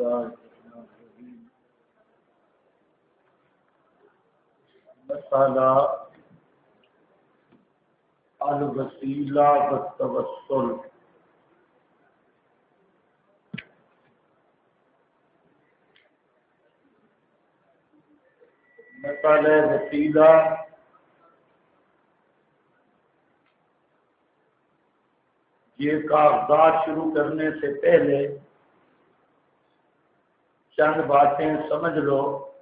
الله مسألہ الوسیلہ والتوسل۔ مسئلہ وسیلہ یہ کاغذات شروع کرنے سے پہلے چند باتیں سمجھ لو۔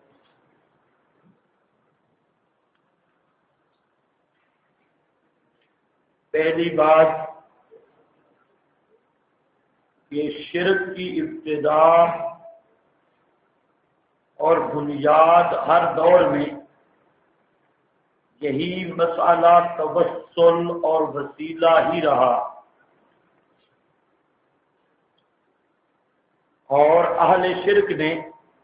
پہلی بات، یہ شرک کی ابتدا اور بنیاد ہر دور میں یہی مسئلہ توسل اور وسیلہ ہی رہا، اور اہل شرک نے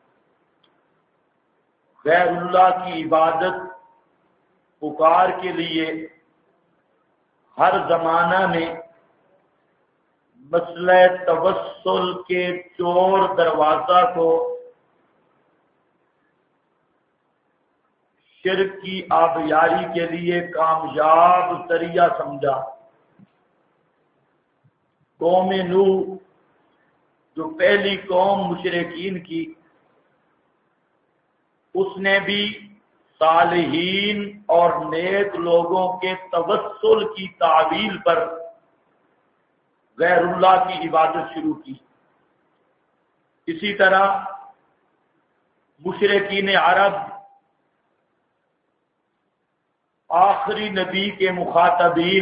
غیر اللہ کی عبادت پکار کے لیے ہر زمانہ میں مسئلہ توسل کے چور دروازہ کو شرک کی آبیاری کے لیے کامیاب ذریعہ سمجھا۔ قوم نوح جو پہلی قوم مشرکین کی، اس نے بھی صالحین اور نیک لوگوں کے توسل کی تعویل پر غیر اللہ کی عبادت شروع کی۔ اسی طرح مشرکین عرب آخری نبی کے مخاطبین،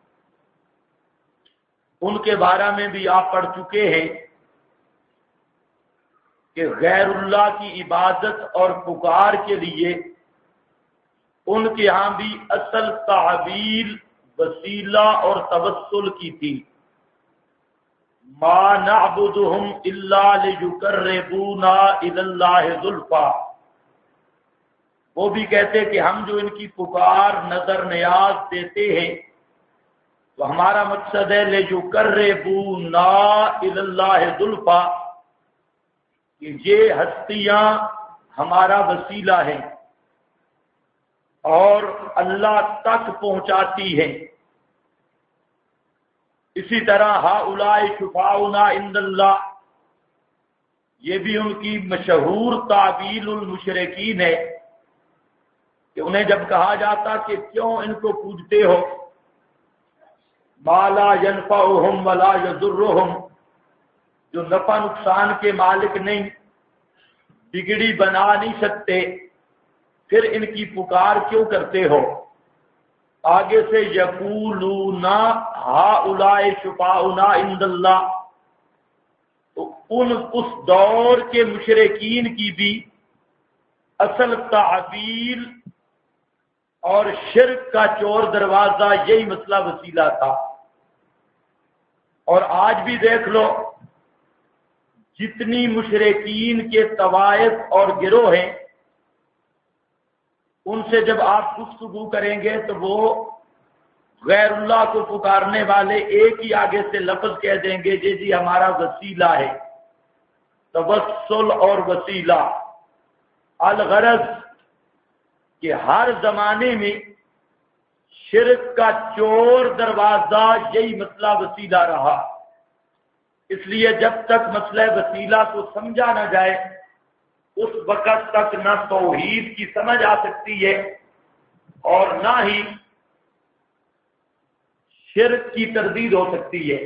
ان کے بارے میں بھی آپ پڑھ چکے ہیں کہ غیر اللہ کی عبادت اور پکار کے لیے ان کے ہاں بھی اصل تعبیر وسیلہ اور توسل کی تھی۔ ما نعبدهم الا ليقربونا الى الله زلفا، وہ بھی کہتے کہ ہم جو ان کی پکار نظر نیاز دیتے ہیں تو ہمارا مقصد ہے ليقربونا الى الله زلفا، کہ یہ ہستیاں ہمارا وسیلہ ہیں اور اللہ تک پہنچاتی ہیں۔ اسی طرح ہؤلاء شفاؤنا عند اللہ، یہ بھی ان کی مشہور تعبیل المشرکین ہے کہ انہیں جب کہا جاتا کہ کیوں ان کو پوجتے ہو، ما لا ينفعهم ولا يضرهم، جو نفع نقصان کے مالک نہیں، بگڑی بنا نہیں سکتے، پھر ان کی پکار کیوں کرتے ہو؟ آگے سے یقولون ہؤلاء شفاؤنا عند اللہ، تو اس دور کے مشرکین کی بھی اصل تعبیر اور شرک کا چور دروازہ یہی مسئلہ وسیلہ تھا۔ اور آج بھی دیکھ لو، جتنی مشرکین کے طوائف اور گروہ ہیں، ان سے جب آپ گفتگو کریں گے تو وہ غیر اللہ کو پکارنے والے ایک ہی آگے سے لفظ کہہ دیں گے جی ہمارا وسیلہ ہے، توسل اور وسیلہ۔ الغرض کہ ہر زمانے میں شرک کا چور دروازہ یہی مسئلہ وسیلہ رہا، اس لیے جب تک مسئلہ وسیلہ کو سمجھا نہ جائے اس وقت تک نہ توحید کی سمجھ آ سکتی ہے اور نہ ہی شرک کی تردید ہو سکتی ہے۔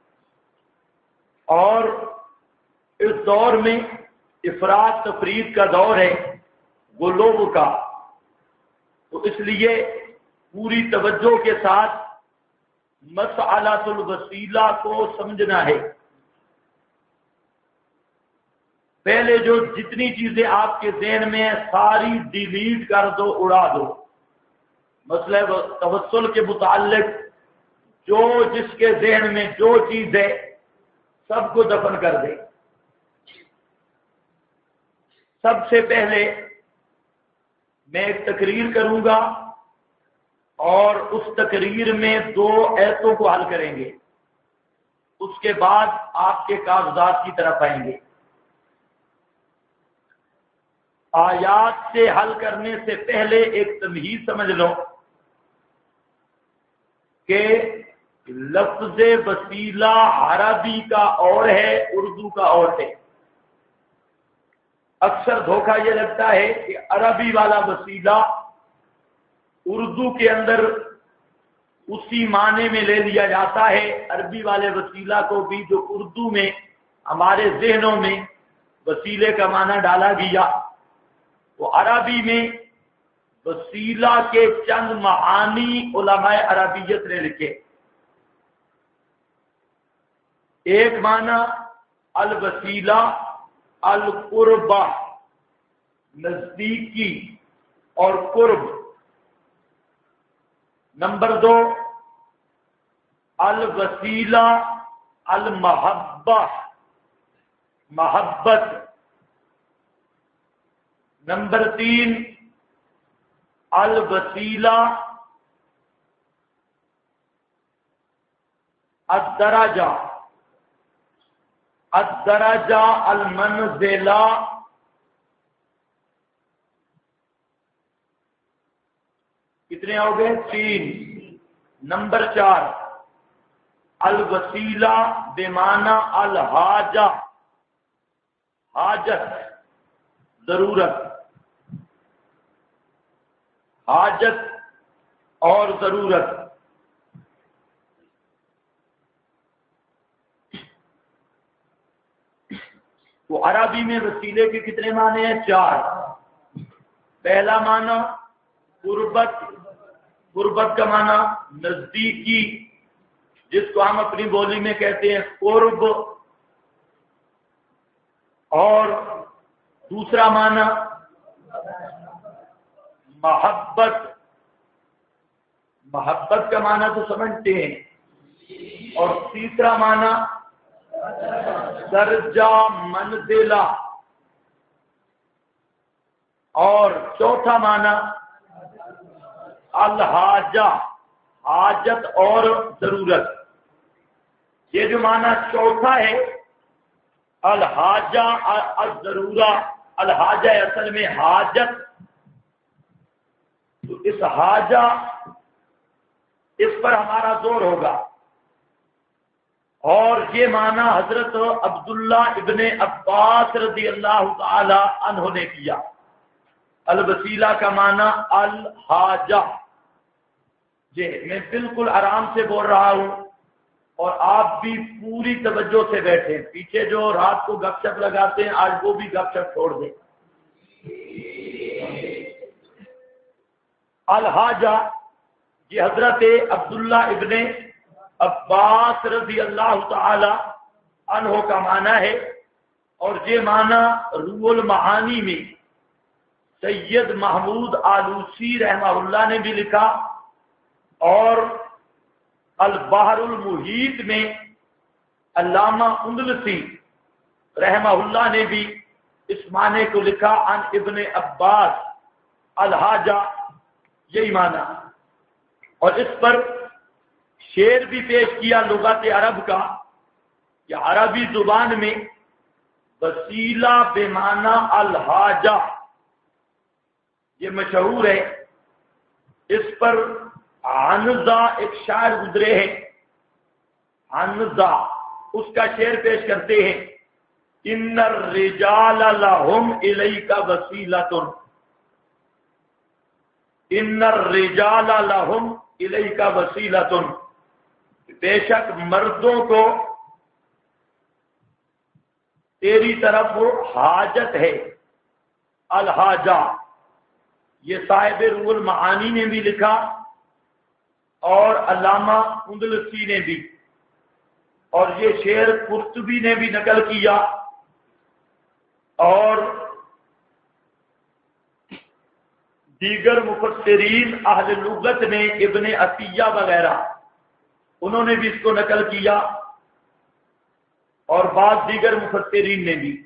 اور اس دور میں افراط تفرید کا دور ہے، غلو کا، تو اس لیے پوری توجہ کے ساتھ مسئلۃ الوسیلہ کو سمجھنا ہے۔ پہلے جو جتنی چیزیں آپ کے ذہن میں ہیں ساری ڈیلیٹ کر دو، اڑا دو۔ مسئلہ توسل کے متعلق جو جس کے ذہن میں جو چیز ہے سب کو دفن کر دے۔ سب سے پہلے میں ایک تقریر کروں گا اور اس تقریر میں 2 ایتوں کو حل کریں گے، اس کے بعد آپ کے کاغذات کی طرف آئیں گے۔ آیات سے حل کرنے سے پہلے ایک تمہید سمجھ لو کہ لفظ وسیلہ عربی کا اور ہے، اردو کا اور ہے۔ اکثر دھوکہ یہ لگتا ہے کہ عربی والا وسیلہ اردو کے اندر اسی معنی میں لے لیا جاتا ہے، عربی والے وسیلہ کو بھی جو اردو میں ہمارے ذہنوں میں وسیلے کا معنی ڈالا گیا، وہ عربی میں وسیلہ کے چند معانی علماء عربیت نے لکھے۔ ایک معنی الوسیلہ القربہ، نزدیکی اور قرب۔ نمبر 2 الوسیلہ المحبہ، محبت۔ نمبر 3 الوسیلہ الدرجہ، الدرجہ المنزلہ۔ کتنے ہو گئے؟ 3۔ نمبر 4 الوسیلہ بمعنی الحاجہ، حاجت، ضرورت، حاجت اور ضرورت۔ وہ عربی میں وسیلے کے کتنے معنی ہیں؟ 4۔ پہلا معنی قربت، قربت کا معنی نزدیکی، جس کو ہم اپنی بولی میں کہتے ہیں قرب، اور دوسرا معنی محبت۔ محبت کا معنی تو سمجھتے ہیں، اور تیسرا معنی درجہ منزلہ، اور چوتھا معنی الحاجہ، حاجت اور ضرورت۔ یہ جو معنی چوتھا ہے الحاجہ الضرورہ، الحاجہ اصل میں حاجت، تو اس حاجہ اس پر ہمارا زور ہوگا، اور یہ معنی حضرت عبداللہ ابن عباس رضی اللہ تعالی عنہ نے کیا۔ الوسیلہ کا معنی الحاجہ۔ جی میں بالکل آرام سے بول رہا ہوں، اور آپ بھی پوری توجہ سے بیٹھیں، پیچھے جو رات کو گپ شپ لگاتے ہیں آج وہ بھی گپ شپ چھوڑ دیں۔ الحاجہ یہ حضرت عبداللہ ابن عباس رضی اللہ تعالی عنہ کا معنی ہے، اور یہ معنی روح المعانی میں سید محمود آلوسی رحمہ اللہ نے بھی لکھا، اور البحر المحیط میں علامہ اندلسی رحمہ اللہ نے بھی اس معنی کو لکھا، عن ابن عباس الحاجہ، یہی معنی۔ اور اس پر شعر بھی پیش کیا لغت عرب کا، کہ عربی زبان میں وسیلہ بمعنی الحاجہ یہ مشہور ہے۔ اس پر عنزہ ایک شاعر گزرے ہیں، عنزہ اس کا شعر پیش کرتے ہیں، ان الرجال لهم الیک وسیلۃ، ان الرجال لهم الیک وسیلۃ، بے شک مردوں کو تیری طرف وہ حاجت ہے، الحاجہ۔ یہ صاحب روح المعانی نے بھی لکھا، اور علامہ اندلسی نے بھی، اور یہ شعر قرطبی نے بھی نقل کیا، اور دیگر مفسرین اہل لغت نے ابن عطیہ وغیرہ انہوں نے بھی اس کو نقل کیا، اور بعض دیگر مفسرین نے بھی۔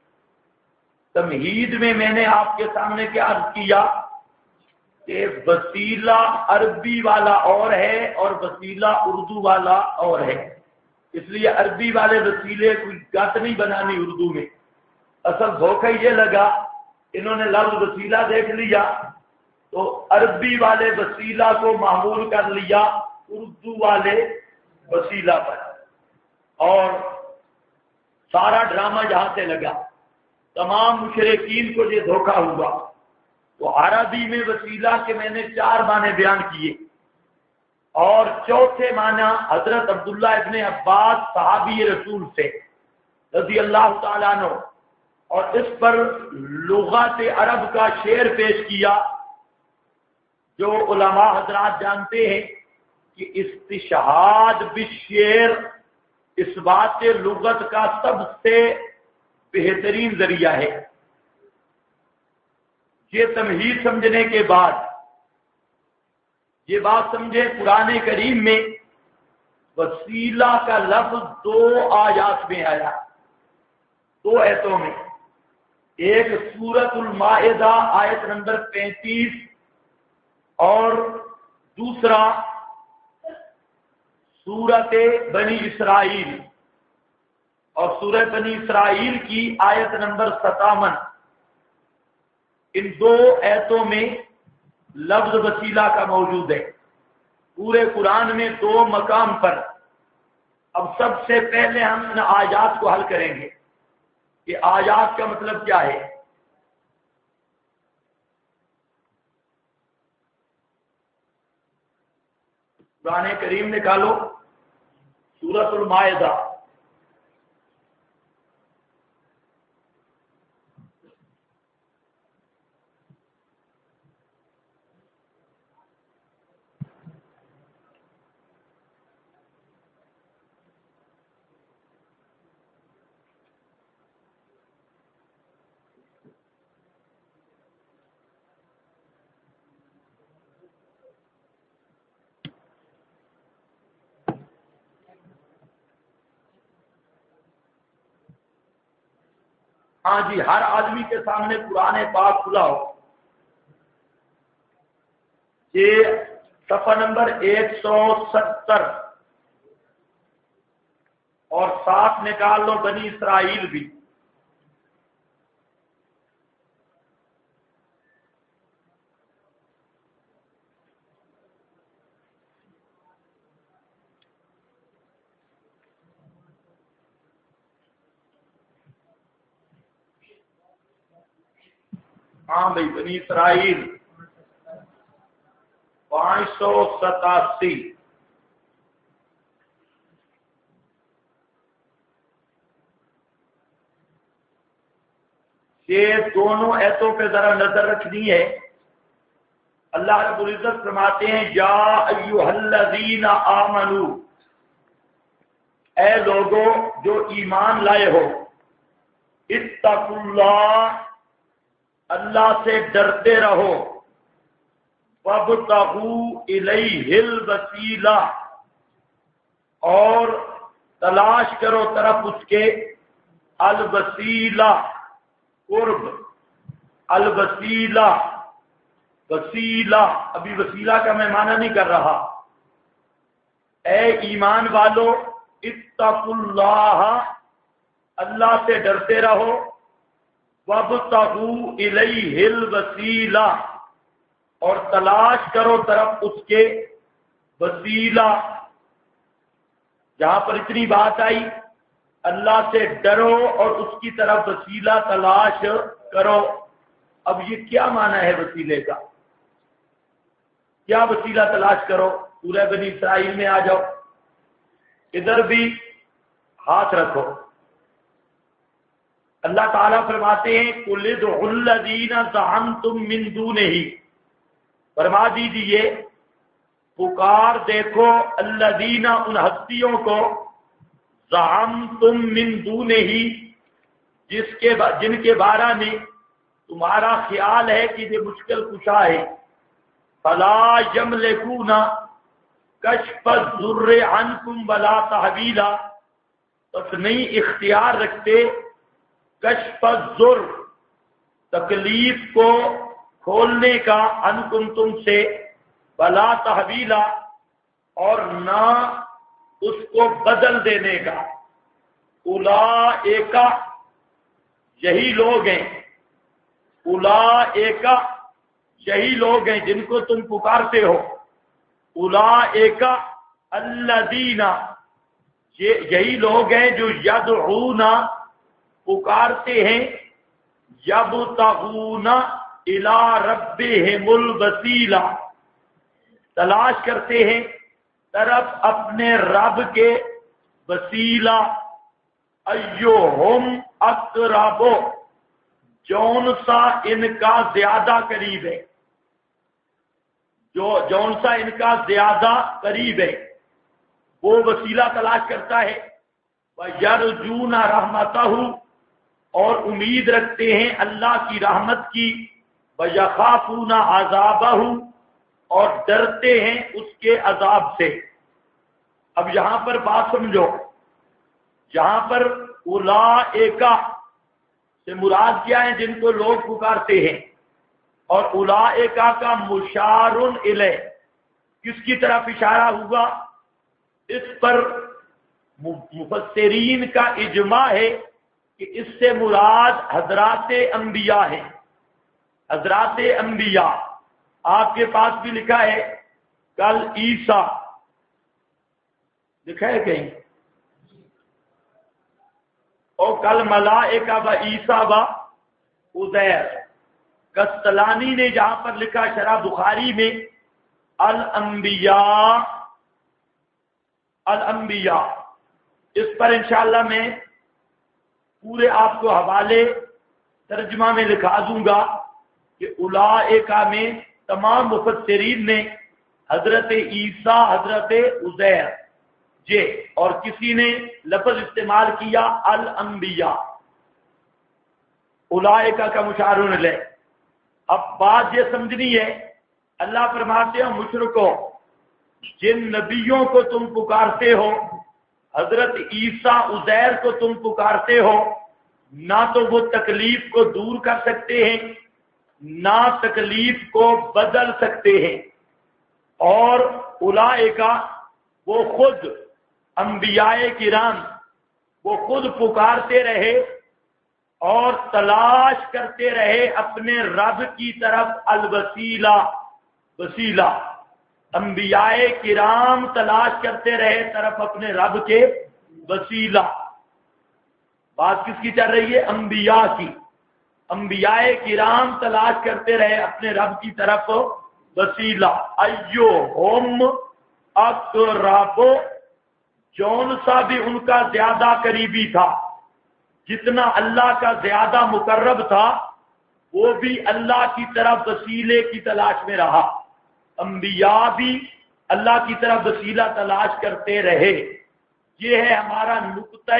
تمہید میں نے آپ کے سامنے کیا عرض کیا کہ وسیلہ عربی والا اور ہے اور وسیلہ اردو والا اور ہے، اس لیے عربی والے وسیلے کوئی گت نہیں بنانی اردو میں۔ اصل دھوکہ یہ لگا انہوں نے لفظ وسیلہ دیکھ لیا تو عربی والے وسیلہ کو معمول کر لیا اردو والے وسیلہ پر، اور سارا ڈرامہ جہاں سے لگا تمام مشرکین کو یہ دھوکہ ہوا۔ تو عربی میں وسیلہ کے میں نے 4 معنی بیان کیے، اور چوتھے معنی حضرت عبداللہ ابن عباس صحابی رسول سے رضی اللہ تعالیٰ عنہ، اور اس پر لغات عرب کا شعر پیش کیا جو علماء حضرات جانتے ہیں کہ استشہاد بالشعر اس بات لغت کا سب سے بہترین ذریعہ ہے۔ یہ تمہید سمجھنے کے بعد یہ بات سمجھے، قرآن کریم میں وسیلہ کا لفظ 2 آیات میں آیا، 2 آیتوں میں، ایک سورۃ المائدہ آیت نمبر 35 اور دوسرا سورۃ بنی اسرائیل، اور سورۃ بنی اسرائیل کی آیت نمبر 57۔ ان 2 آیتوں میں لفظ وسیلہ کا موجود ہے، پورے قرآن میں 2 مقام پر۔ اب سب سے پہلے ہم ان آیات کو حل کریں گے کہ آیات کا مطلب کیا ہے۔ قرآن کریم نکالو، سورۃ المائدہ، ہاں جی، ہر آدمی کے سامنے قرآن پاک کھلا ہو۔ یہ صفحہ نمبر 170، اور ساتھ نکال لو بنی اسرائیل بھی۔ ہاں بھائی، بنی اسرائیل 587۔ یہ دونوں ایتوں پہ ذرا نظر رکھنی ہے۔ اللہ رب العزت فرماتے ہیں یا ایھا الذین آمنو، اے لوگوں جو ایمان لائے ہو، اتقوا اللہ، اللہ سے ڈرتے رہو، وابتغوا الیہ الوسیلہ، اور تلاش کرو طرف اس کے الوسیلہ، قرب، الوسیلہ، وسیلہ، ابھی وسیلہ کا میں معنی نہیں کر رہا۔ اے ایمان والو، اتقوا اللہ، اللہ سے ڈرتے رہو، وابتغوا الیہ الوسیلہ، اور تلاش کرو طرف اس کے وسیلہ۔ جہاں پر اتنی بات آئی اللہ سے ڈرو اور اس کی طرف وسیلہ تلاش کرو، اب یہ کیا معنی ہے وسیلے کا؟ کیا وسیلہ تلاش کرو؟ سورہ بنی اسرائیل میں آ جاؤ، ادھر بھی ہاتھ رکھو۔ اللہ تعالیٰ فرماتے ہیں قُلِ ادْعُوا الَّذِينَ زَعَمْتُم مِّن دُونِهِ، فرما دیجیے پکار دیکھو الذین، ان ہستیوں کو، زعمتم من دونہ، جن کے بارے میں تمہارا خیال ہے کہ یہ مشکل کشا ہے، فلا یملکون کشف الضر عنکم ولا تحویلا، بس نہیں اختیار رکھتے کشف الضر، تکلیف کو کھولنے کا، عنکم تم سے، ولا تحویلا، اور نہ اس کو بدل دینے کا۔ اولئک، یہی لوگ ہیں، اولئک یہی لوگ ہیں جن کو تم پکارتے ہو، اولئک الذین یہی لوگ ہیں جو یدعون پکارتے ہیں، یبتغون الی ربہم الوسیلہ تلاش کرتے ہیں طرف اپنے رب کے وسیلہ، ایہم اقرب جون سا ان کا زیادہ قریب ہے، جون سا ان کا زیادہ قریب ہے وہ وسیلہ تلاش کرتا ہے، وَيَرْجُونَ رَحْمَتَهُ اور امید رکھتے ہیں اللہ کی رحمت کی، وَيَخَافُونَ عَذَابَهُ اور ڈرتے ہیں اس کے عذاب سے۔ اب یہاں پر بات سمجھو، جہاں پر اولئک سے مراد کیا ہے؟ جن کو لوگ پکارتے ہیں، اور اولئک کا مشار الیہ کس کی طرف اشارہ ہوا؟ اس پر مفسرین کا اجماع ہے کہ اس سے مراد حضرات انبیاء ہیں۔ حضرات انبیاء آپ کے پاس بھی لکھا ہے کل عیسیٰ، لکھا ہے کہیں؟ اور کل ملائکہ و عیسیٰ و عزیر۔ کستلانی نے جہاں پر لکھا شرح بخاری میں الانبیاء، الانبیاء، اس پر انشاءاللہ میں پورے آپ کو حوالے ترجمہ میں لکھا دوں گا کہ اولئک میں تمام مفسرین نے حضرت عیسیٰ، حضرت عزیر جے، اور کسی نے لفظ استعمال کیا الانبیاء، اولئک کا مشار الیہ۔ اب بات یہ سمجھنی ہے، اللہ فرماتے ہیں مشرکو جن نبیوں کو تم پکارتے ہو، حضرت عیسیٰ عزیر کو تم پکارتے ہو، نہ تو وہ تکلیف کو دور کر سکتے ہیں، نہ تکلیف کو بدل سکتے ہیں، اور اولئک وہ خود انبیاء کرام وہ خود پکارتے رہے اور تلاش کرتے رہے اپنے رب کی طرف الوسیلہ، وسیلہ، انبیاء کرام تلاش کرتے رہے طرف اپنے رب کے وسیلہ۔ بات کس کی چل رہی ہے؟ انبیاء کی۔ انبیاء کرام تلاش کرتے رہے اپنے رب کی طرف وسیلہ، ایہم اقرب جون سا بھی ان کا زیادہ قریبی تھا، جتنا اللہ کا زیادہ مقرب تھا وہ بھی اللہ کی طرف وسیلے کی تلاش میں رہا۔ انبیاء بھی اللہ کی طرف وسیلہ تلاش کرتے رہے۔ یہ ہے ہمارا نقطہ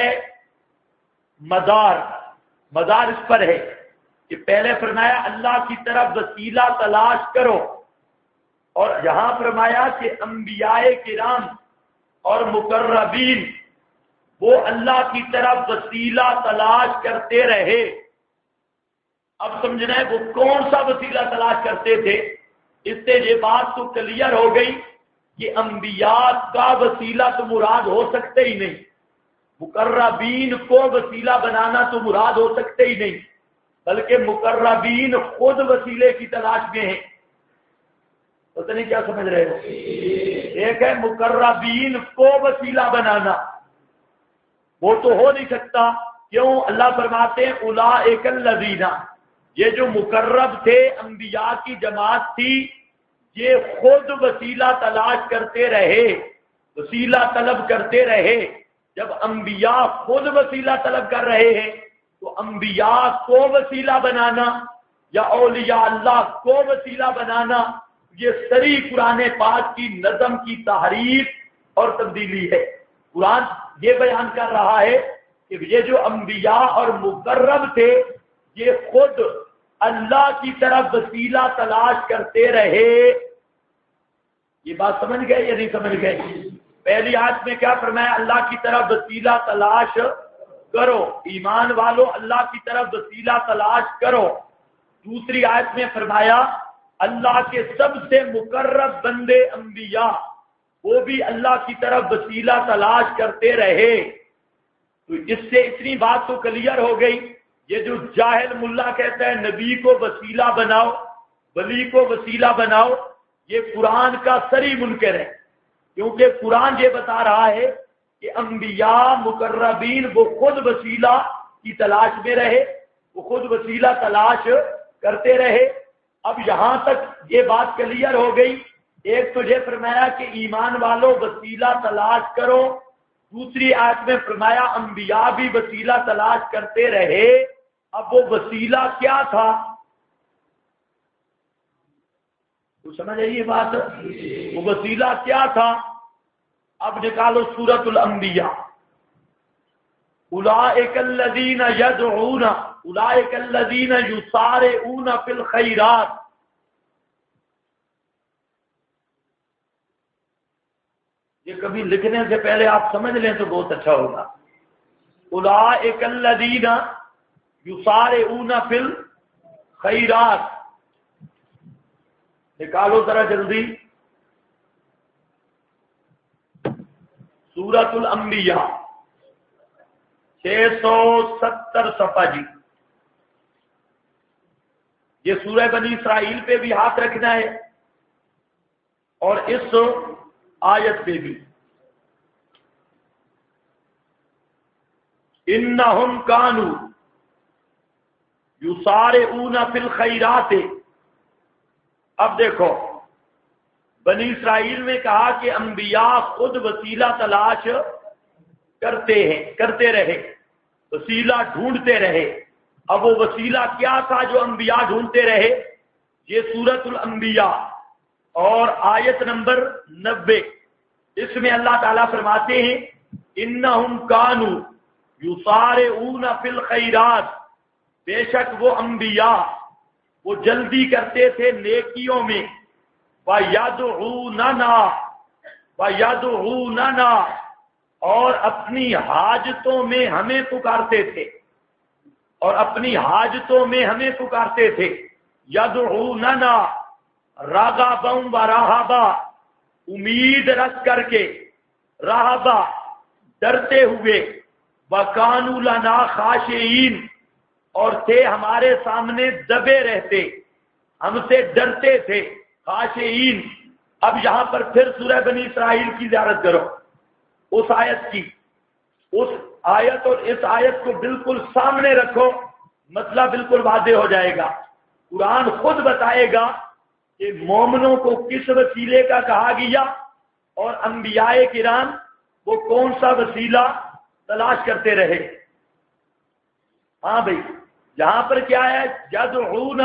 مدار اس پر ہے کہ پہلے فرمایا اللہ کی طرف وسیلہ تلاش کرو، اور یہاں فرمایا کہ انبیاء کرام اور مقربین وہ اللہ کی طرف وسیلہ تلاش کرتے رہے۔ اب سمجھنا ہے وہ کون سا وسیلہ تلاش کرتے تھے؟ اس سے یہ بات تو کلیئر ہو گئی کہ انبیاء کا وسیلہ تو مراد ہو سکتے ہی نہیں، مقربین کو وسیلہ بنانا تو مراد ہو سکتے ہی نہیں، بلکہ مقربین خود وسیلے کی تلاش میں ہیں۔ پتہ نہیں کیا سمجھ رہے ہو؟ ایک ہے مقربین کو وسیلہ بنانا، وہ تو ہو نہیں سکتا، کیوں؟ اللہ فرماتے ہیں اولئک الذین، یہ جو مقرب تھے انبیاء کی جماعت تھی، یہ خود وسیلہ تلاش کرتے رہے، وسیلہ طلب کرتے رہے۔ جب انبیاء خود وسیلہ طلب کر رہے ہیں تو انبیاء کو وسیلہ بنانا یا اولیاء اللہ کو وسیلہ بنانا، یہ سری قرآن پاک کی نظم کی تحریف اور تبدیلی ہے۔ قرآن یہ بیان کر رہا ہے کہ یہ جو انبیاء اور مقرب تھے یہ خود اللہ کی طرف وسیلہ تلاش کرتے رہے۔ یہ بات سمجھ گئے یا نہیں سمجھ گئے؟ پہلی آیت میں کیا فرمایا؟ اللہ کی طرف وسیلہ تلاش کرو، ایمان والو اللہ کی طرف وسیلہ تلاش کرو۔ دوسری آیت میں فرمایا اللہ کے سب سے مقرب بندے انبیاء وہ بھی اللہ کی طرف وسیلہ تلاش کرتے رہے۔ تو اس سے اتنی بات تو کلیئر ہو گئی یہ جو جاہل ملا کہتا ہے نبی کو وسیلہ بناؤ، ولی کو وسیلہ بناؤ، یہ قرآن کا سری منکر ہے، کیونکہ قرآن یہ بتا رہا ہے کہ انبیاء مقربین وہ خود وسیلہ کی تلاش میں رہے، وہ خود وسیلہ تلاش کرتے رہے۔ اب یہاں تک یہ بات کلیئر ہو گئی۔ ایک تجھے فرمایا کہ ایمان والوں وسیلہ تلاش کرو، دوسری آیت میں فرمایا انبیاء بھی وسیلہ تلاش کرتے رہے۔ اب وہ وسیلہ کیا تھا؟ تو سمجھ آئیے بات، وہ وسیلہ کیا تھا؟ اب نکالو سورۃ الانبیاء۔ اولئک الذین یدعون اولئک الذین یسارعون فی الخیرات۔ یہ کبھی لکھنے سے پہلے آپ سمجھ لیں تو بہت اچھا ہوگا۔ اولئک الذین یسارعون فی الخیرات، نکالو ذرا جلدی سورۃ الانبیاء 670 صفحہ جی۔ یہ سورہ بنی اسرائیل پہ بھی ہاتھ رکھنا ہے اور اس آیت پہ بھی۔ انہم کانوا یسارعون فی الخیرات۔ اب دیکھو بنی اسرائیل میں کہا کہ انبیاء خود وسیلہ تلاش کرتے رہے، وسیلہ ڈھونڈتے رہے۔ اب وہ وسیلہ کیا تھا جو انبیاء ڈھونڈتے رہے؟ یہ سورۃ الانبیاء اور آیت نمبر 90، اس میں اللہ تعالیٰ فرماتے ہیں انہم کانوا یسارعون فی الخیرات، بے شک وہ انبیاء وہ جلدی کرتے تھے نیکیوں میں، وَيَدْعُونَنَا اور اپنی حاجتوں میں ہمیں پکارتے تھے، اور اپنی حاجتوں میں ہمیں پکارتے تھے۔ یدعوننا رغبا ورہبا، امید رکھ کر کے، رہبا ڈرتے ہوئے، وَكَانُوا لَنَا خَاشِعِينَ اور تھے ہمارے سامنے دبے رہتے، ہم سے ڈرتے تھے، خاشعین۔ اب یہاں پر پھر سورہ بنی اسرائیل کی زیارت کرو، اس آیت کی، اس آیت اور اس آیت کو بالکل سامنے رکھو، مسئلہ بالکل واضح ہو جائے گا۔ قرآن خود بتائے گا کہ مومنوں کو کس وسیلے کا کہا گیا اور انبیاء کرام وہ کون سا وسیلہ تلاش کرتے رہے۔ ہاں بھائی، یہاں پر کیا ہے؟ یدعون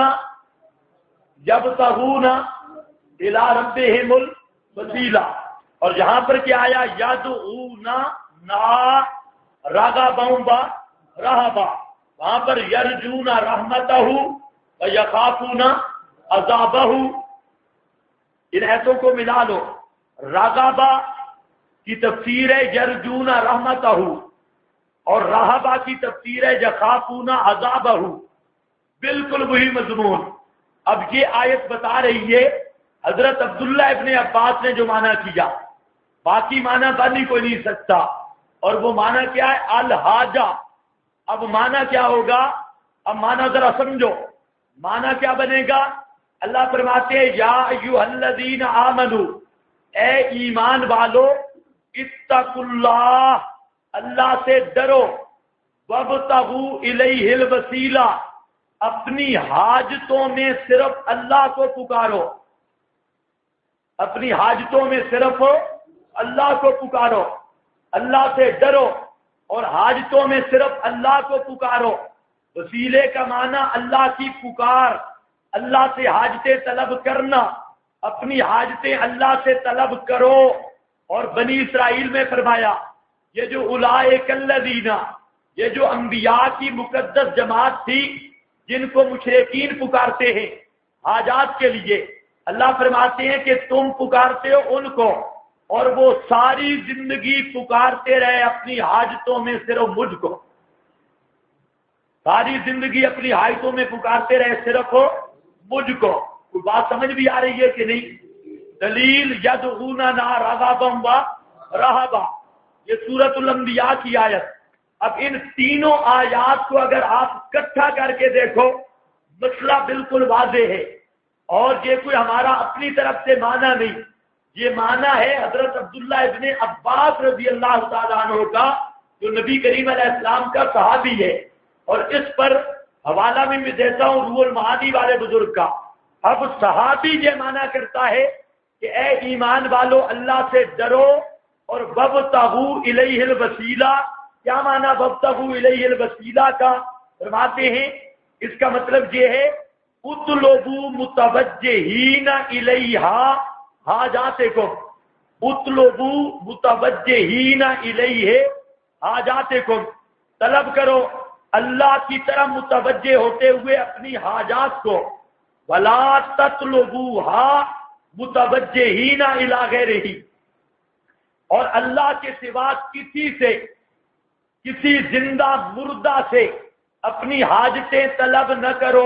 یبتغون الی ربہم الوسیلہ، اور یہاں پر کیا آیا؟ یدعون نا رغبا ورہبا، وہاں پر یرجون رحمتہ ویخافون عذابہ۔ ان ایتوں کو ملا لو، رغبا کی تفسیر ہے یرجون رحمتہ، اور رہبا کی تفسیر ہے یخافون عذابہ، بالکل وہی مضمون۔ اب یہ آیت بتا رہی ہے حضرت عبداللہ ابن عباس نے جو معنی کیا، باقی معنی بن ہی کوئی نہیں سکتا، اور وہ معنی کیا ہے؟ الحاجہ۔ اب معنی کیا ہوگا؟ اب معنی ذرا سمجھو، معنی کیا بنے گا؟ اللہ فرماتے ہیں یا ایھا الذین آمنو، اے ایمان والو، اتقوا اللہ، اللہ سے ڈرو، وابتغوا الیہ الوسیلہ، اپنی حاجتوں میں صرف اللہ کو پکارو، اپنی حاجتوں میں صرف اللہ کو پکارو، اللہ سے ڈرو اور حاجتوں میں صرف اللہ کو پکارو۔ وسیلے کا معنی اللہ کی پکار، اللہ سے حاجتیں طلب کرنا، اپنی حاجتیں اللہ سے طلب کرو۔ اور بنی اسرائیل میں فرمایا یہ جو اولئک الذین، یہ جو انبیاء کی مقدس جماعت تھی جن کو مشرکین پکارتے ہیں حاجات کے لیے، اللہ فرماتے ہیں کہ تم پکارتے ہو ان کو، اور وہ ساری زندگی پکارتے رہے اپنی حاجتوں میں صرف مجھ کو، ساری زندگی اپنی حاجتوں میں پکارتے رہے صرف مجھ کو۔ کوئی بات سمجھ بھی آ رہی ہے کہ نہیں؟ دلیل یدعوننا رغبا ورہبا، یہ سورۃ الانبیاء کی آیت۔ اب ان تینوں آیات کو اگر آپ اکٹھا کر کے دیکھو مسئلہ بالکل واضح ہے، اور یہ کوئی ہمارا اپنی طرف سے معنی نہیں، یہ معنی ہے حضرت عبداللہ ابن عباس رضی اللہ تعالیٰ عنہ کا، جو نبی کریم علیہ السلام کا صحابی ہے، اور اس پر حوالہ بھی میں دیتا ہوں روح المعانی والے بزرگ کا۔ اب صحابی یہ معنی کرتا ہے کہ اے ایمان والو اللہ سے ڈرو اور وابتغوا الیہ الوسیلہ۔ کیا معنی وابتغوا الیہ الوسیلہ کا؟ فرماتے ہیں اس کا مطلب یہ ہے اطلبوا متوجہین الیہا حاجاتکم، اطلبوا متوجہین الیہ حاجاتکم، طلب کرو اللہ کی طرف متوجہ ہوتے ہوئے اپنی حاجات کو، ولا تطلبوها متوجہین الی غیرہ، اور اللہ کے سوا کسی سے، کسی زندہ مردہ سے اپنی حاجتیں طلب نہ کرو۔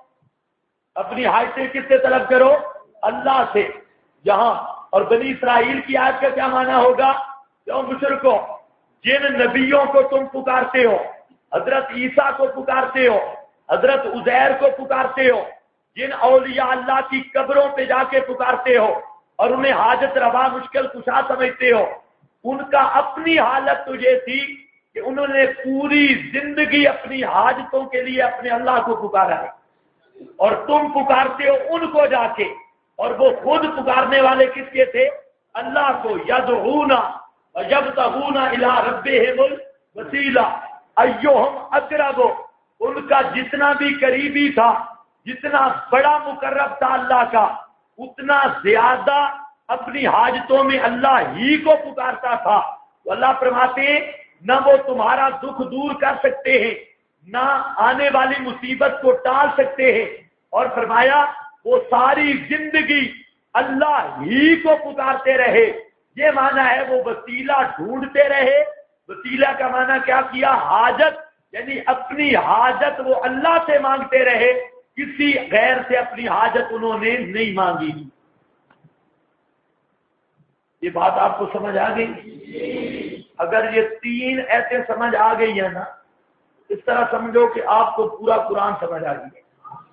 اپنی حاجتیں کس سے طلب کرو؟ اللہ سے۔ یہاں اور بنی اسرائیل کی آیت کا کیا معنی ہوگا؟ جو مشرکو، جن نبیوں کو تم پکارتے ہو، حضرت عیسیٰ کو پکارتے ہو، حضرت عزیر کو پکارتے ہو، جن اولیاء اللہ کی قبروں پہ جا کے پکارتے ہو اور انہیں حاجت روا مشکل کشا سمجھتے ہو، ان کا اپنی حالت تو یہ تھی کہ انہوں نے پوری زندگی اپنی حاجتوں کے لیے اپنے اللہ کو پکارا ہے، اور تم پکارتے ہو ان کو جا کے، اور وہ خود پکارنے والے کس کے تھے؟ اللہ کو۔ یدعون ویبتغون الی ربہم الوسیلہ ایہم اقرب، ان کا جتنا بھی قریبی تھا، جتنا بڑا مقرب تھا اللہ کا، اتنا زیادہ اپنی حاجتوں میں اللہ ہی کو پکارتا تھا۔ اللہ فرماتے ہیں نہ وہ تمہارا دکھ دور کر سکتے ہیں، نہ آنے والی مصیبت کو ٹال سکتے ہیں، اور فرمایا وہ ساری زندگی اللہ ہی کو پکارتے رہے۔ یہ معنی ہے وہ وسیلہ ڈھونڈتے رہے۔ وسیلہ کا معنی کیا کیا؟ حاجت، یعنی اپنی حاجت وہ اللہ سے مانگتے رہے، کسی غیر سے اپنی حاجت انہوں نے نہیں مانگی۔ یہ بات آپ کو سمجھ آ گئی؟ اگر یہ تین ایسے سمجھ آ گئی ہے نا، اس طرح سمجھو کہ آپ کو پورا قرآن سمجھ آ گئی ہے۔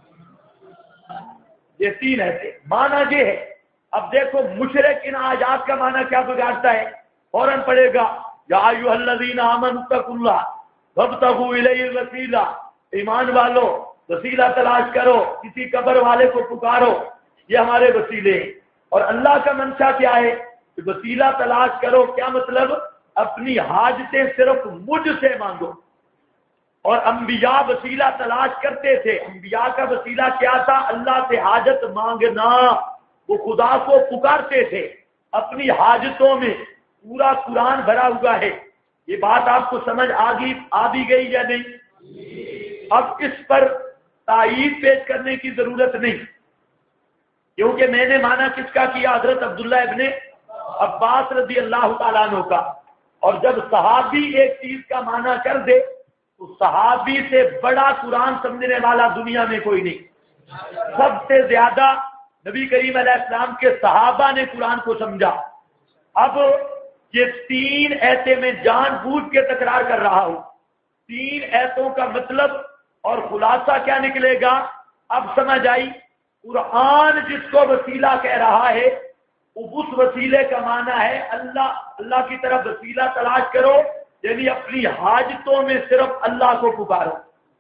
یہ تین ایسے معنی یہ ہے۔ اب دیکھو مشرک ان آیات کا معنی کیا بگاڑتا ہے، فوراً پڑے گا یا ایھا الذین آمنوا اتقوا اللہ وابتغوا الیہ الوسیلہ، ایمان والو وسیلہ تلاش کرو، کسی قبر والے کو پکارو، یہ ہمارے وسیلے ہیں۔ اور اللہ کا منشا کیا ہے کہ وسیلہ تلاش کرو، کیا مطلب؟ اپنی حاجتیں صرف مجھ سے مانگو۔ اور انبیاء وسیلہ تلاش کرتے تھے۔ انبیاء کا وسیلہ کیا تھا؟ اللہ سے حاجت مانگنا۔ وہ خدا کو پکارتے تھے اپنی حاجتوں میں۔ پورا قرآن بھرا ہوا ہے۔ یہ بات آپ کو سمجھ آ بھی گئی یا نہیں؟ اب اس پر تائید پیش کرنے کی ضرورت نہیں، کیونکہ میں نے مانا کس کا کیا؟ حضرت عبداللہ ابن عباس رضی اللہ تعالیٰ عنہ کا۔ اور جب صحابی ایک چیز کا معنی کر دے تو صحابی سے بڑا قرآن سمجھنے والا دنیا میں کوئی نہیں۔ سب سے زیادہ نبی کریم علیہ السلام کے صحابہ نے قرآن کو سمجھا۔ اب یہ تین ایتے میں جان بوجھ کے تکرار کر رہا ہوں۔ تین ایتوں کا مطلب اور خلاصہ کیا نکلے گا؟ اب سمجھ آئی؟ قرآن جس کو وسیلہ کہہ رہا ہے، اس وسیلے کا معنی ہے اللہ کی طرف وسیلہ تلاش کرو، یعنی اپنی حاجتوں میں صرف اللہ کو پکارو،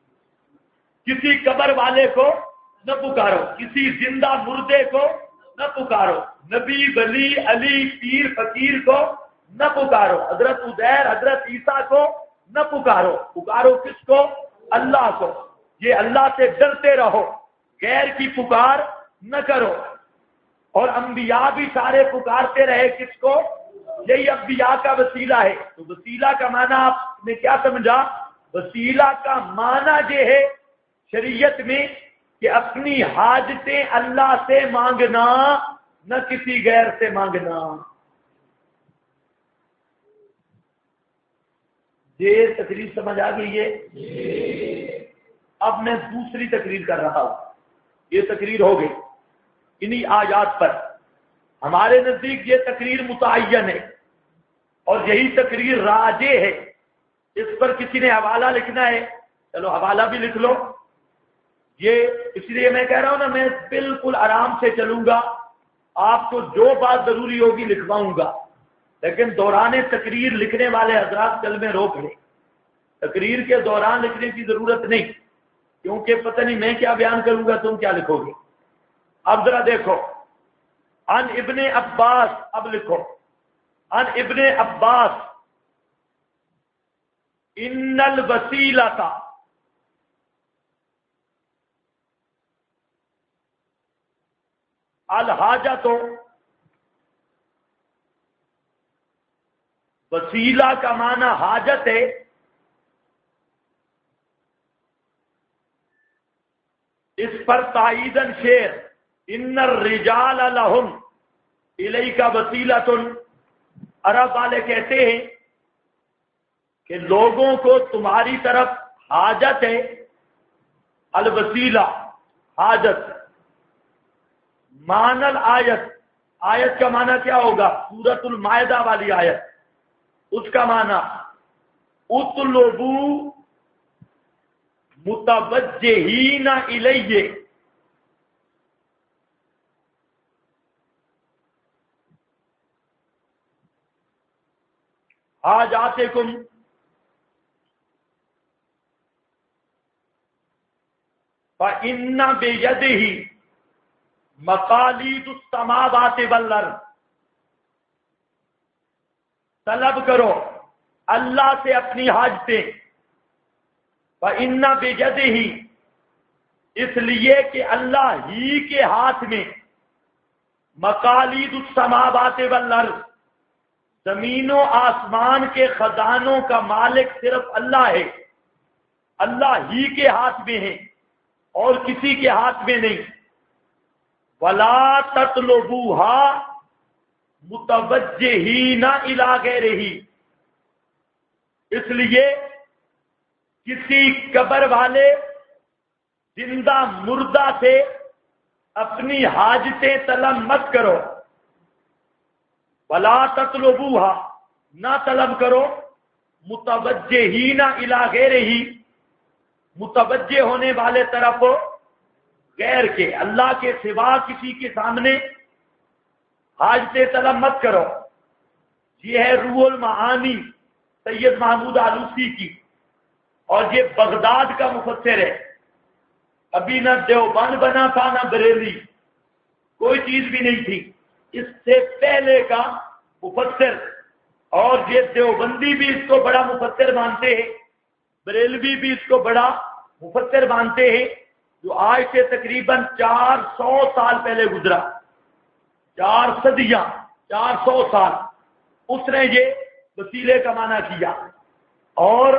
کسی قبر والے کو نہ پکارو، کسی زندہ مردے کو نہ پکارو، نبی ولی علی پیر فقیر کو نہ پکارو، حضرت عزیر حضرت عیسیٰ کو نہ پکارو۔ پکارو کس کو؟ اللہ کو۔ یہ اللہ سے ڈرتے رہو، غیر کی پکار نہ کرو۔ اور انبیاء بھی سارے پکارتے رہے کس کو؟ یہی انبیاء کا وسیلہ ہے۔ تو وسیلہ کا معنی آپ نے کیا سمجھا؟ وسیلہ کا معنی یہ ہے شریعت میں کہ اپنی حاجتیں اللہ سے مانگنا، نہ کسی غیر سے مانگنا۔ یہ تقریر سمجھ آ گئی ہے؟ اب میں دوسری تقریر کر رہا ہوں۔ یہ تقریر ہو گئی انہی آیات پر۔ ہمارے نزدیک یہ تقریر متعین ہے، اور یہی تقریر راجح ہے اس پر کسی نے حوالہ لکھنا ہے، چلو حوالہ بھی لکھ لو. یہ اس لیے میں کہہ رہا ہوں نا، میں بالکل آرام سے چلوں گا، آپ کو جو بات ضروری ہوگی لکھواؤں گا، لیکن دوران تقریر لکھنے والے حضرات کل میں روک لیں. تقریر کے دوران لکھنے کی ضرورت نہیں، کیونکہ پتہ نہیں میں کیا بیان کروں گا، تم کیا لکھو گے. اب ذرا دیکھو، عن ابن عباس، اب لکھو عن ابن عباس ان الوسیلۃ الحاجۃ، وسیلہ کا معنی حاجت ہے. اس پر تائیدن شعر ان الرجال لہم الیک وسیلۃ، عرب والے کہتے ہیں کہ لوگوں کو تمہاری طرف حاجت ہے. الوسیلہ حاجت. معنی الآیت، آیت کا معنی کیا ہوگا؟ سورۃ المائدہ والی آیت، اس کا معنی اطلبوا متوجہین الیہ، حاجاتکم فإن بیدہ مقالید السماوات والارض. طلب کرو اللہ سے اپنی حاجتیں. فإن بیدہ، اس لیے کہ اللہ ہی کے ہاتھ میں مقالید السماوات والارض، زمین و آسمان کے خزانوں کا مالک صرف اللہ ہے. اللہ ہی کے ہاتھ میں ہے اور کسی کے ہاتھ میں نہیں. وَلَا تَطْلُبُوهَا مُتَوَجِّهِينَ إِلَىٰ غَيْرِهِ، اس لیے کسی قبر والے زندہ مردہ سے اپنی حاجتیں طلب مت کرو. وَلَا تَطْلُبُوهَا، نہ طلب کرو. مُتَوَجِّهِينَ إِلَىٰ غَيْرِهِ، متوجہ ہونے والے طرف غیر کے، اللہ کے سوا کسی کے سامنے حاجتیں طلب مت کرو. یہ ہے روح المعانی سید محمود آلوسی کی، اور یہ بغداد کا مفسر ہے. ابھی نہ دیوبند بنا تھا نہ بریلی، کوئی چیز بھی نہیں تھی. اس سے پہلے کا مفسر، اور یہ دیوبندی بھی اس کو بڑا مفسر مانتے ہیں، بریلوی بھی اس کو بڑا مفسر مانتے ہیں، جو آج سے تقریباً 400 سال پہلے گزرا. 4 صدیاں، 400 سال اس نے یہ وسیلے کا معنی کیا. اور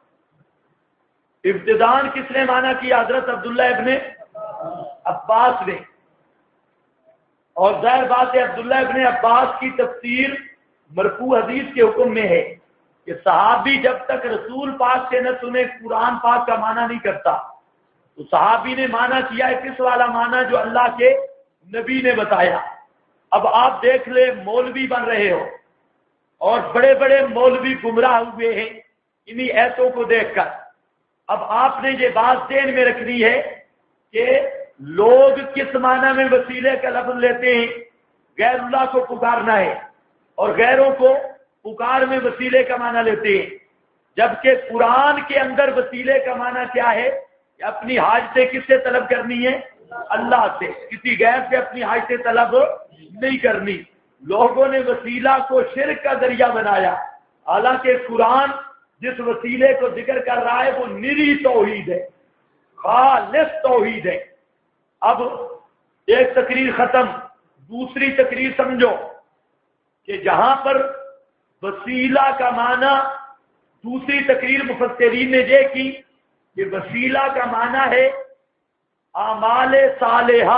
ابتدان کس نے معنی کیا؟ حضرت عبداللہ ابن عباس نے. اور ظاہر بات ہے عبداللہ ابن عباس کی تفسیر مرفوع حدیث کے حکم میں ہے کہ صحابی جب تک رسول پاک سے نہ سنے قرآن پاک کا معنی نہیں کرتا. تو صحابی نے معنی کیا ہے کس والا معنی جو اللہ کے نبی نے بتایا. اب آپ دیکھ لیں، مولوی بن رہے ہو اور بڑے بڑے مولوی گمراہ ہوئے ہیں انہی ایتوں کو دیکھ کر. اب آپ نے یہ بات ذہن میں رکھنی ہے کہ لوگ کس معنی میں وسیلے کا لفظ لیتے ہیں. غیر اللہ کو پکارنا ہے، اور غیروں کو پکار میں وسیلے کا معنی لیتے ہیں. جبکہ قرآن کے اندر وسیلے کا معنی کیا ہے کہ اپنی حاجتیں کس سے طلب کرنی ہے؟ اللہ سے. کسی غیر سے اپنی حاجتیں طلب نہیں کرنی. لوگوں نے وسیلہ کو شرک کا ذریعہ بنایا، حالانکہ قرآن جس وسیلے کو ذکر کر رہا ہے وہ نری توحید ہے، خالص توحید ہے. اب ایک تقریر ختم، دوسری تقریر سمجھو کہ جہاں پر وسیلہ کا معنی، دوسری تقریر مفسرین نے یہ کی کہ وسیلہ کا معنی ہے اعمال صالحہ.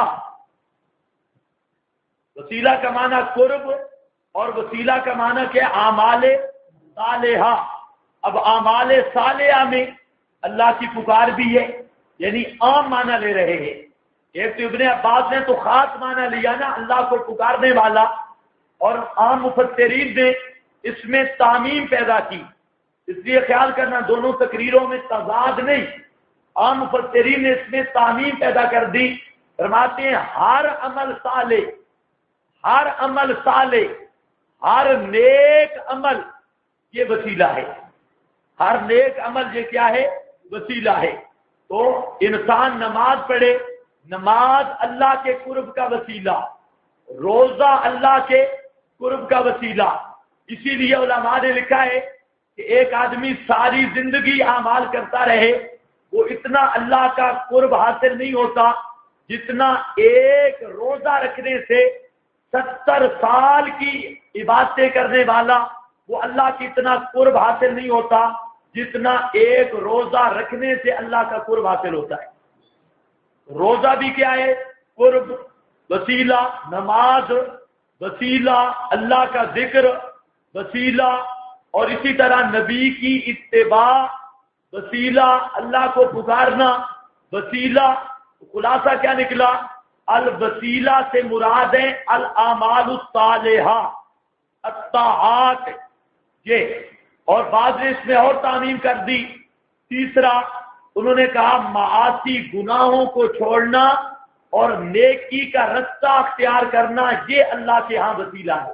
وسیلہ کا معنی قرب، اور وسیلہ کا معنی کیا؟ اعمال صالحہ. اب اعمال صالحہ میں اللہ کی پکار بھی ہے، یعنی عام معنی لے رہے ہیں. ایک تو ابن عباس نے تو خاص معنی لیا نا، اللہ کو پکارنے والا، اور عام مفسرین نے اس میں تعمیم پیدا کی اس لیے خیال کرنا دونوں تقریروں میں تضاد نہیں، عام مفسرین نے اس میں تعمیم پیدا کر دی، فرماتے ہیں ہر عمل صالح، ہر عمل صالح، ہر نیک عمل یہ وسیلہ ہے، ہر نیک عمل یہ کیا ہے؟ وسیلہ ہے۔ تو انسان نماز پڑھے، نماز اللہ کے قرب کا وسیلہ، روزہ اللہ کے قرب کا وسیلہ۔ اسی لیے علماء نے لکھا ہے کہ ایک آدمی ساری زندگی اعمال کرتا رہے، وہ اتنا اللہ کا قرب حاصل نہیں ہوتا جتنا ایک روزہ رکھنے سے 70 سال کی عبادتیں کرنے والا، وہ اللہ کی اتنا قرب حاصل نہیں ہوتا جتنا ایک روزہ رکھنے سے اللہ کا قرب حاصل ہوتا ہے۔ روزہ بھی کیا ہے؟ قرب، وسیلہ، نماز وسیلہ، اللہ کا ذکر وسیلہ، اور اسی طرح نبی کی اتباع وسیلہ، اللہ کو پکارنا وسیلہ۔ خلاصہ کیا نکلا؟ الوسیلہ سے مراد ہے الاعمال الصالحہ، الطاعات، یہ۔ اور بعض نے اس میں اور تعمیم کر دی۔ تیسرا انہوں نے کہا معاصی، گناہوں کو چھوڑنا اور نیکی کا رستہ اختیار کرنا، یہ اللہ کے ہاں وسیلہ ہے۔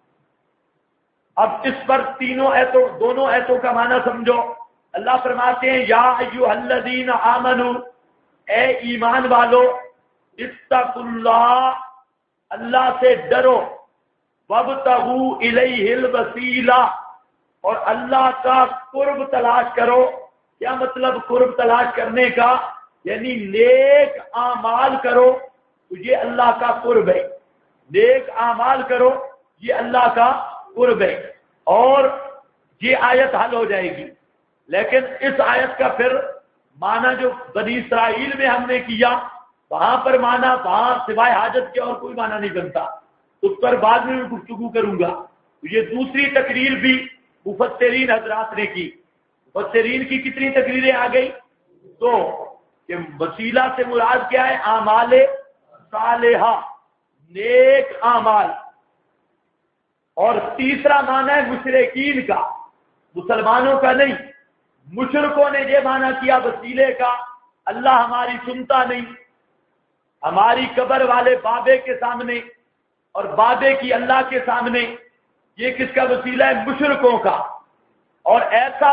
اب اس پر دونوں ایتوں کا معنی سمجھو۔ اللہ فرماتے ہیں یا ایھا الذین آمنو، اے ایمان والو، اتقوا اللہ، اللہ سے ڈرو، وابتغوا الیہ الوسیلہ، اور اللہ کا قرب تلاش کرو۔ کیا مطلب قرب تلاش کرنے کا؟ یعنی نیک اعمال کرو تو یہ اللہ کا قرب ہے، نیک اعمال کرو یہ اللہ کا قرب ہے، اور یہ آیت حل ہو جائے گی۔ لیکن اس آیت کا پھر معنی جو بنی اسرائیل میں ہم نے کیا، وہاں پر معنی، وہاں سوائے حاجت کے اور کوئی معنی نہیں بنتا، اس پر بعد میں گفتگو کروں گا۔ یہ دوسری تقریر بھی مفسرین حضرات نے کی۔ مفسرین کی کتنی تقریریں آ گئی؟ تو کہ وسیلہ سے مراد کیا ہے؟ اعمال صالحہ، نیک اعمال۔ اور تیسرا معنی ہے مشرکین کا، مسلمانوں کا نہیں۔ مشرکوں نے یہ معنی کیا وسیلے کا، اللہ ہماری سنتا نہیں، ہماری قبر والے بابے کے سامنے اور بابے کی اللہ کے سامنے، یہ کس کا وسیلہ ہے؟ مشرکوں کا۔ اور ایسا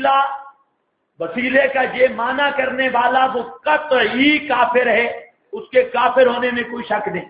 وسیلے کا یہ معنی کرنے والا وہ قطعی کافر ہے، اس کے کافر ہونے میں کوئی شک نہیں۔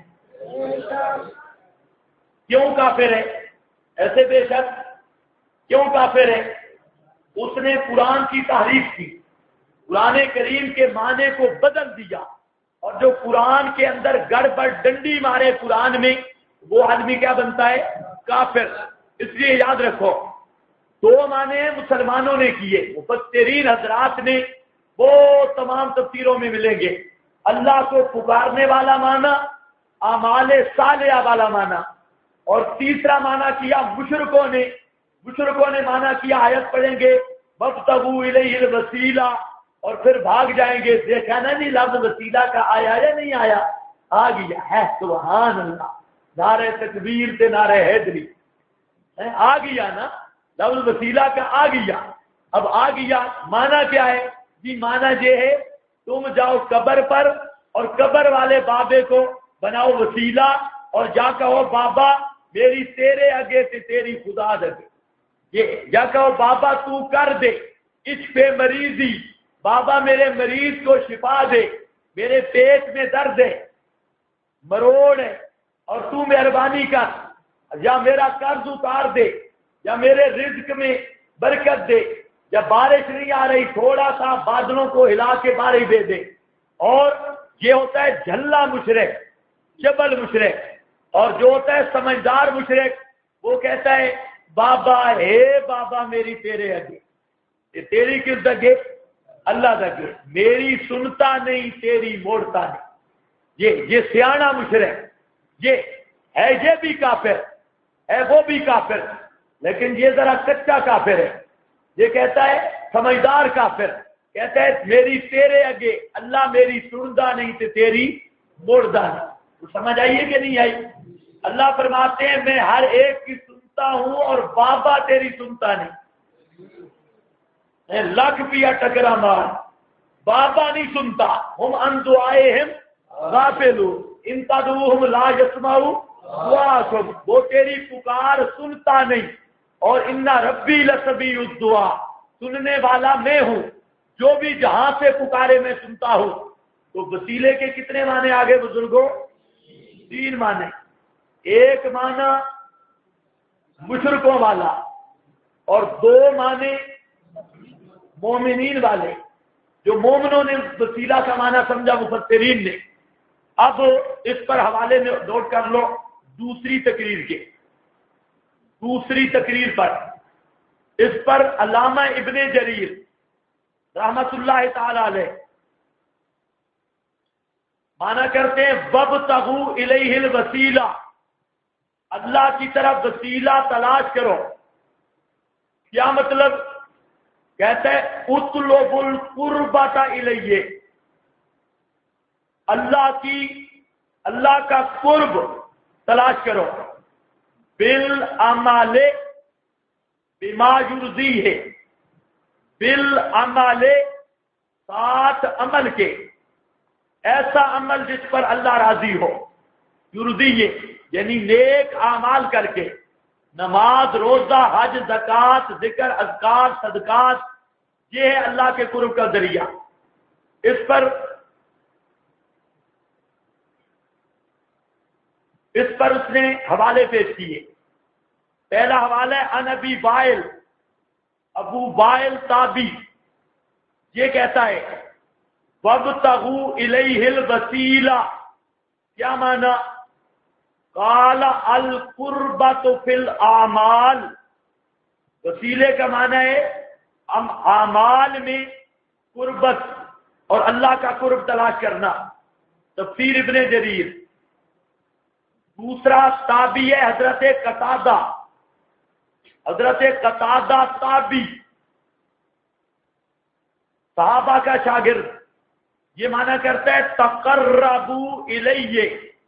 کیوں کافر ہے؟ ایسے بے شک کیوں کافر ہے؟ اس نے قرآن کی تحریف کی، قرآن کریم کے معنی کو بدل دیا، اور جو قرآن کے اندر گڑبڑ ڈنڈی مارے قرآن میں، وہ آدمی کیا بنتا ہے؟ کافر۔ اس لیے یاد رکھو، دو معنی مسلمانوں نے کیے، مفسرین حضرات نے وہ تمام تفسیروں میں ملیں گے۔ اللہ کو پکارنے والا معنی، اعمال صالحہ والا معنی، اور تیسرا معنی کیا مشرکوں نے معنی کیا، آیت پڑھیں گے وابتغوا الیہ الوسیلہ، اور پھر بھاگ جائیں گے۔ دیکھا نا جی لفظ وسیلہ کا آیا یا نہیں آیا؟ آ گیا ہے، سبحان اللہ، نعرہ تکبیر سے نعرہ حیدری، آ گیا نا لفظ وسیلہ کا، آ گیا۔ اب آ گیا معنی کیا ہے جی؟ معنی یہ ہے تم جاؤ قبر پر اور قبر والے بابے کو بناؤ وسیلہ، اور جا کہو بابا میری تیرے آگے سے تیری خدا دے، یہ جا کہو بابا تو کر دے اس پہ مریضی، بابا میرے مریض کو شفا دے، میرے پیٹ میں درد ہے، مروڑ ہے، اور تو مہربانی کر، یا میرا قرض اتار دے، یا میرے رزق میں برکت دے، یا بارش نہیں آ رہی تھوڑا سا بادلوں کو ہلا کے بارش دے دے۔ اور یہ ہوتا ہے جھلا مشرک، جبل مشرک۔ اور جو ہوتا ہے سمجھدار مشرک، وہ کہتا ہے بابا ہے بابا میری تیرے آگے، یہ تیری کس دگے؟ اللہ دگے، میری سنتا نہیں تیری موڑتا نہیں۔ یہ سیاںا مشرک، یہ ہے، یہ بھی کافر ہے، وہ بھی کافر، لیکن یہ ذرا کچا کافر ہے۔ یہ کہتا ہے سمجھدار کافر، کہتا ہے میری تیرے آگے، اللہ میری سنتا نہیں تو تیری موڑتا نہیں۔ تو سمجھ آئیے کہ نہیں آئی؟ اللہ فرماتے ہیں میں ہر ایک کی سنتا ہوں اور بابا تیری سنتا نہیں۔ لاکھ پیا ٹکرا مار، بابا نہیں سنتا، ہم ان دعائہم غافلون ان تدعوہم لا یسمعوا دعاءکم، وہ تیری پکار سنتا نہیں، اور ان ربی لسمیع الدعاء، سننے والا میں ہوں، جو بھی جہاں سے پکارے میں سنتا ہوں۔ تو وسیلے کے کتنے معنی آگے بزرگوں؟ 3 معنی۔ ایک معنی مشرکوں والا، اور 2 معنی مومنین والے، جو مومنوں نے وسیلہ کا معنی سمجھا مفسرین نے۔ اب اس پر حوالے میں نوٹ کر لو دوسری تقریر کے، دوسری تقریر پر، اس پر علامہ ابن جریر رحمت اللہ تعالی علیہ مانا کرتے ہیں وَابْتَغُوا إِلَيْهِ الْوَسِيلَةَ، اللہ کی طرف وسیلہ تلاش کرو۔ کیا مطلب؟ کہتے ہیں اطلبوا القربۃ الیہ، اللہ کا قرب تلاش کرو، بالعمل بما یرضیہ، بالعمل ساتھ عمل کے، ایسا عمل جس پر اللہ راضی ہو، یرضیہ یعنی نیک اعمال کر کے، نماز، روزہ، حج، زکوٰۃ، ذکر، اذکار، صدقات، یہ ہے اللہ کے قرب کا ذریعہ۔ اس پر اس نے حوالے پیش کیے۔ پہلا حوالہ ہے عن ابی وائل، ابو وائل تابی، یہ کہتا ہے وَابْتَغُوا إِلَيْهِ الْوَسِيلَةَ، کیا معنی؟ قال القربۃ فی الاعمال، وسیلے کا معنی ہے اعمال میں قربت اور اللہ کا قرب تلاش کرنا۔ تفسیر ابن جریر۔ دوسرا تابعی ہے حضرت قتادہ، حضرت قتادہ تابعی، صحابہ کا شاگرد، یہ معنی کرتا ہے تقربوا الیہ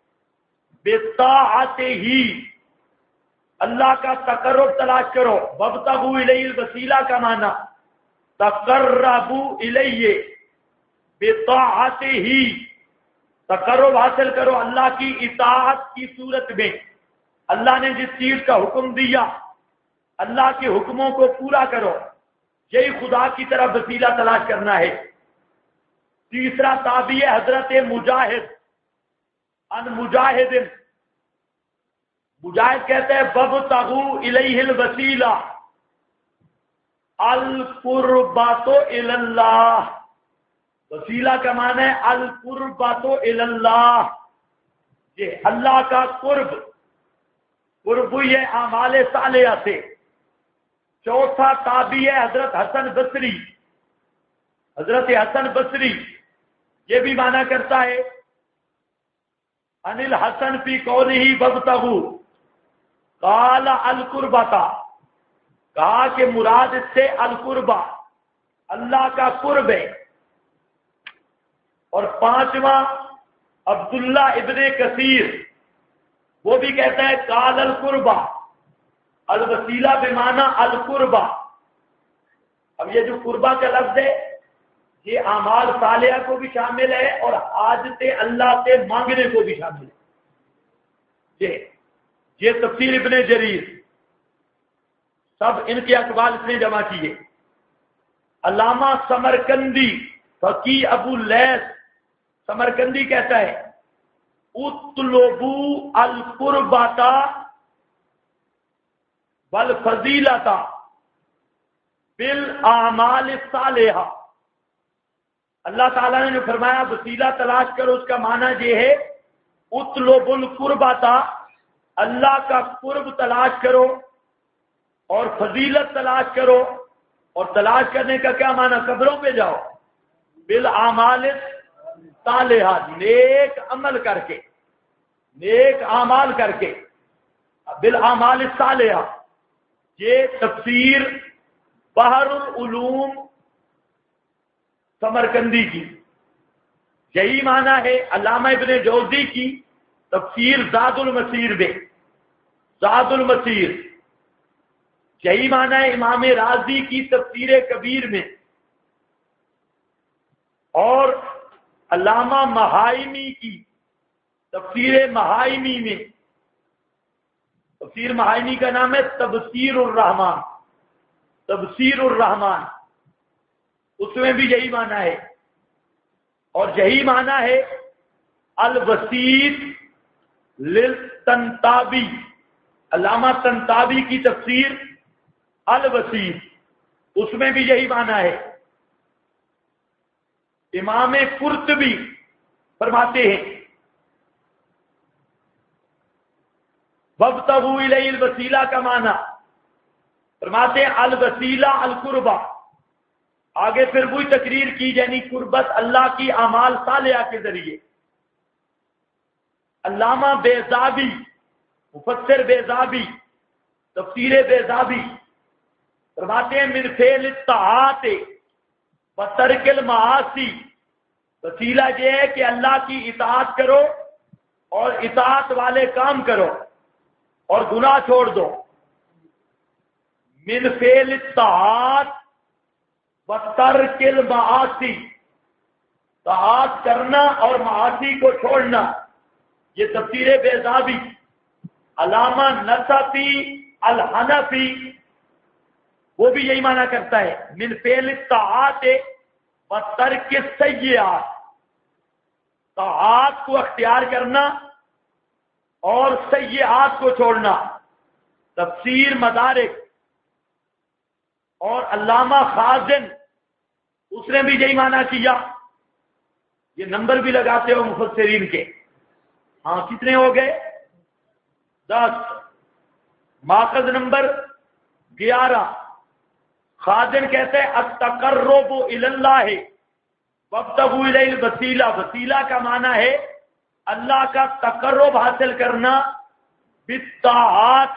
بطاعتہ، اللہ کا تقرب تلاش کرو۔ وابتغوا الیہ الوسیلہ کا معنی تقربوا الیہ بطاعتہ، تقرب حاصل کرو اللہ کی اطاعت کی صورت میں۔ اللہ نے جس چیز کا حکم دیا، اللہ کے حکموں کو پورا کرو، یہی خدا کی طرف وسیلہ تلاش کرنا ہے۔ تیسرا تابعی ہے حضرت مجاہد، ان مجاہد، مجاہد کہتے ہیں وَابْتَغُوا إِلَيْهِ الْوَسِيلَةَ الْقُرْبَةُ إِلَى اللَّهِ، وسیلہ کا معنی ہے الْقُرْبَةُ إِلَى اللَّهِ، یہ اللہ کا قرب، قرب یہ اعمال صالحہ سے۔ چوتھا تابعی ہے حضرت حسن بصری، حضرت حسن بصری، یہ بھی معنی کرتا ہے ان الحسن فی قولہ وابتغوا، قال القربۃ، کہا کہ مراد اس سے القربہ، اللہ کا قرب ہے۔ اور پانچواں عبداللہ ابن کثیر، وہ بھی کہتا ہے قال القربہ، الوسیلہ بمعنی القربہ۔ اب یہ جو قربہ کا لفظ ہے یہ اعمال صالحہ کو بھی شامل ہے اور حاجت اللہ سے مانگنے کو بھی شامل ہے۔ یہ تفسیر ابن جریر، سب ان کے اقوال اس نے جمع کیے۔ علامہ سمرقندی، فقیہ ابو لیث سمرقندی کہتا ہے اطلبوا القربۃ والفضیلۃ بالاعمال الصالحہ، اللہ تعالیٰ نے جو فرمایا وسیلہ تلاش کرو، اس کا معنی یہ ہے اطلبوا القربۃ، اللہ کا قرب تلاش کرو اور فضیلت تلاش کرو، اور تلاش کرنے کا کیا معنی؟ قبروں پہ جاؤ، بالاعمال الصالحہ، نیک عمل کر کے، نیک اعمال کر کے، بالاعمال الصالحہ۔ یہ تفسیر بحر العلوم سمرقندی کی، یہی معنی ہے علامہ ابن جوزی کی تفسیر زاد المسیر میں۔ زاد المسیر یہی معنی ہے امام رازی کی تفسیر کبیر میں، اور علامہ محائمی کی تفسیر محائمی میں، تفسیر محائمی کا نام ہے تبصیر الرحمن، تبصیر الرحمن، اس میں بھی یہی معنی ہے، اور یہی معنی ہے الوسیط للتنتابی، علامہ تنتابی کی تفسیر الوسیط، اس میں بھی یہی معنی ہے۔ امام قرطبی فرماتے ہیں وابتغوا الیہ الوسیلہ کا معنی، فرماتے ہیں الوسیلہ القربہ، آگے پھر وہی تقریر کی، یعنی قربت اللہ کی اعمال صالحہ کے ذریعے۔ علامہ بیضابی، مفسر بیضابی، تفسیر بیضابی فرماتے ہیں من فعل الطاعات و ترک المعاصی، وسیلہ یہ ہے کہ اللہ کی اطاعت کرو اور اطاعت والے کام کرو اور گناہ چھوڑ دو۔ من فعل الطاعات و ترک المعاصی، طاعت کرنا اور معاصی کو چھوڑنا، یہ تفسیر بیضابی۔ علامہ نصفی الحنفی وہ بھی یہی معنی کرتا ہے، من فعل الطاعات و ترک السیئات، طاعات کو اختیار کرنا اور سیئات کو چھوڑنا۔ تفسیر مدارک، اور علامہ خازن اس نے بھی یہی معنی کیا، یہ نمبر بھی لگاتے ہو مفسرین کے، ہاں کتنے ہو گئے؟ 10، ماخذ نمبر 11۔ خازن کہتے ہیں التقرب الی اللہ وابتغوا الیہ الوسیلہ، وسیلہ کا معنی ہے اللہ کا تقرب حاصل کرنا بالطاعات،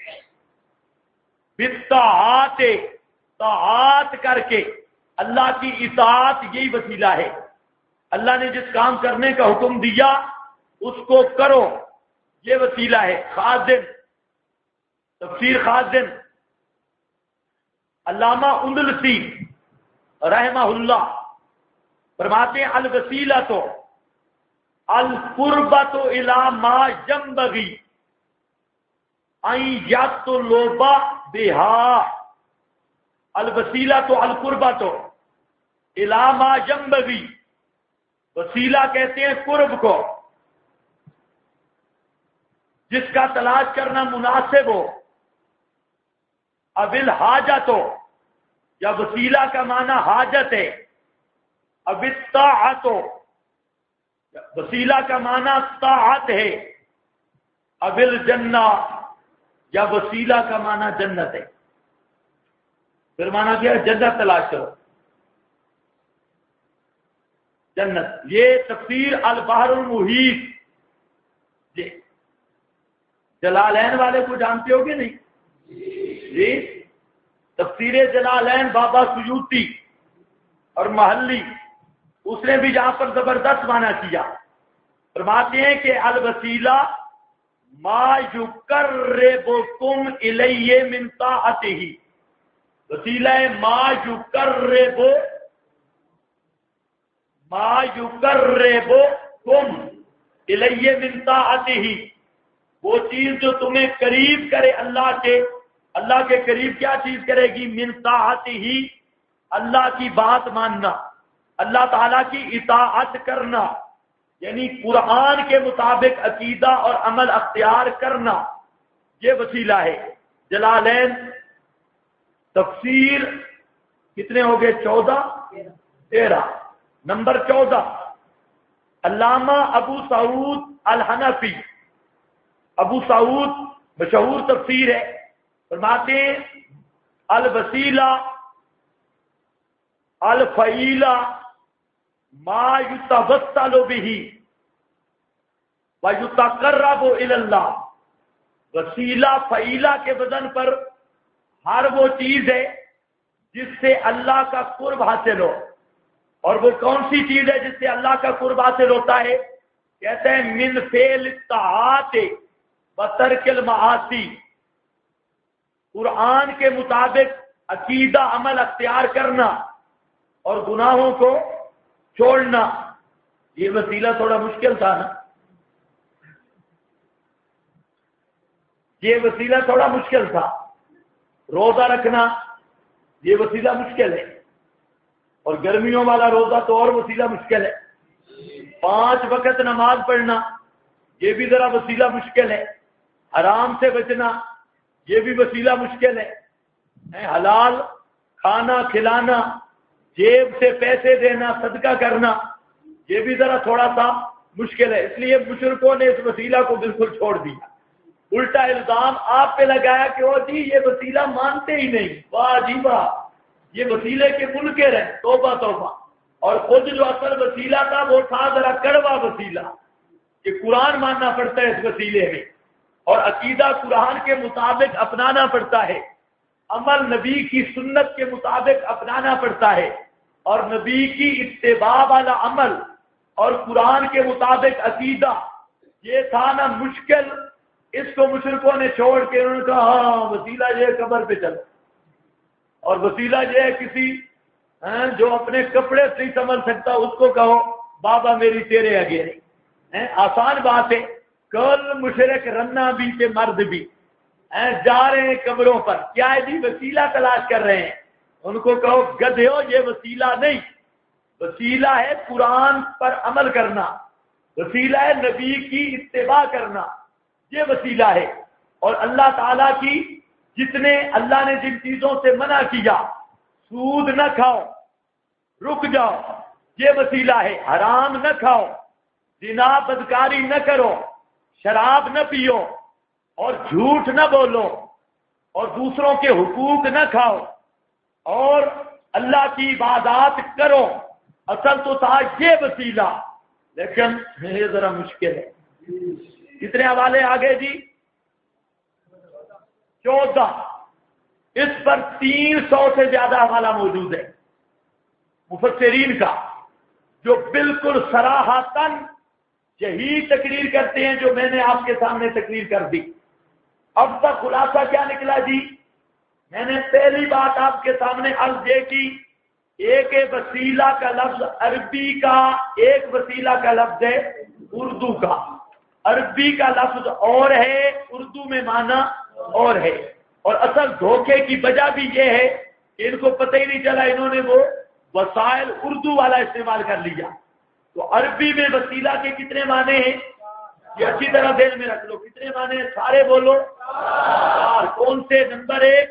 بالطاعات، طاعات کر کے اللہ کی اطاعت، یہی وسیلہ ہے۔ اللہ نے جس کام کرنے کا حکم دیا اس کو کرو، یہ وسیلہ ہے۔ خازن، تفسیر خازن۔ علامہ اندلسی رحمہ اللہ فرماتے ہیں الوسیلۃ القربۃ الی ما ینبغی ان یطلب بها، الوسیلۃ القربۃ الی ما ینبغی، وسیلہ کہتے ہیں قرب کو جس کا تلاش کرنا مناسب ہو۔ اب الحاجت ہو، یا وسیلہ کا معنی حاجت ہے۔ اب الطاعت ہو، وسیلہ کا معنی طاعت ہے۔ اب الجنہ، یا وسیلہ کا معنی جنت ہے۔ پھر معنی کیا؟ جنت تلاش کرو، جنت۔ یہ تفسیر البحر المحیط، جی جلالین والے کو جانتے ہو گے نہیں؟ جی تفسیر جلالین بابا سیوطی اور محلی، اس نے بھی جہاں پر زبردست معنی کیا، فرماتے ہیں کہ الوسیلہ ما یقربکم الیہ من طاعتہ، وسیلہ ما یقربکم الیہ من طاعتہ، وہ چیز جو تمہیں قریب کرے اللہ کے، اللہ کے قریب کیا چیز کرے گی؟ من طاعتہ، اللہ کی بات ماننا، اللہ تعالیٰ کی اطاعت کرنا، یعنی قرآن کے مطابق عقیدہ اور عمل اختیار کرنا، یہ وسیلہ ہے۔ جلالین تفسیر کتنے ہو گئے؟ 13۔ نمبر 14 علامہ ابو سعود الحنفی، ابو سعود مشہور تفسیر ہے، فرماتے ہیں الوسیلہ الفعیلہ ما یتوسل بہ ویتقرب الی اللہ، وسیلہ فعیلہ کے وزن پر ہر وہ چیز ہے جس سے اللہ کا قرب حاصل ہو۔ اور وہ کون سی چیز ہے جس سے اللہ کا قرب حاصل ہوتا ہے؟ کہتے ہیں من فعل الطاعات و ترک المعاصی، قرآن کے مطابق عقیدہ عمل اختیار کرنا اور گناہوں کو چھوڑنا، یہ وسیلہ تھوڑا مشکل تھا نا، یہ وسیلہ تھوڑا مشکل تھا۔ روزہ رکھنا یہ وسیلہ مشکل ہے، اور گرمیوں والا روزہ تو اور وسیلہ مشکل ہے۔ 5 وقت نماز پڑھنا یہ بھی ذرا وسیلہ مشکل ہے۔ حرام سے بچنا یہ بھی وسیلہ مشکل ہے۔ حلال کھانا کھلانا، جیب سے پیسے دینا، صدقہ کرنا، یہ بھی ذرا تھوڑا سا مشکل ہے۔ اس لیے مشرکوں نے اس وسیلہ کو بالکل چھوڑ دیا، الٹا الزام آپ پہ لگایا کہ وہ جی یہ وسیلہ مانتے ہی نہیں، واہ جی واہ، یہ وسیلے کے منکر ہیں، توبہ توبہ۔ اور خود جو اصل وسیلہ تھا وہ تھا ذرا کڑوا وسیلہ، کہ قرآن ماننا پڑتا ہے اس وسیلے میں، اور عقیدہ قرآن کے مطابق اپنانا پڑتا ہے، عمل نبی کی سنت کے مطابق اپنانا پڑتا ہے، اور نبی کی اتباع والا عمل اور قرآن کے مطابق عقیدہ، یہ تھا نا مشکل۔ اس کو مشرکوں نے چھوڑ کے انہوں نے کہا ہاں وسیلہ یہ قبر پہ چلو، اور وسیلہ یہ ہے کسی جو اپنے کپڑے سے سنبھل سکتا اس کو کہو بابا میری تیرے آگے نہیں، آسان بات ہے۔ کل مشرک رنا بھی کے مرد بھی جا رہے ہیں قبروں پر، کیا ہے جی وسیلہ تلاش کر رہے ہیں، ان کو کہو گدھیو یہ وسیلہ نہیں، وسیلہ ہے قرآن پر عمل کرنا، وسیلہ ہے نبی کی اتباع کرنا، یہ وسیلہ ہے۔ اور اللہ تعالیٰ کی جتنے اللہ نے جن چیزوں سے منع کیا، سود نہ کھاؤ، رک جاؤ، یہ وسیلہ ہے۔ حرام نہ کھاؤ، زنا بدکاری نہ کرو، شراب نہ پیو، اور جھوٹ نہ بولو، اور دوسروں کے حقوق نہ کھاؤ، اور اللہ کی عبادات کرو، اصل تو تھا یہ وسیلہ، لیکن یہ ذرا مشکل ہے۔ کتنے حوالے آگے جی؟ 14۔ اس پر 300 سے زیادہ حوالہ موجود ہے مفسرین کا، جو بالکل صراحتاً یہی تقریر کرتے ہیں جو میں نے آپ کے سامنے تقریر کر دی۔ اب تک خلاصہ کیا نکلا جی؟ میں نے پہلی بات آپ کے سامنے عرض یہ کی، ایک وسیلہ کا لفظ عربی کا، ایک وسیلہ کا لفظ ہے اردو کا۔ عربی کا لفظ اور ہے، اردو میں معنی اور ہے، اور اصل دھوکے کی وجہ بھی یہ ہے کہ ان کو پتہ ہی نہیں چلا، انہوں نے وہ وسائل اردو والا استعمال کر لیا۔ تو عربی میں وسیلہ کے کتنے معنی ہیں یہ اچھی طرح ذہن میں رکھ لو، کتنے معنی ہیں سارے بولو؟ 4۔ کون سے؟ نمبر 1،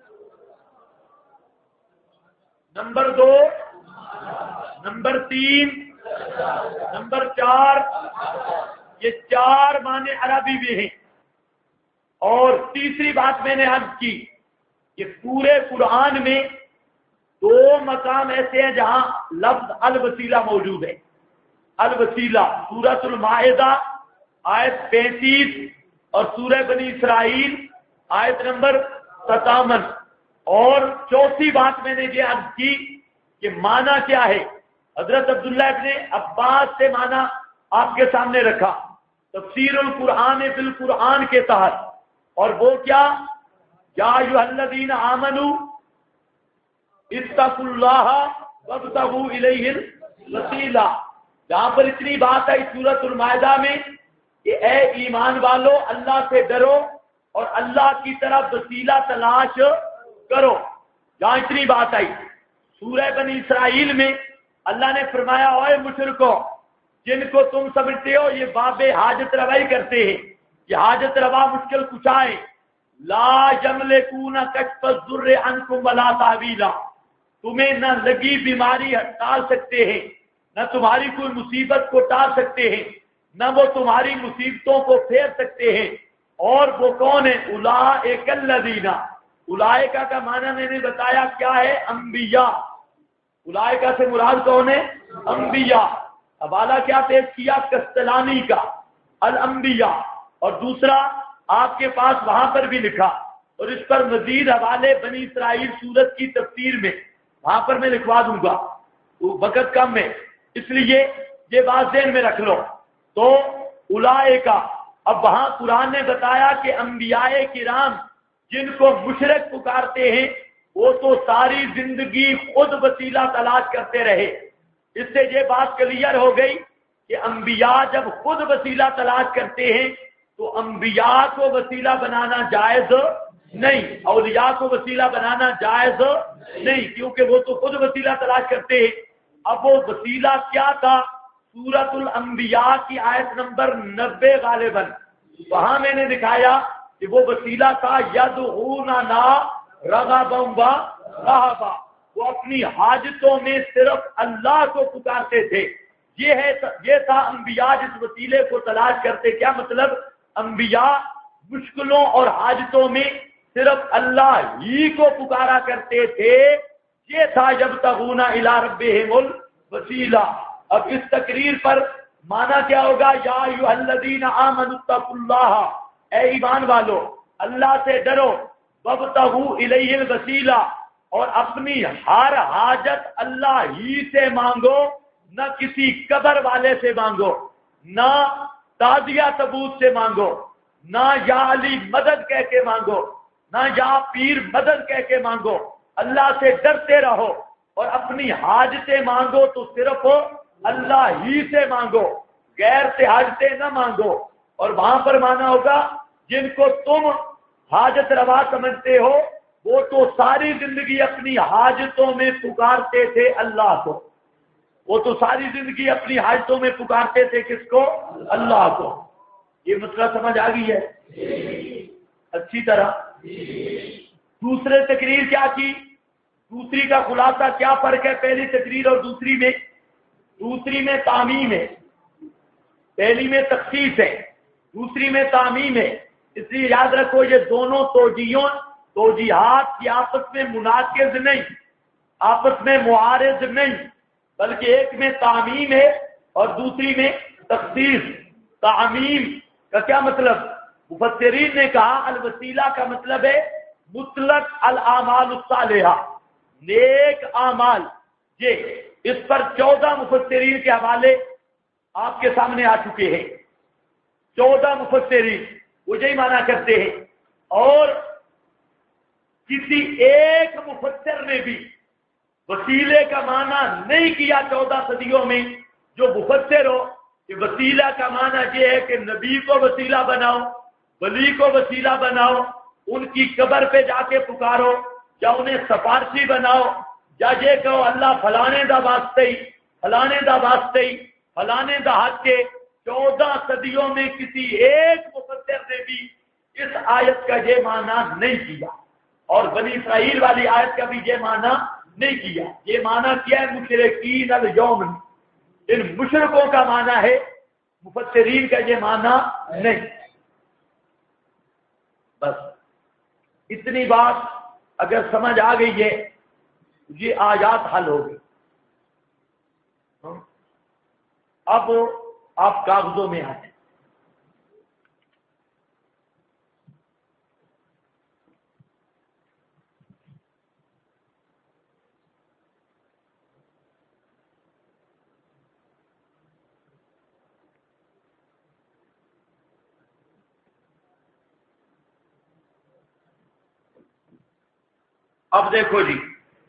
نمبر 2، نمبر 3، نمبر 4، یہ 4 معنی عربی میں ہیں۔ اور تیسری بات میں نے عرض کی کہ پورے قرآن میں 2 مقام ایسے ہیں جہاں لفظ الوسیلہ موجود ہے۔ الوسیلہ سورۃ المائدہ آیت 35 اور سورہ بنی اسرائیل آیت نمبر 57۔ اور چوتھی بات میں نے یہ عرض کی کہ معنی کیا ہے، حضرت عبداللہ ابن عباس سے معنی آپ کے سامنے رکھا تفسیر القرآن بالقرآن کے تحت، اور وہ کیا؟ یا ایھا الذین آمنوا اتقوا اللہ وابتغوا الیہ الوسیلہ۔ جہاں پر اتنی بات آئی سورۃ المائدہ میں کہ اے ایمان والو اللہ سے ڈرو اور اللہ کی طرف وسیلہ تلاش کرو، جہاں اتنی بات آئی۔ سورہ بنی اسرائیل میں اللہ نے فرمایا اوے مشرکو، جن کو تم سمجھتے ہو یہ باب حاجت روائی کرتے ہیں، یہ حاجت روا مشکل کشائے، لا یملکون کشف الضر عنکم ولا تحویلا، تمہیں نہ لگی بیماری ٹال سکتے ہیں، نہ تمہاری کوئی مصیبت کو ٹال سکتے ہیں، نہ وہ تمہاری مصیبتوں کو پھیر سکتے ہیں۔ اور وہ کون ہے؟ اولئک الذین، اولئک کا معنی میں نے بتایا کیا ہے؟ انبیاء۔ اولئک سے مراد کون ہے؟ انبیاء۔ حوالہ کیا پیش کیا؟ کستلانی کا الانبیاء، اور دوسرا آپ کے پاس وہاں پر بھی لکھا، اور اس پر مزید حوالے بنی اسرائیل سورت کی تفسیر میں وہاں پر میں لکھوا دوں گا، وقت کم ہے اس لیے یہ بات ذہن میں رکھ لو۔ تو اولئک، اب وہاں قرآن نے بتایا کہ انبیاء کرام جن کو مشرک پکارتے ہیں وہ تو ساری زندگی خود وسیلہ تلاش کرتے رہے۔ اس سے یہ بات کلیئر ہو گئی کہ انبیاء جب خود وسیلہ تلاش کرتے ہیں تو انبیاء کو وسیلہ بنانا جائز نہیں، اولیاء کو وسیلہ بنانا جائز نہیں، کیونکہ وہ تو خود وسیلہ تلاش کرتے ہیں۔ اب وہ وسیلہ کیا تھا؟ سورۃ الانبیاء کی آیت نمبر 90 غالباً، وہاں میں نے دکھایا کہ وہ وسیلہ تھا یدعوننا رغبا ورہبا، وہ اپنی حاجتوں میں صرف اللہ کو پکارتے تھے۔ یہ تھا انبیاء جس وسیلے کو تلاش کرتے۔ کیا مطلب؟ انبیاء مشکلوں اور حاجتوں میں صرف اللہ ہی کو پکارا کرتے تھے۔ یہ تھا یبتغون الی ربہم الوسیلہ۔ اب اس تقریر پر معنی کیا ہوگا؟ یا ایھا الذین آمنوا اتقوا اللہ، اے ایمان والو اللہ سے ڈرو، وابتغوا الیہ الوسیلہ، اور اپنی ہر حاجت اللہ ہی سے مانگو، نہ کسی قبر والے سے مانگو، نہ تازیہ ثبوت سے مانگو، نہ یا علی مدد کہہ کے مانگو، نہ یا پیر مدد کہہ کے مانگو۔ اللہ سے ڈرتے رہو اور اپنی حاجتیں مانگو تو صرف اللہ ہی سے مانگو، غیر سے حاجتیں نہ مانگو۔ اور وہاں پر مانا ہوگا جن کو تم حاجت روا سمجھتے ہو وہ تو ساری زندگی اپنی حاجتوں میں پکارتے تھے اللہ کو، وہ تو ساری زندگی اپنی حاجتوں میں پکارتے تھے کس کو؟ اللہ کو۔ یہ مسئلہ سمجھ آ گئی ہے اچھی طرح؟ دوسرے تقریر کیا کی؟ دوسری کا خلاصہ کیا فرق ہے پہلی تقریر اور دوسری میں؟ دوسری میں تعمیم ہے، پہلی میں تخصیص ہے، دوسری میں تعمیم ہے۔ اس لیے یاد رکھو یہ دونوں توجیہات کی آپس میں مناقض نہیں، آپس میں معارض نہیں، بلکہ ایک میں تعمیم ہے اور دوسری میں تخصیص۔ تعمیم کا کیا مطلب؟ مفسرین نے کہا الوسیلہ کا مطلب ہے مطلق الاعمال الصالحہ، نیک اعمال۔ یہ اس پر 14 مفسرین کے حوالے آپ کے سامنے آ چکے ہیں۔ 14 مفسرین وہ یہی مانا کرتے ہیں، اور کسی ایک مفسر نے بھی وسیلے کا معنی نہیں کیا 14 صدیوں میں جو مفسر ہو کہ وسیلہ کا معنی یہ ہے کہ نبی کو وسیلہ بناؤ، ولی کو وسیلہ بناؤ، ان کی قبر پہ جا کے پکارو، یا انہیں سفارشی بناؤ، یا یہ کہو اللہ فلانے دا واسطے ہی، فلانے دا واسطے ہی، فلانے دا حق کے۔ 14 صدیوں میں کسی ایک مفسر نے بھی اس آیت کا یہ معنی نہیں کیا، اور بنی اسرائیل والی آیت کا بھی یہ معنی نہیں کیا۔ یہ معنی کیا ہے مشرکین الیوم، ان مشرکوں کا معنی ہے، مفسرین کا یہ معنی نہیں۔ بس اتنی بات اگر سمجھ آ گئی ہے یہ آیات حل ہو گئی۔ اب آپ کاغذوں میں آئیں۔ اب دیکھو جی،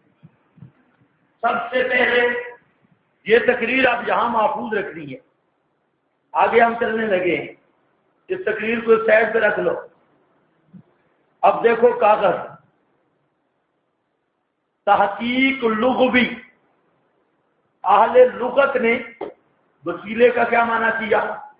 سب سے پہلے یہ تقریر اب یہاں محفوظ رکھنی ہے، آگے ہم چلنے لگے ہیں، اس تقریر کو سائڈ پہ رکھ لو۔ اب دیکھو کاغذ، تحقیق لغوی، اہل لغت نے وسیلے کا کیا معنی کیا؟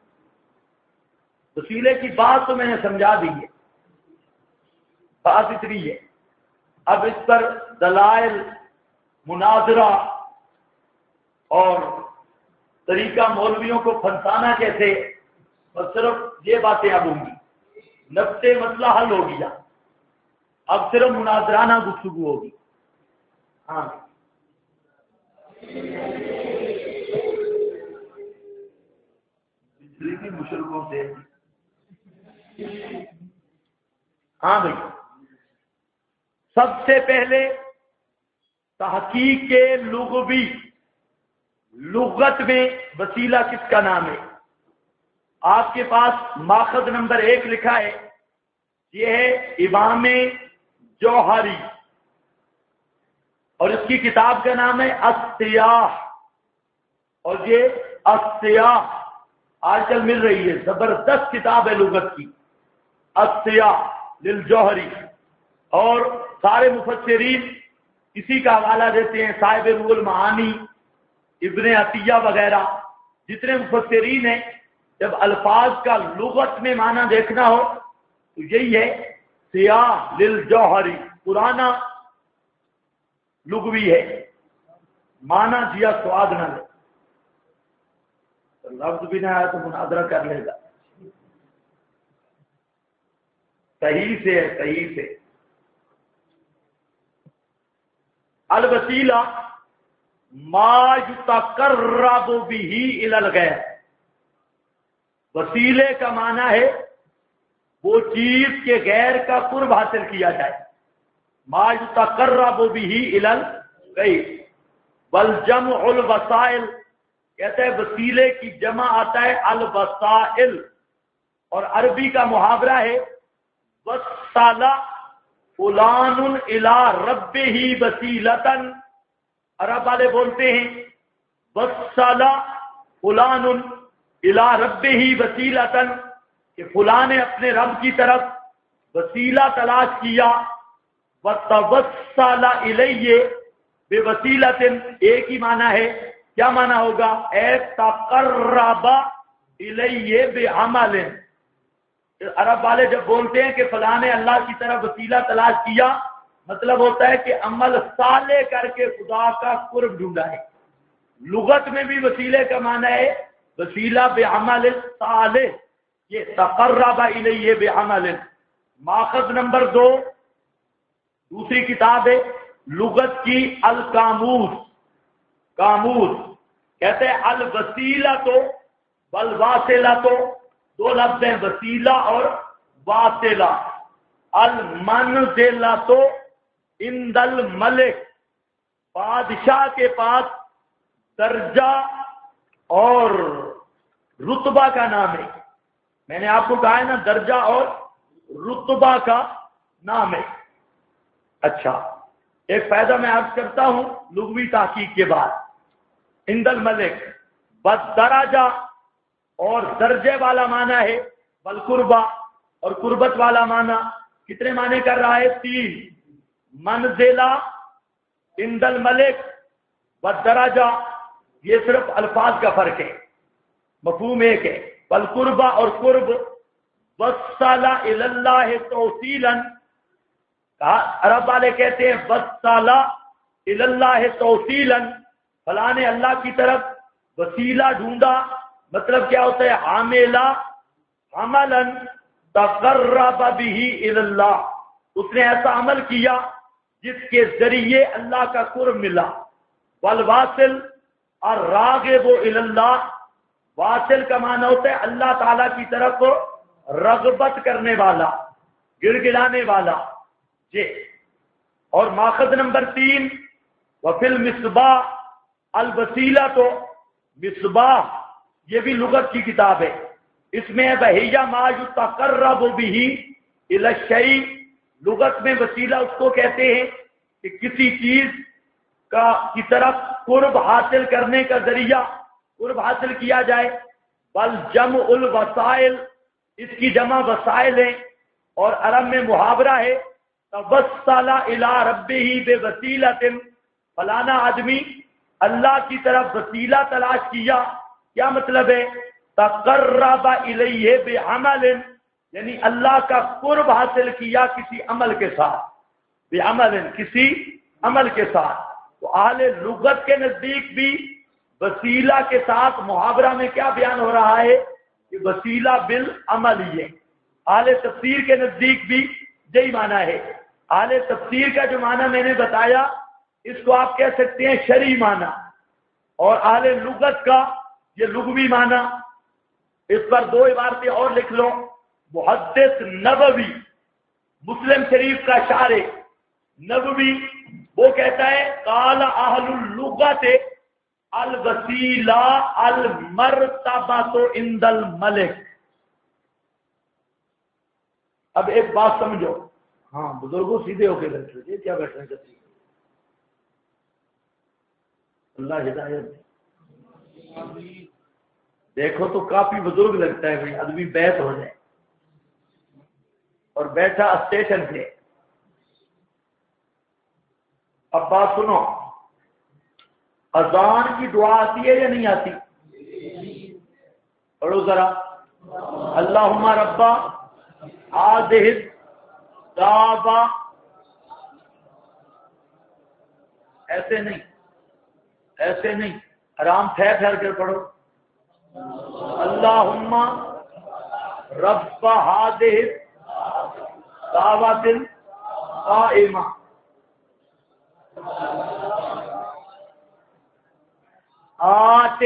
وسیلے کی بات تو میں نے سمجھا دی ہے، بات اتنی ہے۔ اب اس پر دلائل، مناظرہ اور طریقہ مولویوں کو پھنسانا کیسے، بس صرف یہ باتیں اب ہوں گی۔ نقطے مسئلہ حل ہو گیا، اب صرف مناظرانہ گفتگو ہوگی۔ ہاں بجلی کی مشرکوں سے، ہاں بھائی، سب سے پہلے تحقیق لغوی، لغت میں وسیلہ کس کا نام ہے؟ آپ کے پاس ماخذ نمبر 1 لکھا ہے، یہ ہے امام جوہری، اور اس کی کتاب کا نام ہے السیاح، اور یہ السیاح آج کل مل رہی ہے، زبردست کتاب ہے لغت کی، السیاح للجوہری، اور سارے مفسرین اسی کا حوالہ دیتے ہیں، صاحب روح المعانی، ابن عطیہ وغیرہ جتنے مفسرین ہیں، جب الفاظ کا لغت میں معنی دیکھنا ہو تو یہی ہے سیاح للجوہری، پرانا لغوی ہے، معنی جیا سواد نہ لے، لفظ بھی نہ آیا تو مناظرہ کر لے گا، صحیح سے ہے، صحیح سے۔ الوسیلہ ما یتقرب بہ الی الغیر، وسیلے کا معنی ہے وہ چیز کے غیر کا قرب حاصل کیا جائے، ما یتقرب بہ الی الغیر، والجمع الوسائل، کہتے ہیں وسیلے کی جمع آتا ہے الوسائل، اور عربی کا محاورہ ہے وصل فلان الی ربہ وسیلۃ، عرب والے بولتے ہیں وصل فلان الی ربہ وسیلۃ، کہ فلاں نے اپنے رب کی طرف وسیلہ تلاش کیا، وتوسل الیہ بوسیلۃ، ایک ہی معنی ہے، کیا معنی ہوگا؟ اے تقرب الیہ بعمل، عرب والے جب بولتے ہیں کہ فلاں نے اللہ کی طرف وسیلہ تلاش کیا، مطلب ہوتا ہے کہ عمل صالح کر کے خدا کا قرب ڈھونڈا ہے۔ لغت میں بھی وسیلے کا معنی ہے وسیلہ بعمل صالح، یہ تقرب الیہ بعمل۔ ماخذ نمبر 2 دوسری کتاب ہے لغت کی القاموس، قاموس، کہتے ہیں الوسیلہ تو والواصلہ، تو دو لفظ ہیں وسیلہ اور واصلہ، المنزلہ تو عند الملک، بادشاہ کے پاس درجہ اور رتبہ کا نام ہے، میں نے آپ کو کہا ہے نا درجہ اور رتبہ کا نام ہے۔ اچھا، ایک فائدہ میں عرض کرتا ہوں لغوی تحقیق کے بعد، عند الملک بدرجہ، اور درجے والا معنی ہے بالقربہ، اور قربت والا معنی کتنے معنی کر رہا ہے؟ 3، منزلہ، عند الملک، بدرجہ، یہ صرف الفاظ کا فرق ہے، مفہوم ایک ہے، بالقربہ اور قرب، وصل الی اللہ توصیلا، عرب والے کہتے ہیں وصل الی اللہ توصیلا، فلاں نے اللہ کی طرف وسیلہ ڈھونڈا، مطلب کیا ہوتا ہے؟ عاملہ عملا تقرب بہ الی اللہ، اس نے ایسا عمل کیا جس کے ذریعے اللہ کا قرب ملا۔ والواصل الراغب الی اللہ، واصل کا معنی ہوتا ہے اللہ تعالیٰ کی طرف رغبت کرنے والا، گڑگڑانے والا، جی۔ اور ماخذ نمبر 3 وفی المصباح الوسیلہ، تو مصباح یہ بھی لغت کی کتاب ہے، اس میں وہی ما یتقرب بہ الی الشیء، لغت میں وسیلہ اس کو کہتے ہیں کہ کسی چیز کی طرف قرب حاصل کرنے کا ذریعہ قرب حاصل کیا جائے۔ بل جمع الوسائل، اس کی جمع وسائل ہے، اور عرب میں محاورہ ہے توسل الی ربہ بوسیلۃ، فلانا آدمی اللہ کی طرف وسیلہ تلاش کیا، کیا مطلب ہے؟ تقرب الیہ بعمل، یعنی اللہ کا قرب حاصل کیا کسی عمل کے ساتھ، بعمل، کسی عمل کے ساتھ۔ تو اہل لغت کے نزدیک بھی وسیلہ کے ساتھ محاورہ میں کیا بیان ہو رہا ہے کہ وسیلہ بالعمل ہی ہے۔ اہل تفسیر کے نزدیک بھی یہی معنی ہے۔ اہل تفسیر کا جو معنی میں نے بتایا اس کو آپ کہہ سکتے ہیں شرعی معنی، اور اہل لغت کا یہ لغوی معنی۔ اس پر 2 عبارتیں اور لکھ لو۔ محدث نبوی، مسلم شریف کا شارح نبوی، وہ کہتا ہے قال اہل اللغت الوسیلہ المرتبہ عند الملک، اب ایک بات سمجھو، ہاں بزرگوں سیدھے ہو کے بیٹھ رہے کیا بیٹھ رہے ہیں؟ اللہ ہدایت دے۔ دیکھو تو کافی بزرگ لگتا ہے بھائی، ادبی بیت ہو جائے اور بیٹھا اسٹیشن پہ۔ اب بات سنو، اذان کی دعا آتی ہے یا نہیں آتی؟ پڑھو ذرا، اللہم ربا ہذہ الدعوہ، ایسے نہیں، ایسے نہیں، آرام ٹھہر ٹھہر کر پڑھو، اللہم رب ہذہ الدعوۃ القائمہ، آت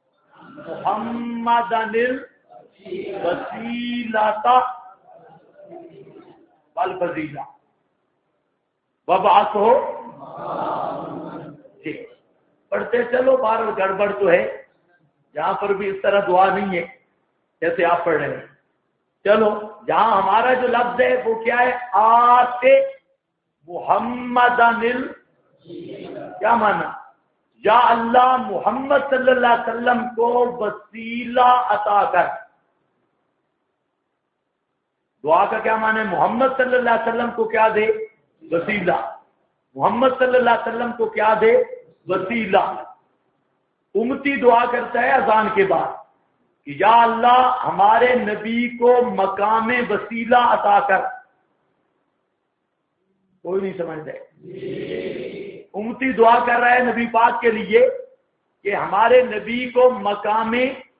محمدن الوسیلۃ والفضیلہ وابعثہ، جی پڑھتے چلو، بار گڑبڑ تو ہے، جہاں پر بھی اس طرح دعا نہیں ہے جیسے آپ پڑھ رہے ہیں۔ چلو جہاں ہمارا جو لفظ ہے وہ کیا ہے؟ آت محمدن کیا مانا؟ یا اللہ محمد صلی اللہ علیہ وسلم کو وسیلہ عطا کر۔ دعا کا کیا معنی ہے؟ محمد صلی اللہ علیہ وسلم کو کیا دے؟ وسیلہ۔ محمد صلی اللہ علیہ وسلم کو کیا دے؟ وسیلہ۔ امتی دعا کرتا ہے اذان کے بعد کہ یا اللہ ہمارے نبی کو مقام وسیلہ عطا کر۔ کوئی نہیں سمجھتا ہے؟ امتی دعا کر رہا ہے نبی پاک کے لیے کہ ہمارے نبی کو مقام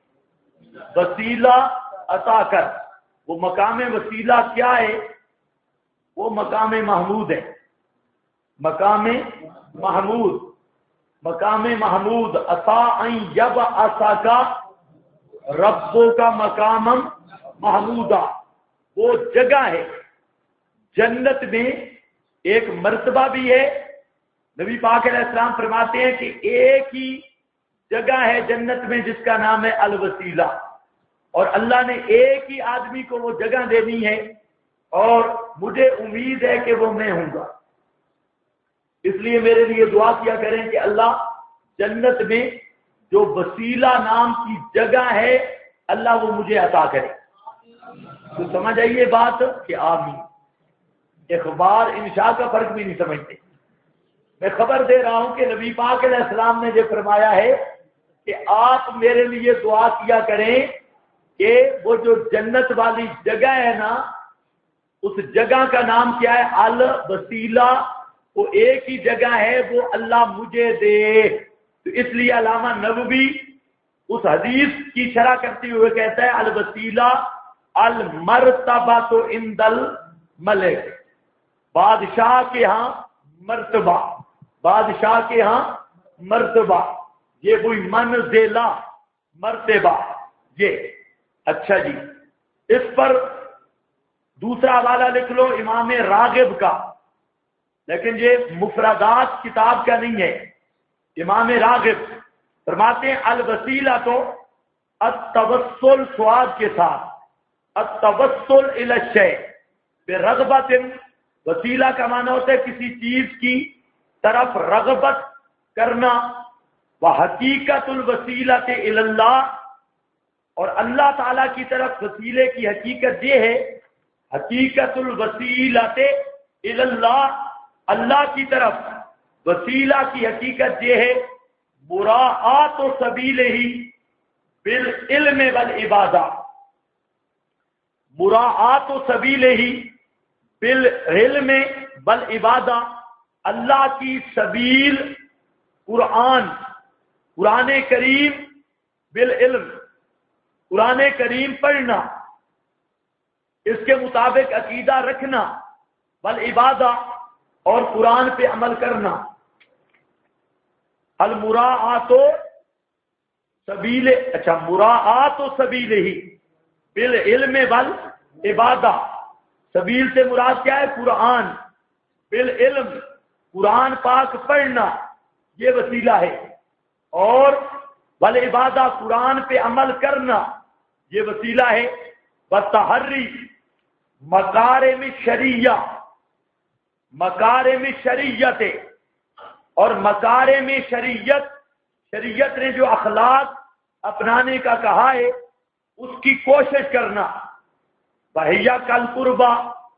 وسیلہ عطا کر۔ وہ مقام وسیلہ کیا ہے؟ وہ مقام محمود ہے۔ مقام محمود، مقام محمود، عطا ان یبعثک ربک مقام محمودا، وہ جگہ ہے جنت میں، ایک مرتبہ بھی ہے۔ نبی پاک علیہ السلام فرماتے ہیں کہ ایک ہی جگہ ہے جنت میں جس کا نام ہے الوسیلہ، اور اللہ نے ایک ہی آدمی کو وہ جگہ دینی ہے، اور مجھے امید ہے کہ وہ میں ہوں گا۔ اس لیے میرے لیے دعا کیا کریں کہ اللہ جنت میں جو وسیلہ نام کی جگہ ہے اللہ وہ مجھے عطا کرے۔ تو سمجھ آئیے بات کہ آمین۔ اخبار انشاء کا فرق بھی نہیں سمجھتے۔ میں خبر دے رہا ہوں کہ نبی پاک علیہ السلام نے جو فرمایا ہے کہ آپ میرے لیے دعا کیا کریں کہ وہ جو جنت والی جگہ ہے نا، اس جگہ کا نام کیا ہے؟ الوسیلہ۔ وہ ایک ہی جگہ ہے، وہ اللہ مجھے دے۔ تو اس لیے علامہ نووی اس حدیث کی شرح کرتے ہوئے کہتا ہے الوسیلہ المرتبہ عند الملک، بادشاہ کے ہاں مرتبہ، بادشاہ کے ہاں مرتبہ، یہ وہی منزلہ مرتبہ یہ۔ اچھا جی، اس پر دوسرا حوالہ لکھ لو امام راغب کا، لیکن یہ مفردات کتاب کا نہیں ہے۔ امام راغب فرماتے ہیں الوسیلہ تو التوسل سواد کے ساتھ، التوسل الی الشیء برغبۃ، وسیلہ کا معنی ہوتا ہے کسی چیز کی طرف رغبت کرنا، وحقیقت الوسیلۃ الی اللہ، اور اللہ تعالی کی طرف وسیلے کی حقیقت یہ ہے، حقیقت الوسیلۃ الی اللہ، اللہ کی طرف وسیلہ کی حقیقت یہ ہے مراعات و سبیلہ بالعلم والعبادہ، مراعات و سبیلہ بالعلم والعبادہ، اللہ کی سبیل قرآن، قرآن کریم، بالعلم، قرآن کریم پڑھنا، اس کے مطابق عقیدہ رکھنا، والعبادہ، اور قرآن پہ عمل کرنا۔ المراعات سبیل، اچھا مراعات سبیل ہی بالعلم والعبادہ، سبیل سے مراد کیا ہے؟ قرآن، بالعلم قرآن پاک پڑھنا یہ وسیلہ ہے، اور والعبادہ قرآن پہ عمل کرنا یہ وسیلہ ہے، والتحری مکارم شریعہ، مکارم شریعت، اور مکارم شریعت، شریعت نے جو اخلاق اپنانے کا کہا ہے اس کی کوشش کرنا. بھیا کل قربا،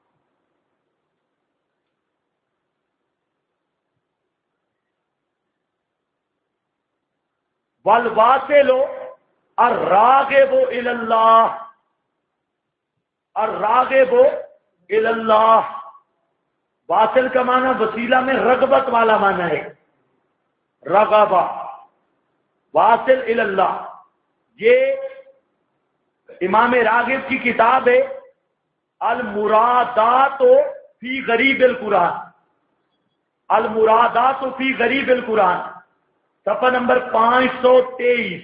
والواصل الراغب الی اللہ، الراغب الی اللہ. واصل کا معنی وسیلہ میں رغبت والا معنی ہے، رغبہ، واصل الی اللہ. یہ امام راغب کی کتاب ہے المرادات فی غریب القرآن، المرادات فی غریب القرآن، صفحہ نمبر 523.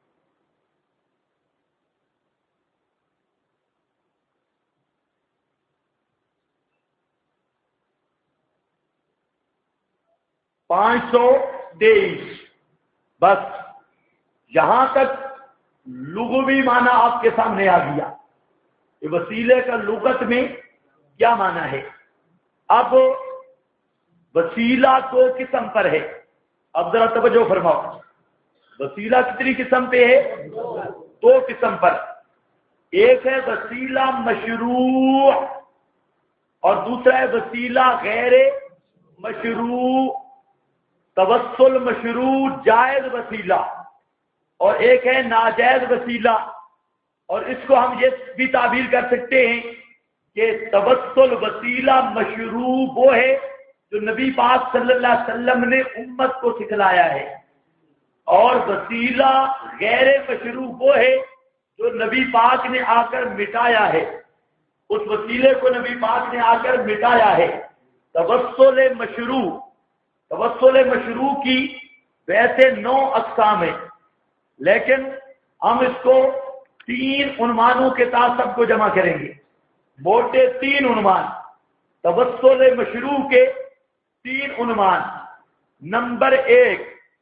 بس یہاں تک لغوی معنی آپ کے سامنے آ گیا کہ وسیلے کا لغت میں کیا معنی ہے. اب وسیلہ دو قسم پر ہے. اب ذرا توجہ فرماؤ، وسیلہ کتنی قسم پہ ہے؟ دو قسم پر. ایک ہے وسیلہ مشروع اور دوسرا ہے وسیلہ غیر مشروع. توسل مشروع جائز وسیلہ اور ایک ہے ناجائز وسیلہ. اور اس کو ہم یہ بھی تعبیر کر سکتے ہیں کہ توسل وسیلہ مشروع وہ ہے جو نبی پاک صلی اللہ علیہ وسلم نے امت کو سکھلایا ہے، اور وسیلہ غیر مشروع وہ ہے جو نبی پاک نے آ کر مٹایا ہے. اس وسیلے کو نبی پاک نے آ کر مٹایا ہے. توسل مشروع، توسل مشروع کی ویسے 9 اقسام ہیں، لیکن ہم اس کو 3 عنوانوں کے تحت سب کو جمع کریں گے. موٹے 3 عنوان، توسل مشروع کے 3 عنوان. نمبر 1،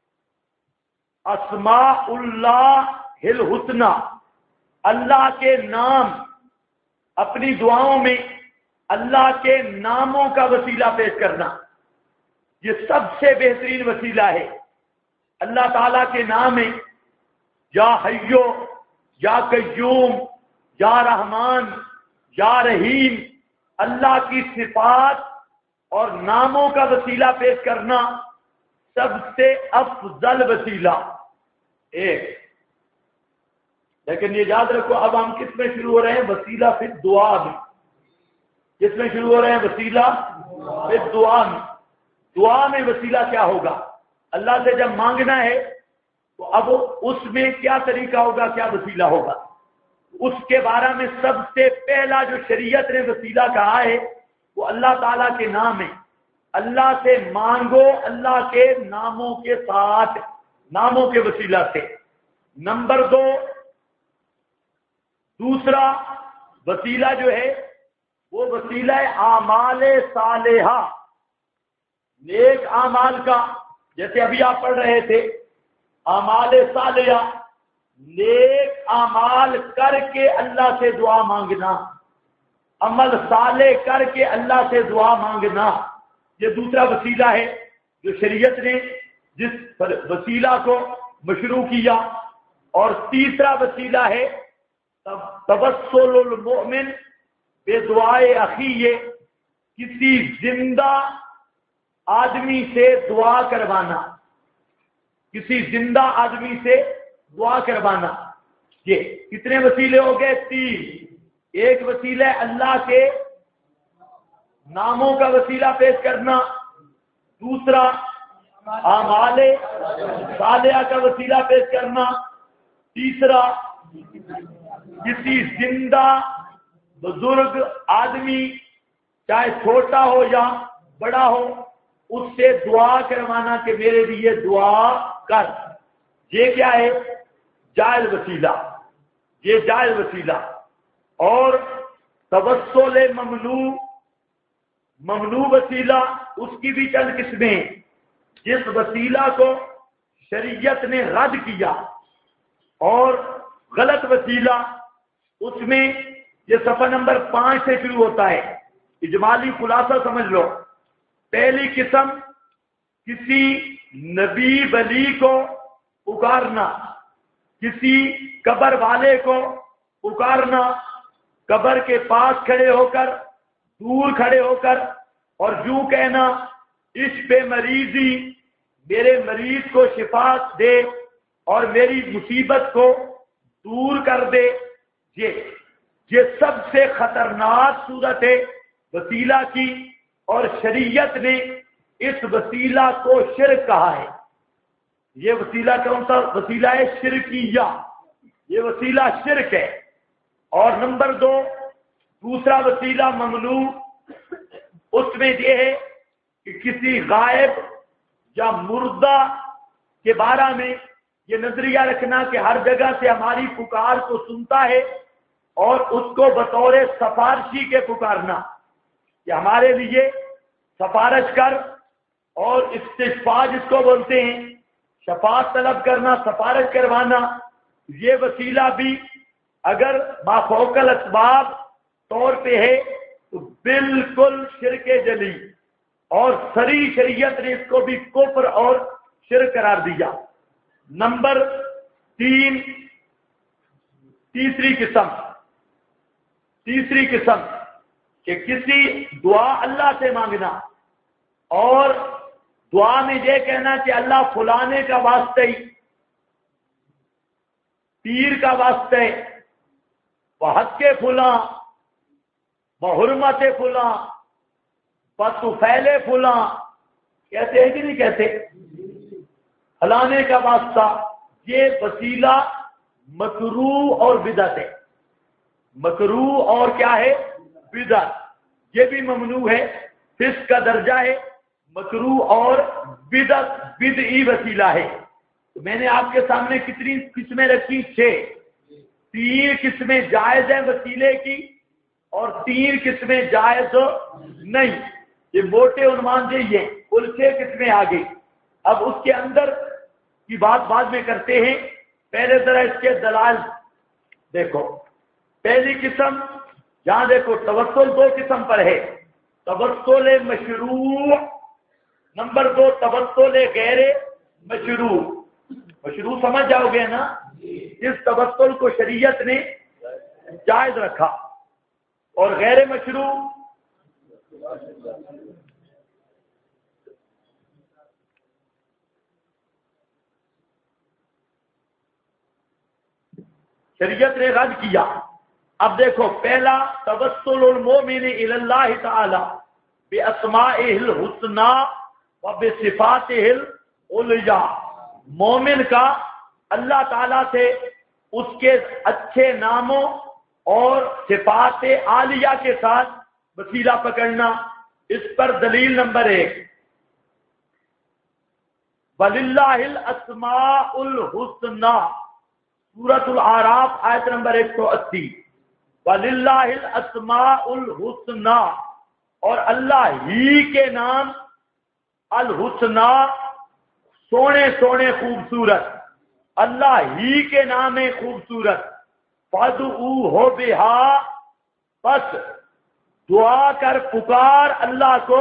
اسماء اللہ الحسنی، اللہ کے نام، اپنی دعاؤں میں اللہ کے ناموں کا وسیلہ پیش کرنا. یہ سب سے بہترین وسیلہ ہے. اللہ تعالیٰ کے نام ہے یا حیو، یا قیوم، یا رحمان، یا رحیم. اللہ کی صفات اور ناموں کا وسیلہ پیش کرنا سب سے افضل وسیلہ ایک. لیکن یہ یاد رکھو، اب ہم کس میں شروع ہو رہے ہیں؟ وسیلہ پھر دعا میں. کس میں شروع ہو رہے ہیں؟ وسیلہ پھر دعا میں. دعا میں وسیلہ کیا ہوگا؟ اللہ سے جب مانگنا ہے تو اب اس میں کیا طریقہ ہوگا، کیا وسیلہ ہوگا؟ اس کے بارے میں سب سے پہلا جو شریعت نے وسیلہ کہا ہے وہ اللہ تعالیٰ کے نام ہے. اللہ سے مانگو اللہ کے ناموں کے ساتھ، ناموں کے وسیلہ سے. نمبر 2، دوسرا وسیلہ جو ہے وہ وسیلہ اعمال صالحہ، نیک اعمال کا. جیسے ابھی آپ پڑھ رہے تھے اعمال صالحہ، نیک اعمال کر کے اللہ سے دعا مانگنا، عمل صالح کر کے اللہ سے دعا مانگنا. یہ دوسرا وسیلہ ہے جو شریعت نے جس وسیلہ کو مشروع کیا. اور تیسرا وسیلہ ہے توسل المؤمن بے دعائے اخیہ، کسی زندہ آدمی سے دعا کروانا، کسی زندہ آدمی سے دعا کروانا. یہ کتنے وسیلے ہو گئے؟ 3. ایک وسیلہ اللہ کے ناموں کا وسیلہ پیش کرنا، دوسرا اعمال صالحہ کا وسیلہ پیش کرنا، تیسرا کسی زندہ بزرگ آدمی چاہے چھوٹا ہو یا بڑا ہو اس سے دعا کروانا کہ میرے لیے دعا کر. یہ کیا ہے؟ جائز وسیلہ، یہ جائز وسیلہ. اور توسل ممنوع وسیلہ، اس کی بھی چند قسمیں. جس وسیلہ کو شریعت نے رد کیا اور غلط وسیلہ، اس میں یہ صفحہ نمبر 5 سے شروع ہوتا ہے. اجمالی خلاصہ سمجھ لو. پہلی قسم کسی نبی ولی کو پکارنا، کسی قبر والے کو پکارنا، قبر کے پاس کھڑے ہو کر، دور کھڑے ہو کر، اور یوں کہنا اس پہ مریضی، میرے مریض کو شفا دے اور میری مصیبت کو دور کر دے. یہ سب سے خطرناک صورت ہے وسیلہ کی، اور شریعت نے اس وسیلہ کو شرک کہا ہے. یہ وسیلہ کون سا وسیلہ ہے؟ شرکیہ. یہ وسیلہ شرک ہے. اور نمبر 2 دوسرا وسیلہ ممنوع، اس میں یہ ہے کہ کسی غائب یا مردہ کے بارے میں یہ نظریہ رکھنا کہ ہر جگہ سے ہماری پکار کو سنتا ہے اور اس کو بطور سفارشی کے پکارنا کہ ہمارے لیے سفارش کر، اور استشفاء جس کو بولتے ہیں، شفاعت طلب کرنا، سفارش کروانا. یہ وسیلہ بھی اگر مافوق الاسباب طور پہ ہے تو بالکل شرک جلی، اور سری شریعت نے اس کو بھی کفر اور شرک قرار دیا. نمبر 3 تیسری قسم کہ کسی دعا اللہ سے مانگنا اور دعا میں یہ کہنا کہ اللہ فلانے کا واسطہ ہی، پیر کا واسطہ ہے، بحق فلاں، بحرمت فلاں، بطفیل فلاں، کہتے ہیں کہ نہیں کہتے؟ فلانے کا واسطہ. یہ وسیلہ مکروہ اور بدعت ہے. مکروہ اور کیا ہے؟ بدعت. یہ بھی ممنوع ہے، فسق کا درجہ ہے. مکروہ اور بدعی وسیلہ ہے. تو میں نے آپ کے سامنے کتنی قسمیں رکھی؟ 6. 3 قسمیں جائز ہیں وسیلے کی اور 3 قسمیں جائز نہیں. یہ موٹے عنوان یہی ہیں. کل 6 قسمیں آ گئی. اب اس کے اندر کی بات بعد میں کرتے ہیں. پہلے ذرا اس کے دلائل دیکھو. پہلی قسم یہاں دیکھو، توسل 2 قسم پر ہے. توسل مشروع، نمبر 2 توسل غیر مشروع. مشروع سمجھ جاؤ گے نا؟ اس توسل کو شریعت نے جائز رکھا. اور غیر مشروع شریعت نے رد کیا. اب دیکھو، پہلا توسل المؤمن الی اللہ تعالی باسمائہ الحسنی و بصفاتہ العلیٰ. مومن کا اللہ تعالیٰ سے اس کے اچھے ناموں اور صفات عالیہ کے ساتھ وسیلہ پکڑنا. اس پر دلیل نمبر 1، وَلِلَّهِ الْأَسْمَاءُ الْحُسْنَى، سورۃ الاعراف آیت نمبر 180. وَلِلَّهِ الْأَسْمَاءُ الْحُسْنَى، اور اللہ ہی کے نام الحسنى، سونے سونے خوبصورت. اللہ ہی کے نام ہے خوبصورت. فَادْعُوهُ بِهَا، بس دعا کر، پکار اللہ کو،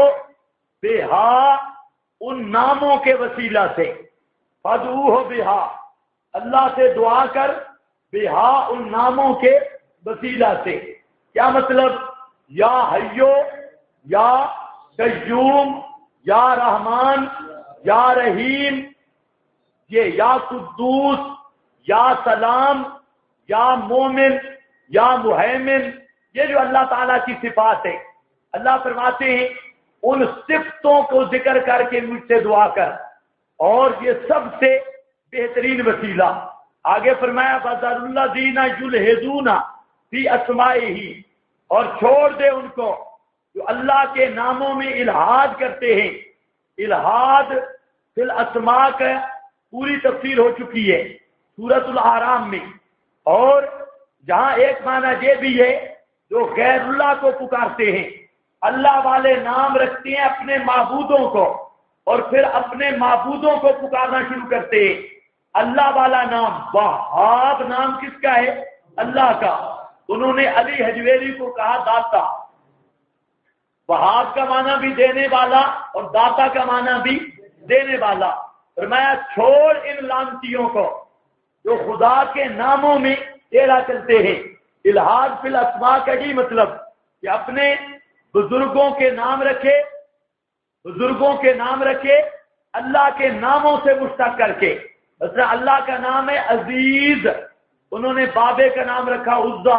بِهَا، ان ناموں کے وسیلہ سے. فَادْعُوهُ بِهَا، اللہ سے دعا کر، بِهَا، ان ناموں کے وسیلہ سے. کیا مطلب؟ یا حیو، یا قیوم، یا رحمان، یا رحیم، یہ یا قدوس، یا سلام، یا مومن، یا مہیمن، یہ جو اللہ تعالیٰ کی صفات ہے. اللہ فرماتے ہیں ان صفتوں کو ذکر کر کے مجھ سے دعا کر، اور یہ سب سے بہترین وسیلہ. آگے فرمایا فَذَرُ الَّذِينَ يُلْحِدُونَ فِي أَسْمَائِهِ، اور چھوڑ دے ان کو جو اللہ کے ناموں میں الحاد کرتے ہیں. الحاد فی الاسماء کا پوری تفسیر ہو چکی ہے سورۃ الاعراف میں. اور جہاں ایک معنی یہ بھی ہے جو غیر اللہ کو پکارتے ہیں. اللہ والے نام رکھتے ہیں اپنے معبودوں کو، اور پھر اپنے معبودوں کو پکارنا شروع کرتے ہیں. اللہ والا نام، وہاب نام کس کا ہے؟ اللہ کا. انہوں نے علی حجویری کو کہا داتا. وہاب کا معنی بھی دینے والا اور داتا کا معنی بھی دینے والا. فرمایا چھوڑ ان لانتیوں کو جو خدا کے ناموں میں ٹیڑھا چلتے ہیں. الہاد فی الاسماء کا یہ مطلب کہ اپنے بزرگوں کے نام رکھے، بزرگوں کے نام رکھے اللہ کے ناموں سے مشتق کر کے. مثلا اللہ کا نام ہے عزیز، انہوں نے بابے کا نام رکھا عزا.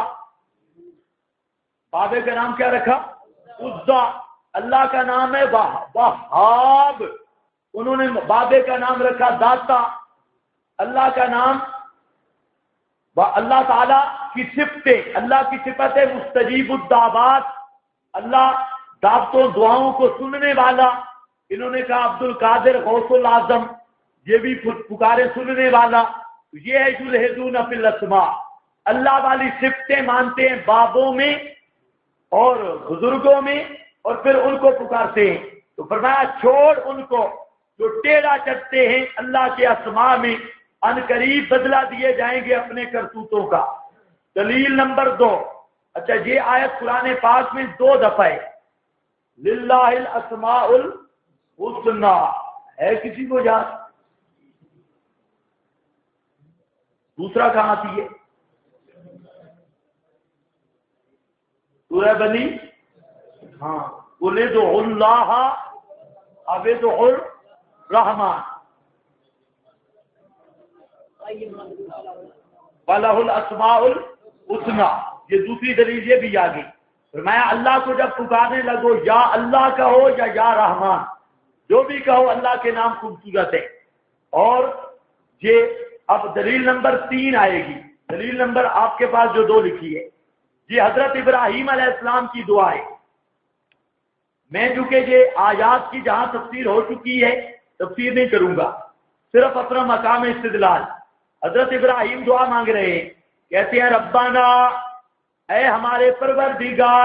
بابے کا نام کیا رکھا؟ عزا. اللہ کا نام ہے وہاب، انہوں نے بابے کا نام رکھا داتا. اللہ کا نام، اللہ تعالیٰ کی صفتیں، اللہ کی صفت ہے مستجیب الدعوات، اللہ دعوتوں دعاؤں کو سننے والا. انہوں نے کہا عبد القادر غوث العظم، یہ بھی پکارے سننے والا. یہ ہے یلحدون فی الاسماء، اللہ والی صفتیں مانتے ہیں بابوں میں اور بزرگوں میں اور پھر ان کو پکارتے ہیں. تو فرمایا چھوڑ ان کو جو ٹیڑھا چلتے ہیں اللہ کے اسماء میں، ان قریب بدلہ دیے جائیں گے اپنے کرتوتوں کا. دلیل نمبر 2. اچھا یہ آیت قرآن پاک میں 2 دفعہ ہے. للہ الاسماء الحسنی ہے کسی کو یاد؟ دوسرا کہاں آتی ہے؟ سورہ بنی، ہاں قل ادعوا اللہ او ادعوا الرحمن وَلَهُ الْأَسْمَاءُ الْحُسْنَى. یہ دوسری دلیل یہ بھی آ گئی. فرمایا اللہ کو جب پکارنے لگو یا اللہ کہو یا رحمان، جو بھی کہو اللہ کے نام خوبصورت ہے. اور یہ اب دلیل نمبر 3 آئے گی. دلیل نمبر آپ کے پاس جو 2 لکھی ہے، یہ حضرت ابراہیم علیہ السلام کی دعا ہے. میں چونکہ یہ آیات کی جہاں تفسیر ہو چکی ہے تفسیر نہیں کروں گا، صرف اپنا مقام استدلال. حضرت ابراہیم دعا مانگ رہے ہیں، کہتے ہیں ربنا، اے ہمارے پروردگار،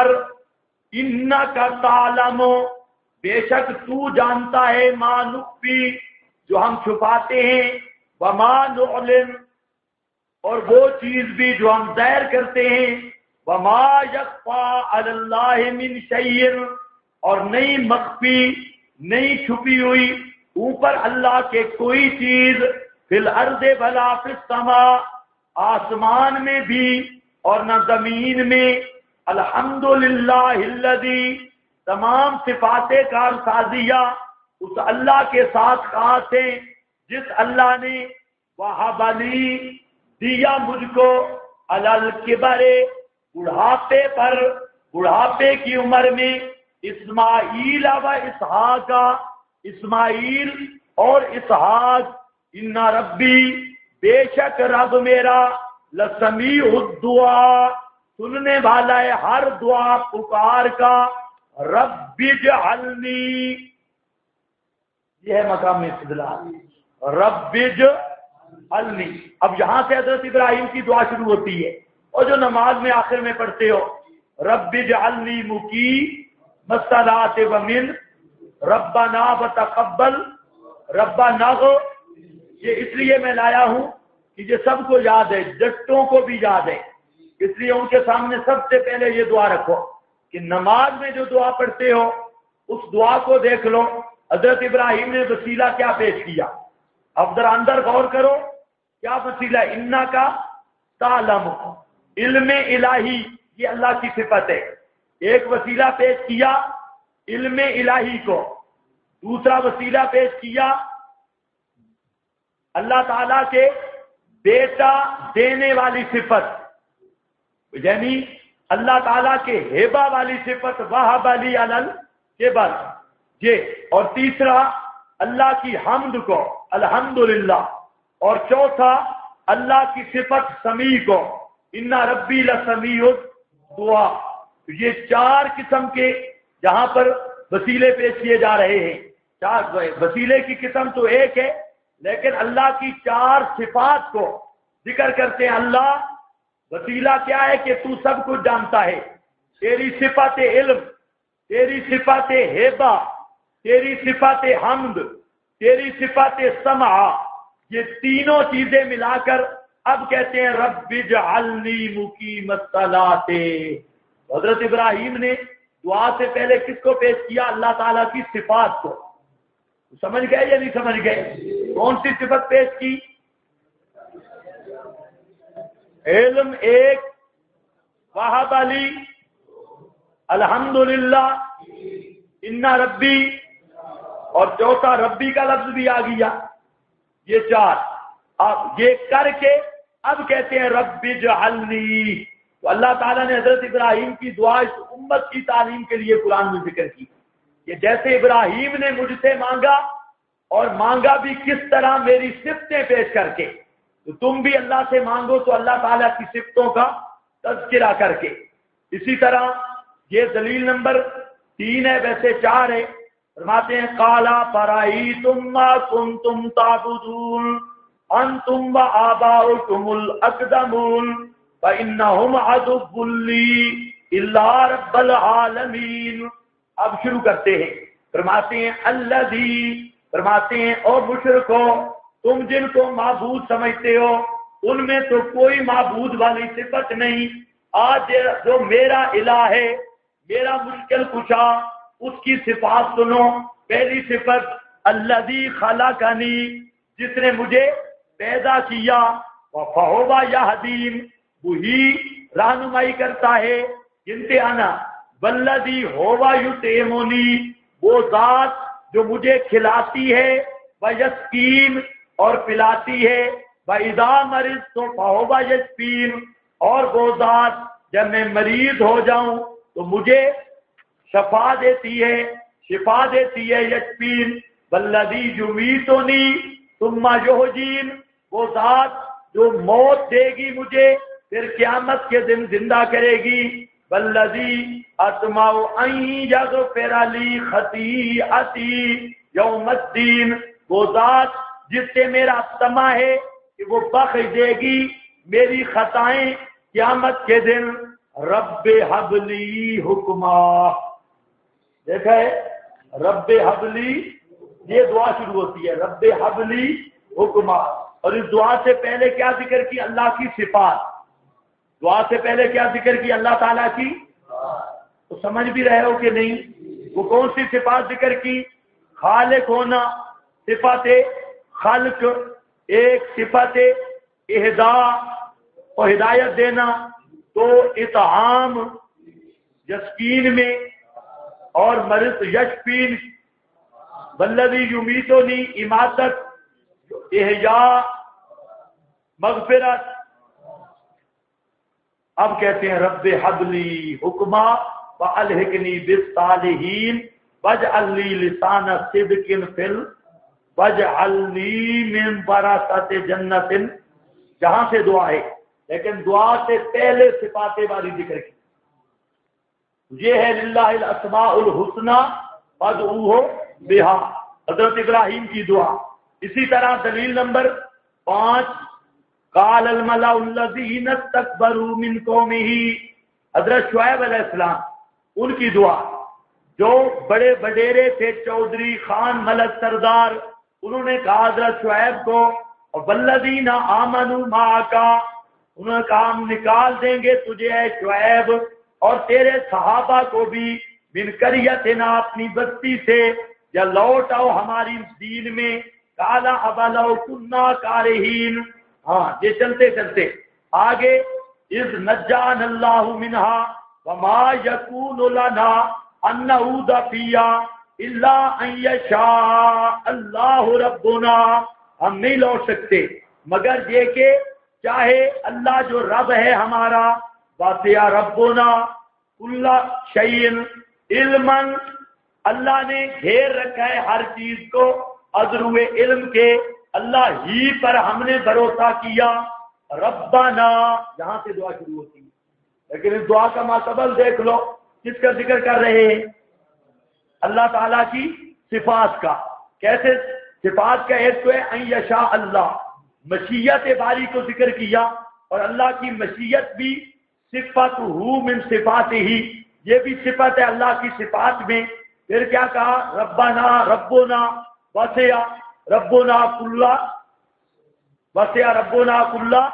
انک تعلم، بے شک تو جانتا ہے، ما نخفی، جو ہم چھپاتے ہیں، وما نعلن، اور وہ چیز بھی جو ہم ظاہر کرتے ہیں، وما یخفی علی اللہ من شیء، اور نہیں مخفی، نہیں چھپی ہوئی اوپر اللہ کے کوئی چیز، فی الارض ولا فی السماء، آسمان میں بھی اور نہ زمین میں. الحمدللہ الذی، تمام صفات کارسازیہ اس اللہ کے ساتھ خاص ہیں جس اللہ نے وہب لی، دیا مجھ کو، علی الکبر، بڑھاپے پر، بڑھاپے کی عمر میں، اسماعیل و اسحاق، اسماعیل اور اسحاق، ان ربی، بے شک رب میرا، لسمیع الدعا، سننے والا ہے ہر دعا پکار کا. رب اجعلنی، یہ ہے مقام استدلال، رب اجعلنی. اب یہاں سے حضرت ابراہیم کی دعا شروع ہوتی ہے، اور جو نماز میں آخر میں پڑھتے ہو رب اجعلنی مقیم الصلاۃ ومن ربنا وتقبل ربنا. یہ اس لیے میں لایا ہوں کہ یہ سب کو یاد ہے، جٹوں کو بھی یاد ہے، اس لیے ان کے سامنے سب سے پہلے یہ دعا رکھو کہ نماز میں جو دعا پڑھتے ہو اس دعا کو دیکھ لو. حضرت ابراہیم نے وسیلہ کیا پیش کیا؟ اب ذرا اندر غور کرو، کیا وسیلہ؟ انا کا تعلم، علم الہی، یہ اللہ کی صفت ہے. ایک وسیلہ پیش کیا علم الہی کو، دوسرا وسیلہ پیش کیا اللہ تعالیٰ کے بیٹا دینے والی صفت، یعنی اللہ تعالیٰ کے ہیبہ والی صفت، وہب لی علی الکبر، یہ. اور تیسرا اللہ کی حمد کو، الحمدللہ. اور چوتھا اللہ کی صفت سمیع کو، ان ربی لسمیع الدعا. یہ 4 قسم کے جہاں پر وسیلے پیش کیے جا رہے ہیں. 4 وسیلے کی قسم تو ایک ہے، لیکن اللہ کی 4 صفات کو ذکر کرتے ہیں. اللہ وسیلہ کیا ہے کہ تو سب کچھ جانتا ہے، تیری صفت علم، تیری صفت ہیبہ، تیری صفت حمد، تیری صفت سمع، یہ تینوں چیزیں ملا کر اب کہتے ہیں رب اجعلنی مقیم الصلاۃ. حضرت ابراہیم نے دعا سے پہلے کس کو پیش کیا؟ اللہ تعالیٰ کی صفات کو. سمجھ گئے یا نہیں سمجھ گئے؟ کون سی صفت پیش کی؟ علم ایک، وہب علی، الحمدللہ، انا ربی، اور چوتھا ربی کا لفظ بھی آ گیا. یہ چار. اب یہ کر کے اب کہتے ہیں رب اجعلنی. تو اللہ تعالیٰ نے حضرت ابراہیم کی دعا اس امت کی تعلیم کے لیے قرآن میں ذکر کی کہ جیسے ابراہیم نے مجھ سے مانگا، اور مانگا بھی کس طرح؟ میری صفتیں پیش کر کے. تو تم بھی اللہ سے مانگو تو اللہ تعالیٰ کی صفتوں کا تذکرہ کر کے. اسی طرح یہ دلیل نمبر 3 ہے، ویسے 4 ہے. فرماتے ہیں قالا فرأیتم ما کنتم تعبدون انتم وآباؤکم الاقدمون فإنہم عدو لی الا رب العالمین. اب شروع کرتے ہیں. فرماتے ہیں الذی، فرماتے ہیں اور مشرکو، تم جن کو معبود سمجھتے ہو ان میں تو کوئی معبود والی صفت نہیں. آج جو میرا الہ ہے، میرا مشکل کشا، اس کی صفات سنو. پہلی صفت الذی خلقنی، جس نے مجھے پیدا کیا، فہو یہدین، وہی رہنمائی کرتا ہے. امتحانا والذی ہوا یطعمنی، وہ ذات جو مجھے کھلاتی ہے، ویسقین، اور پلاتی ہے، وَإِذَا مَرِضْتُ فَهُوَ يَشْفِينِ، اور وہ ذات جب میں مریض ہو جاؤں تو مجھے شفا دیتی ہے، شفا دیتی ہے. یشفین. والذی یمیتنی ثم یحیین، وہ ذات جو موت دے گی مجھے پھر قیامت کے دن زندہ کرے گی. والذی اطمع ان یغفر لی خطیئتی یوم الدین، وہ ذات جس سے میرا طمع ہے کہ وہ بخش دے گی میری خطائیں قیامت کے دن. رب حبلی حکما. دیکھا ہے، رب حبلی، یہ دعا شروع ہوتی ہے رب حبلی حکما. اور اس دعا سے پہلے کیا ذکر کی؟ اللہ کی صفات. دعا سے پہلے کیا ذکر کی؟ اللہ تعالیٰ کی. تو سمجھ بھی رہے ہو کہ نہیں؟ وہ کون سی صفات ذکر کی؟ خالق ہونا، صفت خلق ایک، صفت اہدا اور ہدایت دینا تو اطعام یسکین میں، اور مرض یشفین. والذی یمیتنی اماتت، احیاء مغفرت. اب کہتے ہیں رب حبلی حکما والحقنی بالصالحین واجعل لی لسان صدق فی واجعلنی من ورثۃ جنت. جہاں سے دعا ہے، لیکن دعا سے پہلے صفات والی ذکر کی. یہ ہے للہ الاسماء الحسنی فادعوہ بہا، حضرت ابراہیم کی دعا. اسی طرح دلیل نمبر 5 قال الملأ الذین استکبروا من قومہ، حضرت شعیب علیہ السلام، ان کی دعا. جو بڑے وڈیرے تھے، چودھری، خان، ملک، سردار، انہوں نے کہا حضرت شعیب کو والذین آمنوا معک، انہوں نے کہا ہم نکال دیں گے تجھے اے شعیب اور تیرے صحابہ کو بھی من قریتنا، اپنی بستی سے، یا لوٹ آؤ ہماری دین میں. قال اولو کنا کارہین. ہاں، یہ چلتے چلتے آگے اذ نجانا اللہ منہا وما یکون لنا ان نعود فیہا الا ان یشاء اللہ ربنا. ہم نہیں لوٹ سکتے مگر یہ کہ چاہے اللہ جو رب ہے ہمارا. واسع ربنا کل شیء علما، اللہ نے گھیر رکھا ہے ہر چیز کو ادرو علم کے. اللہ ہی پر ہم نے بھروسہ کیا. ربنا، جہاں سے دعا شروع ہوتی ہے. لیکن اس دعا کا ماقبل دیکھ لو، کس کا ذکر کر رہے ہیں؟ اللہ تعالیٰ کی صفات کا. کیسے صفات کا؟ ایک تو ہے ان یشاء اللہ، مشیت باری کو ذکر کیا، اور اللہ کی مشیت بھی صفت ہو من صفات ہی، یہ بھی صفت ہے اللہ کی صفات میں. پھر کیا کہا؟ ربنا، ربنا وسع ربنا کلا، وسع ربنا کلا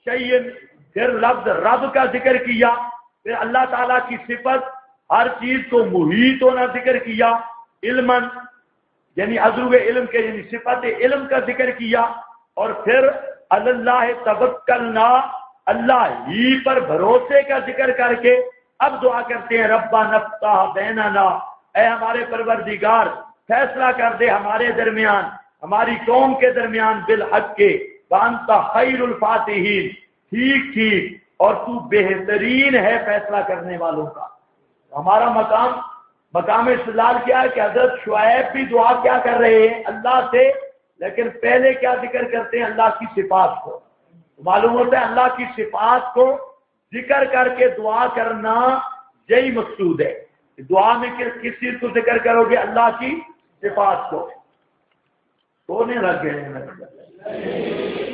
شیء، پھر لفظ رب کا ذکر کیا، پھر اللہ تعالیٰ کی صفت ہر چیز کو محیط ہونا ذکر کیا، علماً یعنی عضو علم کے یعنی صفت علم کا ذکر کیا، اور پھر اللہ توکلنا، اللہ ہی پر بھروسے کا ذکر کر کے اب دعا کرتے ہیں ربنا افتح بیننا، اے ہمارے پروردگار فیصلہ کر دے ہمارے درمیان، ہماری قوم کے درمیان بالحق کے، وانت خیر الفاتحین، ٹھیک ٹھیک، اور تو بہترین ہے فیصلہ کرنے والوں کا۔ ہمارا مقام استدلال کیا ہے کہ حضرت شعیب بھی دعا کیا کر رہے ہیں اللہ سے، لیکن پہلے کیا ذکر کرتے ہیں اللہ کی صفات کو۔ معلوم ہوتا ہے اللہ کی صفات کو ذکر کر کے دعا کرنا یہی مقصود ہے۔ دعا میں کس چیز کو ذکر کرو گے؟ اللہ کی صفات کو۔ سونے لگ گئے ہیں۔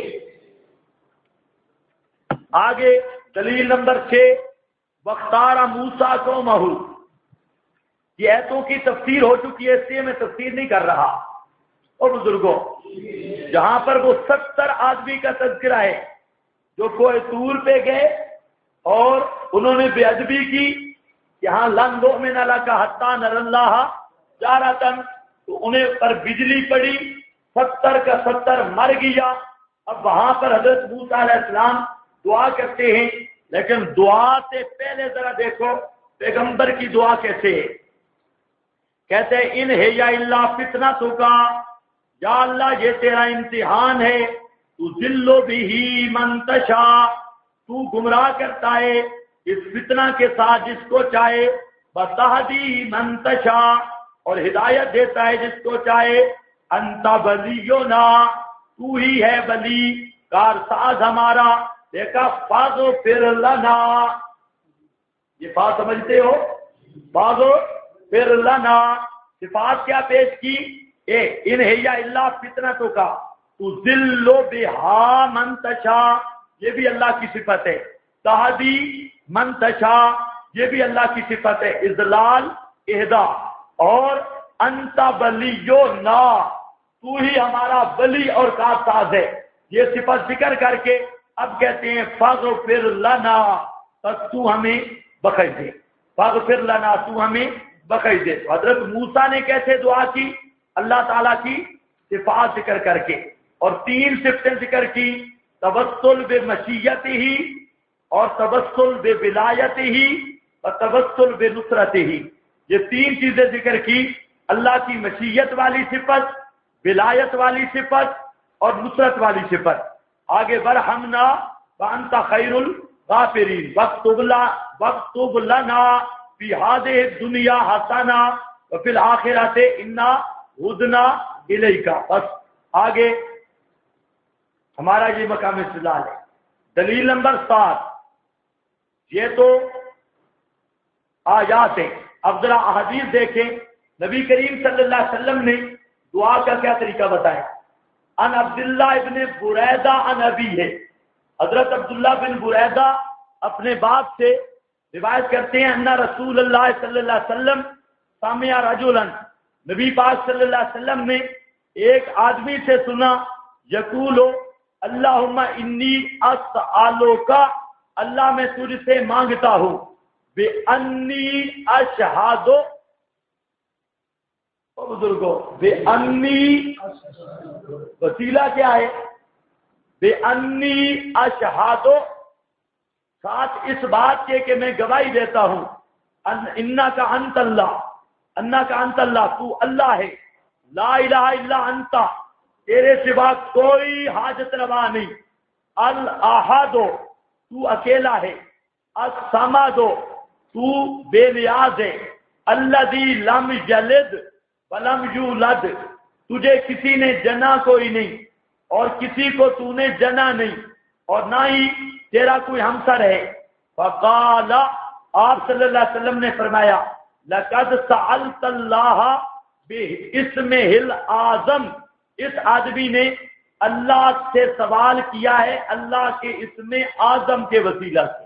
آگے دلیل نمبر 6، وَاخْتَارَ مُوسَىٰ قَوْمَهُ، یہ ایتوں کی تفسیر ہو چکی ہے، اس لیے میں تفسیر نہیں کر رہا۔ اور بزرگوں، جہاں پر وہ 70 آدمی کا تذکرہ ہے جو کوہ طور پہ گئے اور انہوں نے بے ادبی کی، یہاں لن نؤمن لک حتی نری اللہ جہرۃ، تو انہیں پر بجلی پڑی، 70 کا 70 مر گیا۔ اب وہاں پر حضرت موسیٰ علیہ السلام دعا کرتے ہیں، لیکن دعا سے پہلے ذرا دیکھو پیغمبر کی دعا کیسے ہے۔ کہتے ہیں ان ہے یا اللہ فتنتک، یا اللہ یہ تیرا امتحان ہے، تو ذل بھی من تشاء، تو گمراہ کرتا ہے اس فتنہ کے ساتھ جس کو چاہے، وتہدی من تشاء، اور ہدایت دیتا ہے جس کو چاہے، انت ولینا، تو ہی ہے ولی کارساز ہمارا۔ دیکھا فاغفر لنا، یہ فا سمجھتے ہو، فاغفر لنا، صفات کیا پیش کی؟ ان ہی اللہ فتنتوں کا تو ذل بہا من تشاء، یہ بھی اللہ کی صفت ہے، تہدی من تشاء، یہ بھی اللہ کی صفت ہے، اضلال اہدا، اور انت ولینا، تو ہی ہمارا ولی اور کارساز ہے، یہ صفت ذکر کر کے اب کہتے ہیں فاغفر لنا، تو ہمیں بخش دے، فاغفر لنا، تو ہمیں بخش دے۔ حضرت موسیٰ نے کیسے دعا کی؟ اللہ تعالیٰ کی صفات ذکر کر کے، اور 3 صفتیں ذکر کی، توسل بمشیتہ، اور توسل بولایتہ، اور توسل بنصرتہ، یہ 3 چیزیں ذکر کی، اللہ کی مشیت والی صفت، ولایت والی صفت، اور نصرت والی صفت۔ آگے ورحمنا وانت خیر الغافرین، واکتب لنا فی ہذہ الدنیا حسنہ وفی الآخرۃ انا ہدنا الیک۔ بس آگے ہمارا یہ مقام استدلال ہے۔ دلیل نمبر 7، یہ تو آیات ہیں، اب ذرا احادیث دیکھیں، نبی کریم صلی اللہ علیہ وسلم نے دعا کا کیا طریقہ بتایا۔ ان عبداللہ ابن بریدہ ان ابی ہے، حضرت عبداللہ بن بریدہ اپنے باپ سے روایت کرتے ہیں، ان رسول اللہ صلی اللہ علیہ وسلم سمع رجلا، نبی پاک صلی اللہ علیہ وسلم نے ایک آدمی سے سنا، یقول اللہم انی اسألوک، اللہ میں تجھ سے مانگتا ہوں، بِأَنِّي أَشْهَدُ، بزرگوں بِأَنِّي وسیلہ کیا ہے؟ بِأَنِّي أَشْهَدُ، ساتھ اس بات کے کہ میں گواہی دیتا ہوں، اِنَّكَ أَنْتَ اللَّهُ، اِنَّكَ أَنْتَ اللَّهُ، تو اللہ ہے، لا الہ الا انت، تیرے سوا کوئی حاجت روا نہیں، الاحد، تو اکیلا ہے، الصمد، تو بے نیاز ہے، الذی لم یلد ولم یولد، تجھے کسی نے جنا کوئی نہیں اور کسی کو تو نے جنا نہیں، اور نہ ہی تیرا کوئی ہمسر ہے۔ فقال، آپ صلی اللہ علیہ وسلم نے فرمایا، لقد سألت اللہ باسمہ الأعظم، اس آدمی نے اللہ سے سوال کیا ہے اللہ کے اسم اعظم کے وسیلہ سے۔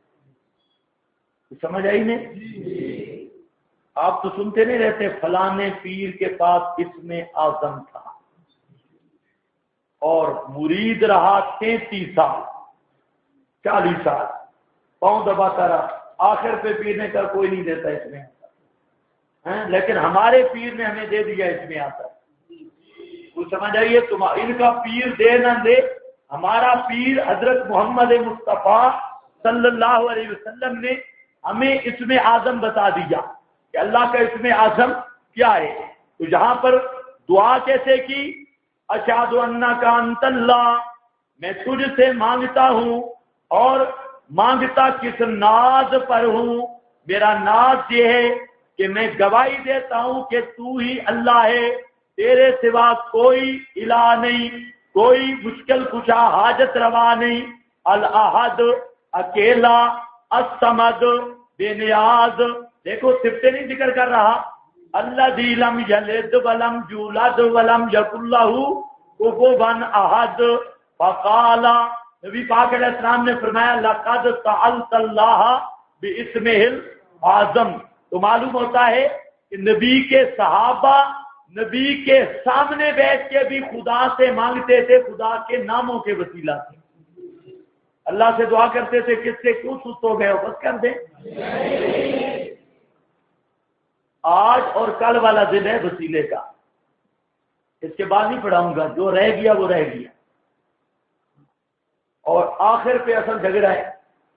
سمجھ آئی نہیں؟ آپ تو سنتے نہیں رہتے فلانے پیر کے پاس اسم اعظم تھا اور مرید رہا 33 سال، 40 سال پاؤں دباتا رہا، آخر پہ پینے کا کوئی نہیں دیتا اس میں آتا، لیکن ہمارے پیر نے ہمیں دے دیا اس میں آتا ہے۔ وہ سمجھ آئیے، ان کا پیر دے نہ دے، ہمارا پیر حضرت محمد مصطفیٰ صلی اللہ علیہ وسلم نے ہمیں اسم اعظم بتا دیا کہ اللہ کا اسم اعظم کیا ہے۔ تو یہاں پر دعا کیسے کی؟ اشہد انک انت اللہ، میں تجھ سے مانگتا ہوں، اور مانگتا کس ناز پر ہوں؟ میرا ناز یہ ہے کہ میں گواہی دیتا ہوں کہ تو ہی اللہ ہے، تیرے سوا کوئی الہ نہیں، کوئی مشکل کشا حاجت روا نہیں، الاحد اکیلا، الصمد بے نیاز۔ دیکھو صفتیں نہیں ذکر کر رہا، الذی لم یلد ولم یولد ولم یکن لہ کفوا احد۔ فقال، نبی پاک علیہ السلام نے فرمایا لقد سألت اللہ باسمہ الاعظم۔ تو معلوم ہوتا ہے کہ نبی کے صحابہ نبی کے سامنے بیٹھ کے بھی خدا سے مانگتے تھے، خدا کے ناموں کے وسیلہ سے اللہ سے دعا کرتے تھے۔ کس سے کیوں سست ہو گئے ہو؟ بس کر دیں۔ آج اور کل والا دن ہے وسیلے کا، اس کے بعد نہیں پڑھاؤں گا، جو رہ گیا وہ رہ گیا، اور آخر پہ اصل جھگڑا ہے،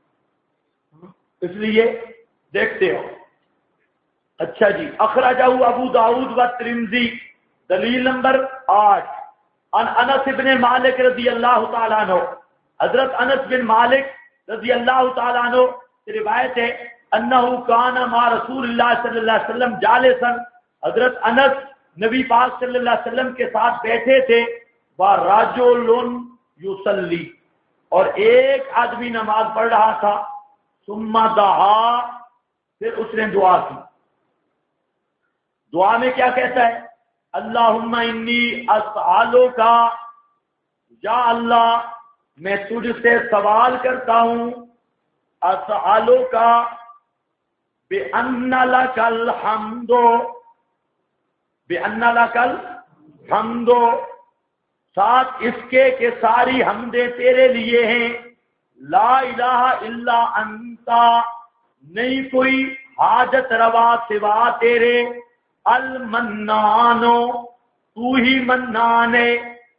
اس لیے دیکھتے ہو۔ اچھا جی، اخرجہ ابو داؤد و ترمذی، دلیل نمبر 8، عن انس بن مالک رضی اللہ تعالیٰ عنہ، حضرت انس بن مالک رضی اللہ تعالیٰ عنہ سے روایت ہے، انہ کان مع رسول اللہ صلی اللہ علیہ وسلم جالسا، حضرت انس نبی پاک صلی اللہ علیہ وسلم کے ساتھ بیٹھے تھے، ورجل یصلی، اور ایک آدمی نماز پڑھ رہا تھا، ثم دعا، پھر اس نے دعا کی۔ دعا میں کیا کہتا ہے؟ اللہم انی اسألک، یا اللہ میں تجھ سے سوال کرتا ہوں، اسألک بأن لک الحمد، بأن لک الحمد، ساتھ اس کے کہ ساری حمدیں تیرے لیے ہیں، لا الہ الا انت، نہیں کوئی حاجت روا سوا تیرے، المنان، تو ہی منان ہے،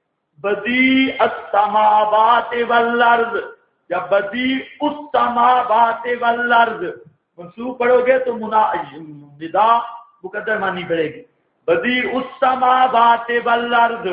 بدیع السماوات والارض، یا بدیع السماوات والارض، منصوب پڑھو گے تو ندا مقدر مانی پڑے گی، بدیع السماوات والارض،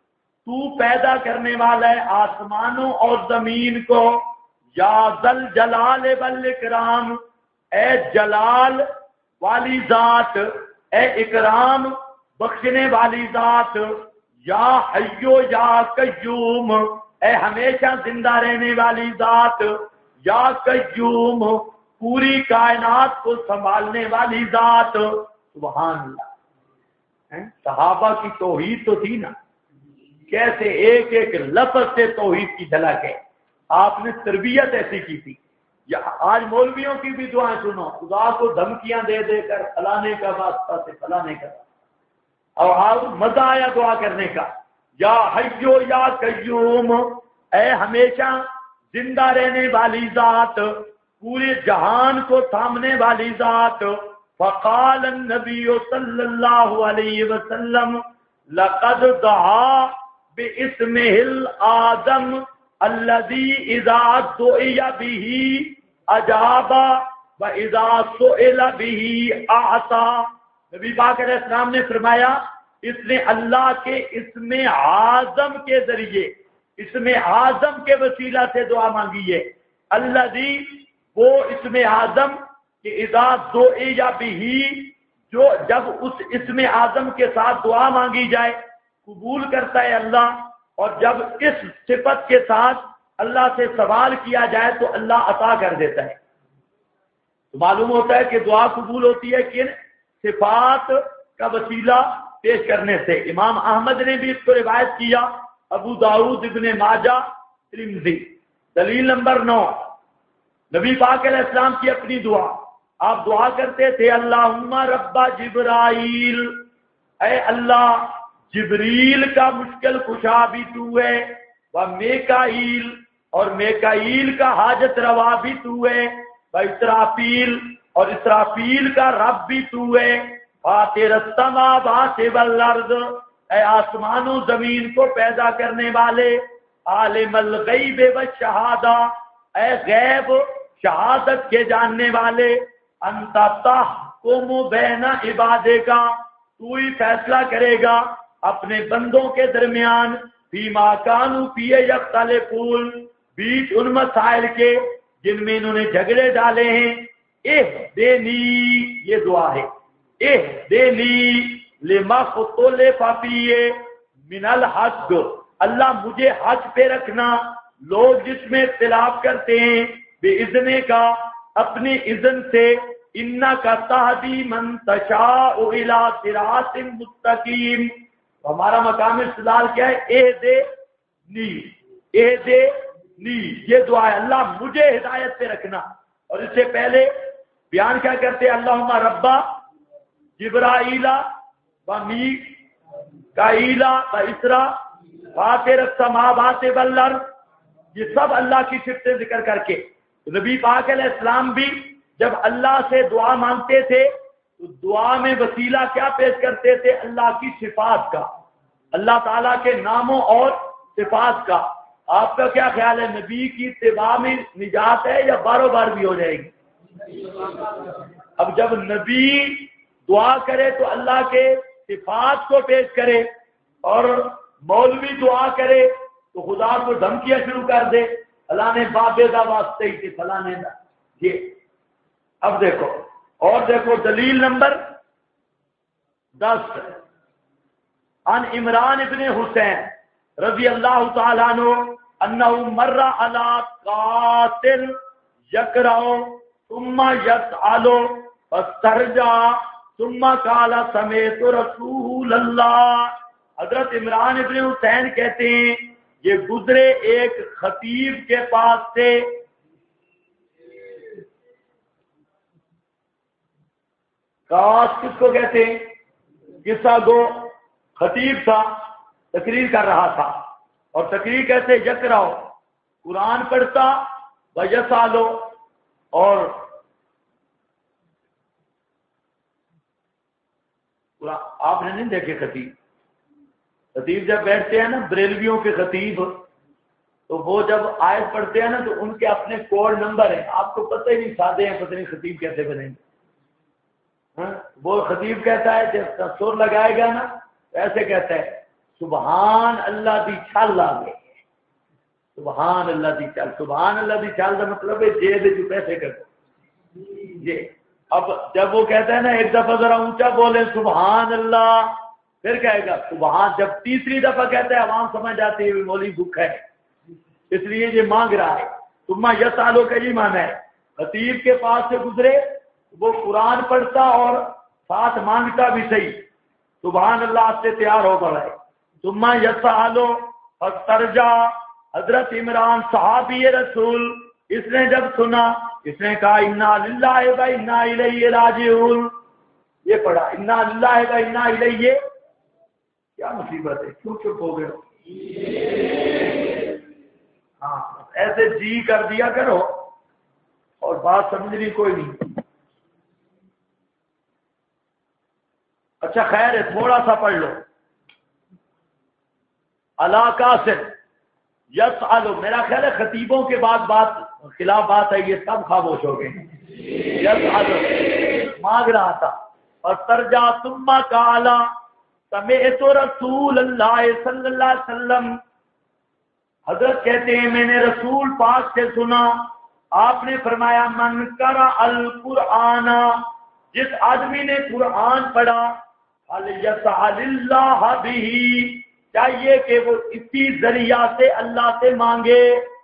تو پیدا کرنے والا ہے آسمانوں اور زمین کو، یا ذل جلال والاکرام، اے جلال والی ذات، اے اکرام بخشنے والی ذات، یا حیو یا قیوم، اے ہمیشہ زندہ رہنے والی ذات، یا قیوم پوری کائنات کو سنبھالنے والی ذات۔ سبحان اللہ، صحابہ کی توحید تو تھی نا، کیسے ایک ایک لفظ سے توحید کی جھلک ہے، آپ نے تربیت ایسی کی تھی۔ آج مولویوں کی بھی دعائیں سنو، خدا کو دھمکیاں دے دے کر فلانے کا واسطہ سے فلانے کا، اور آج مزہ آیا دعا کرنے کا، یا حیو یا قیوم، اے ہمیشہ زندہ رہنے والی ذات، پورے جہان کو تھامنے والی ذات۔ فقال النبی صلی اللہ علیہ وسلم لقد دعا باسمہ الاعظم الذی اذا دعی به اجاب واذا سئل به اعطا۔ نبی پاک علیہ السلام نے فرمایا اس نے اللہ کے اسم اعظم کے ذریعے، اسم اعظم کے وسیلہ سے دعا مانگی ہے، الذی، وہ اسم اعظم کہ اذا دعی به، جو جب اس اسم اعظم کے ساتھ دعا مانگی جائے قبول کرتا ہے اللہ، اور جب اس صفت کے ساتھ اللہ سے سوال کیا جائے تو اللہ عطا کر دیتا ہے۔ تو معلوم ہوتا ہے کہ دعا قبول ہوتی ہے کن صفات کا وسیلہ پیش کرنے سے۔ امام احمد نے بھی اس کو روایت کیا، ابو داؤد، ابن ماجہ، ترمذی۔ دلیل نمبر 9، نبی پاک علیہ السلام کی اپنی دعا، آپ دعا کرتے تھے اللہم رب جبرائیل، اے اللہ جبریل کا مشکل کشا بھی تو ہے، و میکائیل، اور میکائیل کا حاجت روا بھی تو ہے، اسرافیل، اور اسرافیل کا رب بھی تو ہے، فاطر السماوات والارض، اے آسمان و زمین کو پیدا کرنے والے، عالم الغیب والشہادہ، اے غیب شہادت کے جاننے والے، انت تحکم بین عبادک، تو ہی فیصلہ کرے گا اپنے بندوں کے درمیان، فیما کانوا فیہ یختلفون، بیچ ان مسائل کے جن میں انہوں نے جھگڑے ڈالے ہیں۔ اہدنی، یہ دعا ہے، اہدنی لما اختلف فیہ من الحق، اللہ مجھے حق پہ رکھنا، لوگ جس میں اختلاف کرتے ہیں، بے اذنے کا، اپنی اذن سے، انکا تہدی من تشاء الی صراط مستقیم۔ ہمارا مقام استدلال کیا ہے؟ اہدنی، اہدنی، یہ دعا ہے، اللہ مجھے ہدایت پہ رکھنا۔ اور اس سے پہلے بیان کیا کرتے ہیں؟ اللہم ربا جبرائیل و میکائیل و اسرا فاطر السماوات والارض، یہ سب اللہ کی صفتیں ذکر کر کے نبی پاک علیہ السلام بھی جب اللہ سے دعا مانگتے تھے تو دعا میں وسیلہ کیا پیش کرتے تھے؟ اللہ کی صفات کا، اللہ تعالیٰ کے ناموں اور صفات کا۔ آپ کا کیا خیال ہے، نبی کی اتباع میں نجات ہے یا بارو بار بھی ہو جائے گی؟ اب جب نبی دعا کرے تو اللہ کے صفات کو پیش کرے، اور مولوی دعا کرے تو خدا کو دھمکیاں شروع کر دے، اللہ نے بابیدہ واسطے ہی تھے، فلاں نے یہ۔ اب دیکھو، اور دیکھو دلیل نمبر 10، عن عمران ابن حسین رضی اللہ تعالیٰ عنہ انہ مر علی قاتل یقرأ ثم یسأل فاسترجع ثم قال سمعت رسول اللہ۔ حضرت عمران ابن حسین کہتے ہیں یہ گزرے ایک خطیب کے پاس سے، کاس کس کو کہتے ہیں؟ قصہ گو، خطیب تھا، تقریر کر رہا تھا، اور تقریر کیسے؟ یقرأ، قرآن پڑھتا، ویسالو، اور آپ نے نہیں دیکھے خطیب جب بیٹھتے ہیں نا، بریلویوں کے خطیب، تو وہ جب آیت پڑھتے ہیں نا تو ان کے اپنے کوڈ نمبر ہیں، آپ کو پتہ ہی نہیں، سادے ہیں، پتہ نہیں خطیب کیسے بنیں گے۔ وہ خطیب کہتا ہے جب سر لگائے گا نا ایسے کہتا ہے سبحان اللہ دی چھل آ گئی، سبحان اللہ دی چھل، سبحان اللہ دی چھل کا مطلب ہے جیب جو پیسے کرو جی۔ اب جب وہ کہتا ہے نا ایک دفعہ ذرا اونچا بولے سبحان اللہ، پھر کہے گا سبحان، جب تیسری دفعہ کہتا ہے عوام سمجھ جاتی ہے مولوی بھوک ہے، اس لیے یہ مانگ رہا ہے۔ تم یسالو کا یہ مانا ہے، خطیب کے پاس سے گزرے، وہ قرآن پڑھتا اور ساتھ مانگتا بھی صحیح، سبحان اللہ سے تیار ہو پڑا ہے۔ تم یسالو فاسترجع، حضرت عمران صحابی رسول، اس نے جب سنا، اس نے کہا انا للہ و انا الیہ راجعون، یہ پڑھا انا للہ و انا الیہ، کیا مصیبت ہے، کیوں چپ ہو گئے ہو؟ ہاں ایسے جی کر دیا کرو اور بات سمجھنی کوئی نہیں۔ اچھا خیر ہے، تھوڑا سا پڑھ لو۔ علاقہ سے یسالو، میرا خیال ہے خطیبوں کے بعد بات خلاف بات ہے، یہ سب خاموش ہو گئے۔ یسالو مانگ رہا تھا، اور ترجا ثم قال سمعت رسول اللہ صلی اللہ علیہ وسلم، حضرت کہتے ہیں میں نے رسول پاک سے سنا، آپ نے فرمایا من قرأ القرآن، جس آدمی نے قرآن پڑھا، فلیسأل اللہ بہ، چاہیے کہ وہ اسی ذریعہ سے اللہ سے مانگے۔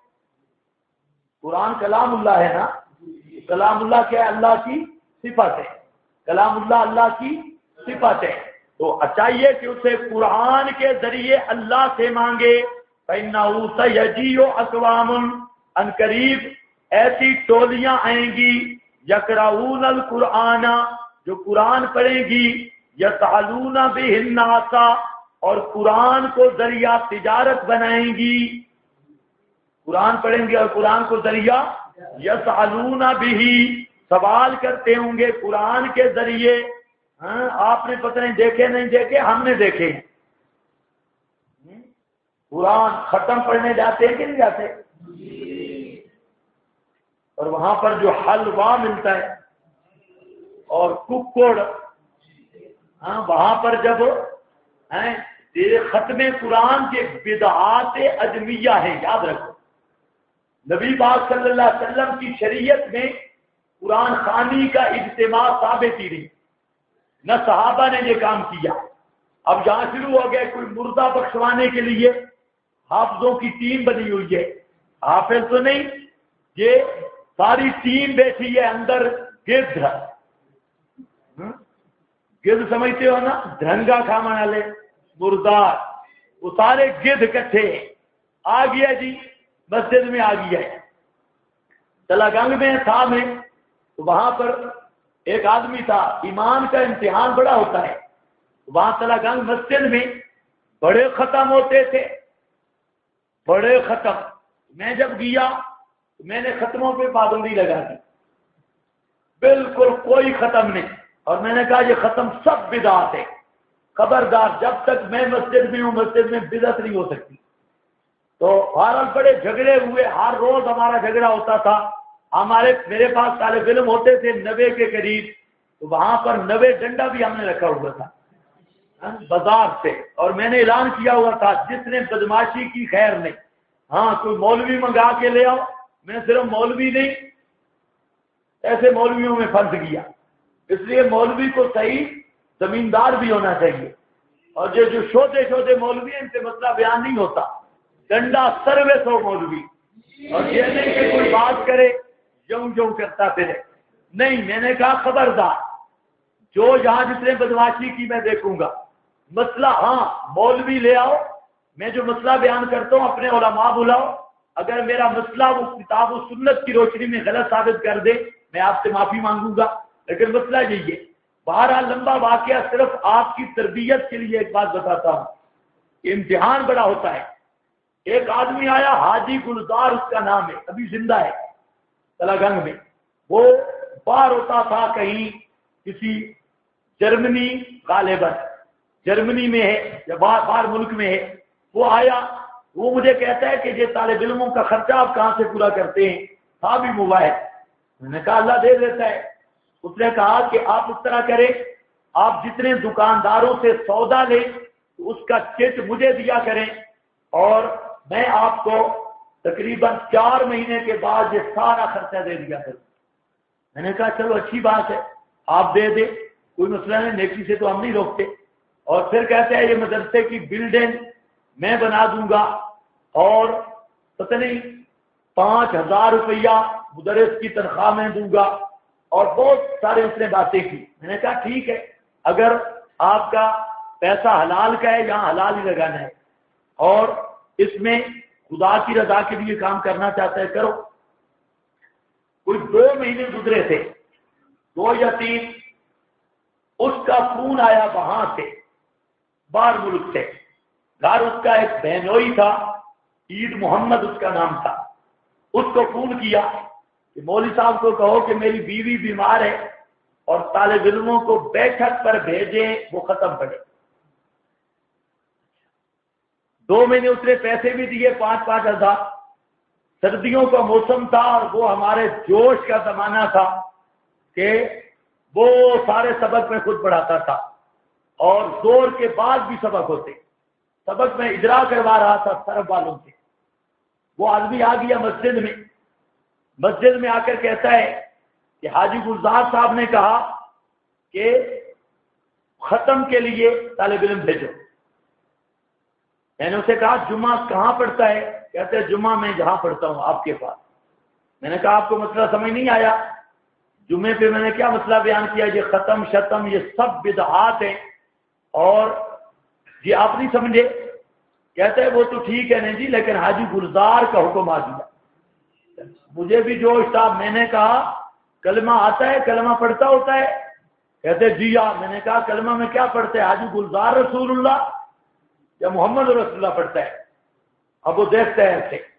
قرآن کلام اللہ ہے نا، کلام اللہ کیا ہے؟ اللہ کی صفت ہے، کلام اللہ اللہ کی صفت ہے، تو چاہیے کہ اسے قرآن کے ذریعے اللہ سے مانگے۔ فَإِنَّهُ سَيَجِيءُ أَقْوَامٌ، ان قریب ایسی ٹولیاں آئیں گی، یقرؤون القرآن، جو قرآن پڑھیں گی، یسألون بہ الناس، اور قرآن کو ذریعہ تجارت بنائیں گی۔ قرآن پڑھیں گے اور قرآن کو ذریعہ یسألون بہ، سوال کرتے ہوں گے قرآن کے ذریعے. ہاں آپ نے پتہ نہیں دیکھے نہیں دیکھے، ہم نے دیکھے. قرآن ختم پڑھنے جاتے ہیں کہ نہیں جاتے؟ اور وہاں پر جو حلوہ ملتا ہے اور ککڑ، ہاں وہاں پر جب ختم قرآن کے بدعات اجمیہ ہیں، یاد رکھو. نبی پاک صلی اللہ علیہ وسلم کی شریعت میں قرآن خوانی کا اجتماع ثابت ہی نہیں، نہ صحابہ نے یہ کام کیا. اب یہاں شروع ہو گئے کوئی مردہ بخشوانے کے لیے حافظوں کی ٹیم بنی ہوئی ہے. حافظ تو نہیں، یہ ساری ٹیم بیٹھی ہے اندر. گدھ گدھ سمجھتے ہو نا، دھرنگا کھانے والے مردار، وہ سارے گدھ اکٹھے آ گیا جی، مسجد میں آ گیا ہے. تلا گنگ میں تھا میں، تو وہاں پر ایک آدمی تھا، ایمان کا امتحان بڑا ہوتا ہے. وہاں تلا گنگ مسجد میں بڑے ختم ہوتے تھے، بڑے ختم. میں جب گیا تو میں نے ختموں پہ پابندی لگا دی، بالکل کوئی ختم نہیں. اور میں نے کہا یہ ختم سب بدعت ہے، خبردار جب تک میں مسجد میں ہوں مسجد میں بدعت نہیں ہو سکتی. تو بہرحال بڑے جھگڑے ہوئے، ہر روز ہمارا جھگڑا ہوتا تھا. میرے پاس طالب علم ہوتے تھے 90 کے قریب، تو وہاں پر 90 ڈنڈا بھی ہم نے رکھا ہوا تھا بازار سے. اور میں نے اعلان کیا ہوا تھا جس نے بدماشی کی خیر نہیں، ہاں کوئی مولوی منگا کے لے آؤ. میں صرف مولوی نہیں، ایسے مولویوں میں پھنس گیا. اس لیے مولوی کو صحیح زمیندار بھی ہونا چاہیے. اور جو چھوٹے مولوی ہیں ان سے مسئلہ بیان نہیں ہوتا، ڈنڈا سروس ہو مولوی. اور یہ نہیں کہ کوئی بات کرے یوں کرتا پھرے. نہیں، میں نے کہا خبردار، جو یہاں جتنے بدماشی کی میں دیکھوں گا. مسئلہ ہاں مولوی لے آؤ، میں جو مسئلہ بیان کرتا ہوں اپنے علماء بلاؤ. اگر میرا مسئلہ وہ کتاب و سنت کی روشنی میں غلط ثابت کر دے میں آپ سے معافی مانگوں گا، لیکن مسئلہ یہی ہے. بہرحال لمبا واقعہ، صرف آپ کی تربیت کے لیے ایک بات بتاتا ہوں. امتحان بڑا ہوتا ہے. ایک آدمی آیا، حاجی گلزار اس کا نام ہے، ابھی زندہ ہے تلا گنگ میں. وہ باہر ہوتا تھا کہیں کسی جرمنی، غالباً جرمنی میں ہے یا باہر ملک میں ہے. وہ آیا، وہ مجھے کہتا ہے کہ یہ طالب علموں کا خرچہ آپ کہاں سے پورا کرتے ہیں؟ تھا بھی موبائل. میں نے کہا اللہ دے دیتا ہے. اس نے کہا کہ آپ اس طرح کریں، آپ جتنے دکانداروں سے سودا لیں اس کا چٹ مجھے دیا کریں، اور میں آپ کو تقریباً 4 مہینے کے بعد یہ سارا خرچہ دے دیا کروں. میں نے کہا چلو اچھی بات ہے، آپ دے دیں، کوئی مسئلہ نہیں، نیکی سے تو ہم نہیں روکتے. اور پھر کہتے ہیں یہ مدرسے کی بلڈنگ میں بنا دوں گا، اور پتہ نہیں 5,000 روپیہ مدرس کی تنخواہ میں دوں گا، اور بہت سارے اس نے باتیں کی. میں نے کہا ٹھیک ہے، اگر آپ کا پیسہ حلال کا ہے یہاں حلال ہی لگانا ہے، اور اس میں خدا کی رضا کے لیے کام کرنا چاہتا ہے کرو. کوئی 2 مہینے گزرے تھے، 2 یا 3، اس کا فون آیا وہاں سے، باہر ملک سے. گھر اس کا ایک بہنوئی تھا، عید محمد اس کا نام تھا. اس کو فون کیا کہ مولوی صاحب کو کہو کہ میری بیوی بیمار ہے اور طالب علموں کو بیٹھک پر بھیجیں وہ ختم پڑے. 2 مہینے اس نے پیسے بھی دیے، 5-5 ہزار. سردیوں کا موسم تھا اور وہ ہمارے جوش کا زمانہ تھا کہ وہ سارے سبق میں خود پڑھاتا تھا، اور زور کے بعد بھی سبق ہوتے. سبق میں اجرا کروا رہا تھا سرب والوں سے. وہ آدمی آ گیا مسجد میں آ کر کہتا ہے کہ حاجی گلزار صاحب نے کہا کہ ختم کے لیے طالب علم بھیجو. میں نے اسے کہا جمعہ کہاں پڑھتا ہے؟ کہتے ہیں جمعہ میں جہاں پڑھتا ہوں آپ کے پاس. میں نے کہا آپ کو مسئلہ سمجھ نہیں آیا؟ جمعے پہ میں نے کیا مسئلہ بیان کیا؟ یہ ختم شتم یہ سب بدعات ہیں، اور یہ آپ نہیں سمجھے؟ کہتے ہیں وہ تو ٹھیک ہے نہیں جی، لیکن حاجی گلزار کا حکم آ دیا. مجھے بھی جوش تھا. میں نے کہا کلمہ آتا ہے، کلمہ پڑھتا ہوتا ہے؟ کہتے جی ہاں. میں نے کہا کلمہ میں کیا پڑھتے ہیں؟ حاجی گلزار رسول اللہ یا محمد رسول اللہ پڑھتا ہے؟ اب وہ دیکھتے ہیں ایسے.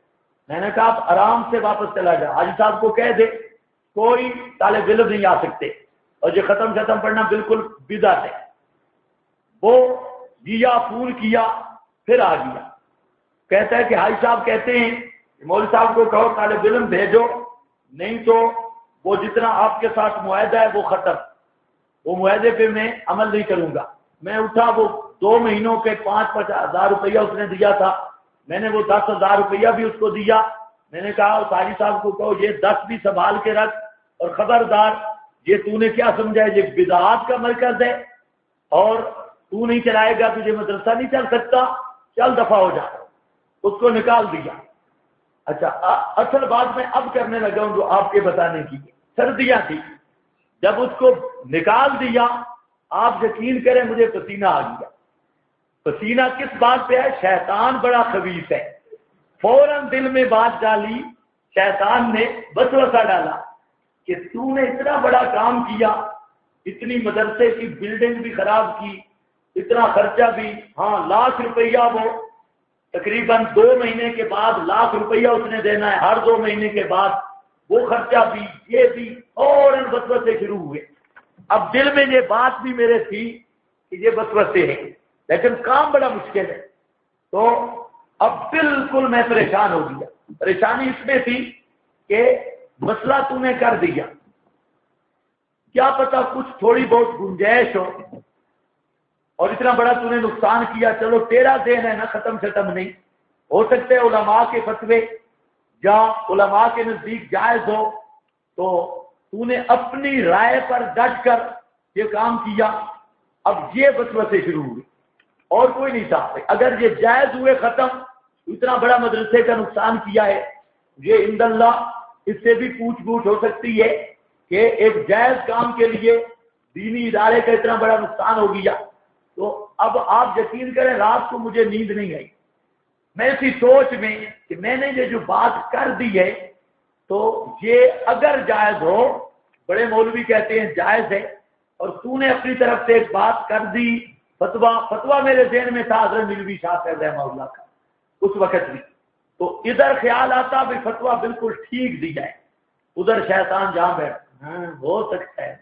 میں نے کہا آپ آرام سے واپس چلا جا، حاجی صاحب کو کہہ دے کوئی طالب علم نہیں آ سکتے، اور یہ ختم پڑھنا بالکل بدعت ہے۔ وہ دیا، فون کیا، پھر آ گیا، کہتا ہے کہ حاجی صاحب کہتے ہیں مولوی صاحب کو کہو طالب علم بھیجو، نہیں تو وہ جتنا آپ کے ساتھ معاہدہ ہے وہ ختم، وہ معاہدے پہ میں عمل نہیں کروں گا۔ میں اٹھا، وہ 2 مہینوں کے 5-5 ہزار روپیہ اس نے دیا تھا، میں نے وہ 10,000 روپیہ بھی اس کو دیا۔ میں نے کہا اس حاجی صاحب کو کہو یہ 10 بھی سنبھال کے رکھ، اور خبردار یہ تو نے کیا سمجھا ہے یہ بدعات کا مرکز ہے اور تو نہیں چلائے گا، تجھے مدرسہ نہیں چل سکتا، چل دفع ہو جا۔ اس کو نکال دیا۔ اچھا، اصل بات میں اب کرنے لگا ہوں جو آپ کے بتانے کی، سردیاں تھی، جب اس کو نکال دیا آپ یقین کریں مجھے پسینہ آ گیا۔ پسینہ کس بات پہ ہے؟ شیطان بڑا خبیث ہے، فوراً دل میں بات ڈالی، شیطان نے وسوسہ ڈالا کہ تو نے اتنا بڑا کام کیا، اتنی مدرسے کی بلڈنگ بھی خراب کی، اتنا خرچہ بھی، ہاں 1,00,000 روپیہ وہ تقریباً 2 مہینے کے بعد 1,00,000 روپیہ اس نے دینا ہے، ہر 2 مہینے کے بعد وہ خرچہ بھی، یہ بھی، فوراً وسوسے شروع ہوئے۔ اب دل میں یہ بات بھی میرے تھی کہ یہ وسوسے ہیں، لیکن کام بڑا مشکل ہے، تو اب بالکل میں پریشان ہو گیا۔ پریشانی اس میں تھی کہ مسئلہ تو نے کر دیا، کیا پتا کچھ تھوڑی بہت گنجائش ہو، اور اتنا بڑا تو نے نقصان کیا، چلو تیرا دین ہے نا، ختم نہیں ہو سکتے علماء کے فتوے یا علماء کے نزدیک جائز ہو، تو نے اپنی رائے پر ڈٹ کر یہ کام کیا۔ اب یہ وسوسے شروع ہوئے اور کوئی نہیں تھا، اگر یہ جائز ہوئے ختم، اتنا بڑا مدرسے کا نقصان کیا ہے، یہ عند اللہ اس سے بھی پوچھ گچھ ہو سکتی ہے کہ ایک جائز کام کے لیے دینی ادارے کا اتنا بڑا نقصان ہو گیا۔ تو اب آپ یقین کریں رات کو مجھے نیند نہیں آئی، میں اسی سوچ میں کہ میں نے یہ جو بات کر دی ہے تو یہ اگر جائز ہو، بڑے مولوی کہتے ہیں جائز ہے، اور تو نے اپنی طرف سے ایک بات کر دی، فتویٰ میرے ذہن میں تھا حضرت مولوی شاہ صاحب رحمہ اللہ کا اس وقت بھی، تو ادھر خیال آتا بھی فتویٰ بالکل ٹھیک دی جائے، ادھر شیطان جہاں بیٹھ ہو سکتا ہے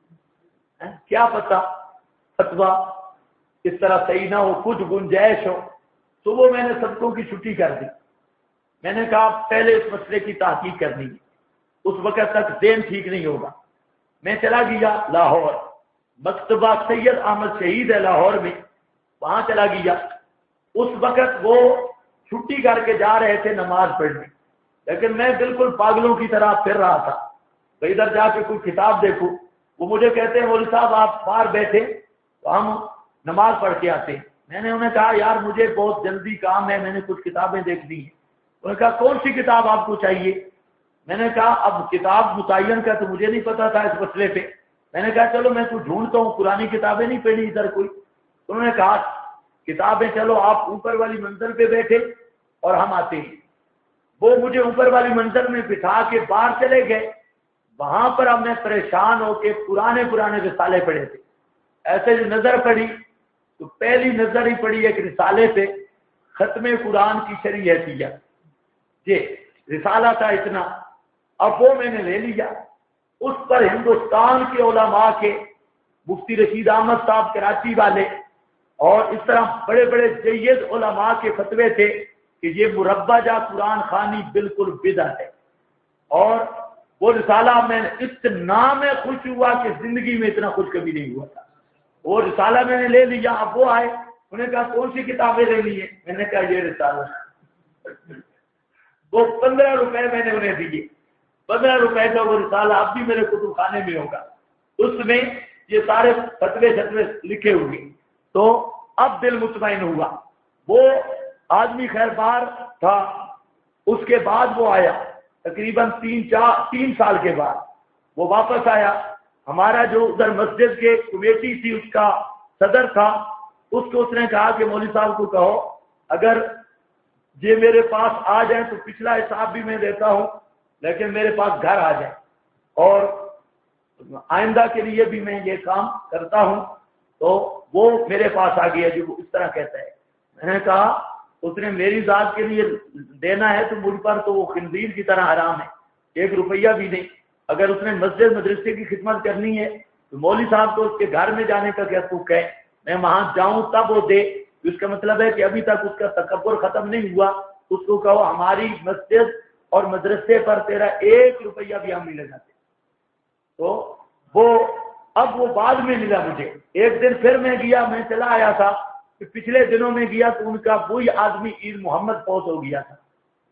نا، کیا پتا فتویٰ اس طرح صحیح نہ ہو، کچھ گنجائش ہو۔ صبح میں نے سبقوں کی چھٹی کر دی، میں نے کہا پہلے اس مسئلے کی تحقیق کرنی ہے، اس وقت تک ذہن ٹھیک نہیں ہوگا۔ میں چلا گیا لاہور، مکتبہ سید احمد شہید ہے لاہور میں، وہاں چلا گیا۔ اس وقت وہ چھٹی کر کے جا رہے تھے نماز پڑھنے، لیکن میں بالکل پاگلوں کی طرح پھر رہا تھا، تو ادھر جا کے کوئی کتاب دیکھوں، وہ مجھے کہتے ہیں مولوی صاحب آپ باہر بیٹھے تو ہم نماز پڑھ کے آتے ہیں۔ میں نے انہیں کہا یار مجھے بہت جلدی کام ہے، میں نے کچھ کتابیں دیکھنی ہیں۔ انہوں نے کہا کون سی کتاب آپ کو چاہیے؟ میں نے کہا اب کتاب متعین کا تو مجھے نہیں پتا تھا اس مسئلے پہ، میں نے کہا چلو میں تو ڈھونڈتا ہوں، پرانی کتابیں نہیں پڑھی ادھر کوئی۔ انہوں نے کہا کتابیں چلو آپ اوپر والی منزل پہ بیٹھے اور ہم آتے ہیں۔ وہ مجھے اوپر والی منزل میں بٹھا کے باہر چلے گئے، وہاں پر اب میں پریشان ہو کے پرانے رسالے پڑھے تھے، ایسے جو نظر پڑی تو پہلی نظر ہی پڑی ایک رسالے پہ، ختم قرآن کی شرعی حیثیت، یہ رسالہ تھا اتنا۔ اب وہ میں نے لے لیا، اس پر ہندوستان کے علماء کے مفتی رشید احمد صاحب کراچی والے اور اس طرح بڑے بڑے جید علماء کے فتوے تھے کہ یہ مربع جا قرآن خوانی بالکل بدعت ہے۔ اور وہ رسالہ میں اتنا میں خوش ہوا کہ زندگی میں اتنا خوش کبھی نہیں ہوا تھا۔ وہ رسالہ میں نے لے لیا، اب وہ آئے، انہوں نے کہا کون سی کتابیں لینی ہے؟ میں نے کہا یہ رسالہ۔ وہ 15 روپے میں نے انہیں دیے، 15 روپے کا وہ رسالہ اب بھی میرے کتب خانے میں ہوگا، اس میں یہ سارے فتوے لکھے ہوئے۔ تو اب دل مطمئن ہوا۔ وہ آدمی خیر بار تھا، اس کے بعد وہ آیا تقریباً 3 سال کے بعد وہ واپس آیا۔ ہمارا جو ادھر مسجد کے کمیٹی تھی اس کا صدر تھا، اس کو اس نے کہا کہ مولوی صاحب کو کہو اگر یہ میرے پاس آ جائیں تو پچھلا حساب بھی میں دیتا ہوں، لیکن میرے پاس گھر آ جائیں اور آئندہ کے لیے بھی میں یہ کام کرتا ہوں۔ تو وہ میرے پاس آ گیا جو اس طرح کہتا ہے۔ میں نے کہا اس نے میری ذات کے لیے دینا ہے تو مجھ پر تو وہ خنزیر کی طرح حرام ہے، 1 روپیہ بھی نہیں۔ اگر اس نے مسجد مدرسے کی خدمت کرنی ہے تو مولوی صاحب کو اس کے گھر میں جانے کا کیا حقوق ہے؟ میں وہاں جاؤں تب وہ دے۔ اس کا مطلب ہے کہ ابھی تک اس کا تکبر ختم نہیں ہوا۔ اس کو کہو ہماری مسجد اور مدرسے پر تیرا 1 روپیہ بھی ہم نہیں لگاتے۔ تو وہ اب وہ بعد میں ملا مجھے، ایک دن پھر میں گیا، میں چلا آیا تھا کہ پچھلے دنوں میں گیا تو ان کا وہی آدمی عید محمد فوت ہو گیا تھا۔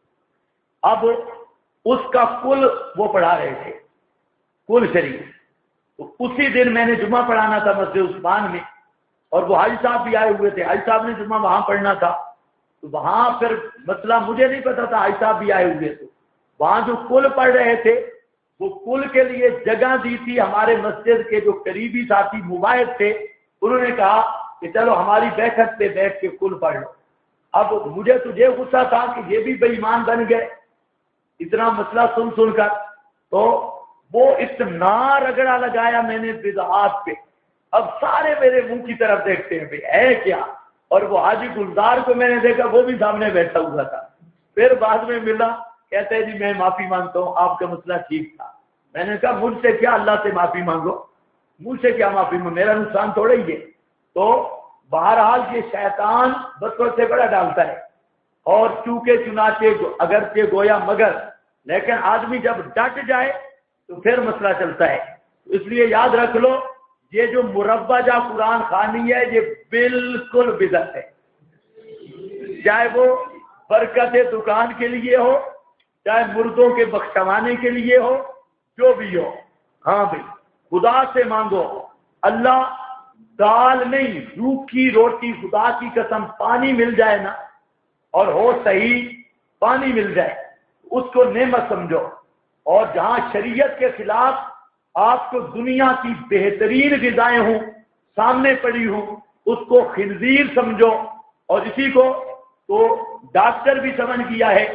اب اس کا کل وہ پڑھا رہے تھے، کل شریف۔ تو اسی دن میں نے جمعہ پڑھانا تھا مسجد عثمان میں، اور وہ حاجی صاحب بھی آئے ہوئے تھے، حاجی صاحب نے جمعہ وہاں پڑھنا تھا۔ تو وہاں پھر مسئلہ مجھے نہیں پتا تھا، حاجی صاحب بھی آئے ہوئے تھے۔ وہاں جو کل پڑھ رہے تھے وہ کل کے لیے جگہ دی تھی ہمارے مسجد کے جو قریبی ساتھی مباحث تھے، انہوں نے کہا کہ چلو ہماری بیٹھک پہ بیٹھ کے کل پڑھ لو۔ اب مجھے تجھے غصہ تھا کہ یہ بھی بے ایمان بن گئے اتنا مسئلہ سن سن کر، تو وہ اتنا رگڑا لگایا میں نے بدعات پہ۔ اب سارے میرے منہ کی طرف دیکھتے ہیں بھئی ہے کیا، اور وہ حاجی گلزار کو میں نے دیکھا وہ بھی سامنے بیٹھا ہوا تھا۔ پھر بعد میں ملا، کہتے ہیں جی میں معافی مانگتا ہوں، آپ کا مسئلہ ٹھیک تھا۔ میں نے کہا مجھ سے کیا اللہ سے معافی مانگو، مجھ سے کیا معافی مانگو، میرا نقصان تھوڑا ہی ہے۔ تو بہرحال یہ شیطان بچوں سے بڑا ڈالتا ہے، اور چونکہ چنانچہ اگرچہ گویا مگر، لیکن آدمی جب ڈٹ جائے تو پھر مسئلہ چلتا ہے۔ اس لیے یاد رکھ لو یہ جو مربجہ قرآن خوانی ہے یہ بالکل بدعت ہے، چاہے وہ برکت دکان کے لیے ہو، چاہے مردوں کے بخشوانے کے لیے ہو، جو بھی ہو۔ ہاں بھائی خدا سے مانگو، اللہ دال نہیں روکھی روٹی، خدا کی قسم پانی مل جائے نا، اور ہو صحیح پانی مل جائے اس کو نعمت سمجھو، اور جہاں شریعت کے خلاف آپ کو دنیا کی بہترین غذائیں ہوں سامنے پڑی ہوں اس کو خنزیر سمجھو۔ اور اسی کو تو ڈاکٹر بھی سمجھ گیا ہے،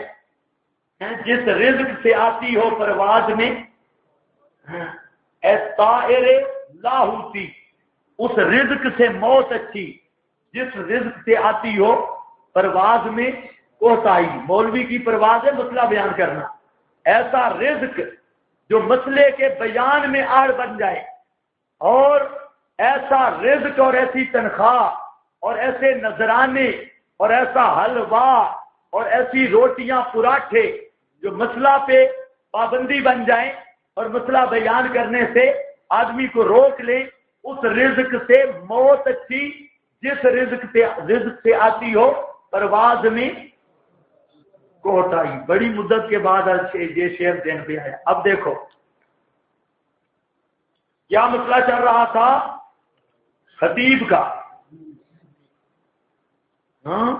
جس رزق سے آتی ہو پرواز میں اے طائر لاہوتی، اس رزق سے موت اچھی جس رزق سے آتی ہو پرواز میں کوتاہی۔ مولوی کی پرواز ہے مسئلہ بیان کرنا، ایسا رزق جو مسئلے کے بیان میں آڑ بن جائے، اور ایسا رزق اور ایسی تنخواہ اور ایسے نذرانے اور ایسا حلوہ اور ایسی روٹیاں پراٹھے جو مسئلہ پہ پابندی بن جائیں اور مسئلہ بیان کرنے سے آدمی کو روک لیں، اس رزق سے موت اچھی جس رزق سے آتی ہو پرواز میں کوتاہی۔ بڑی مدت کے بعد یہ شعر ذہن پہ آیا۔ اب دیکھو کیا مسئلہ چل رہا تھا خطیب کا، ہاں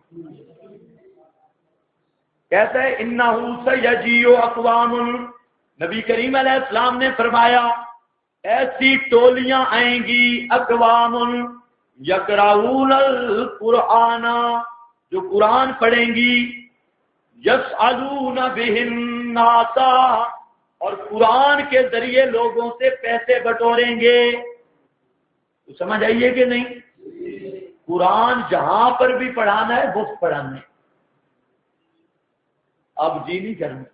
کہتا ہے انہو سیجیء اقوام، نبی کریم علیہ السلام نے فرمایا ایسی ٹولیاں آئیں گی، اقوام یقرؤون القرآن، جو قرآن پڑھیں گی، یسألون بہ الناس، اور قرآن کے ذریعے لوگوں سے پیسے بٹوریں گے۔ تو سمجھ آئیے کہ نہیں؟ قرآن جہاں پر بھی پڑھانا ہے مفت پڑھانا ہے۔ اب جی نہیں کرنا،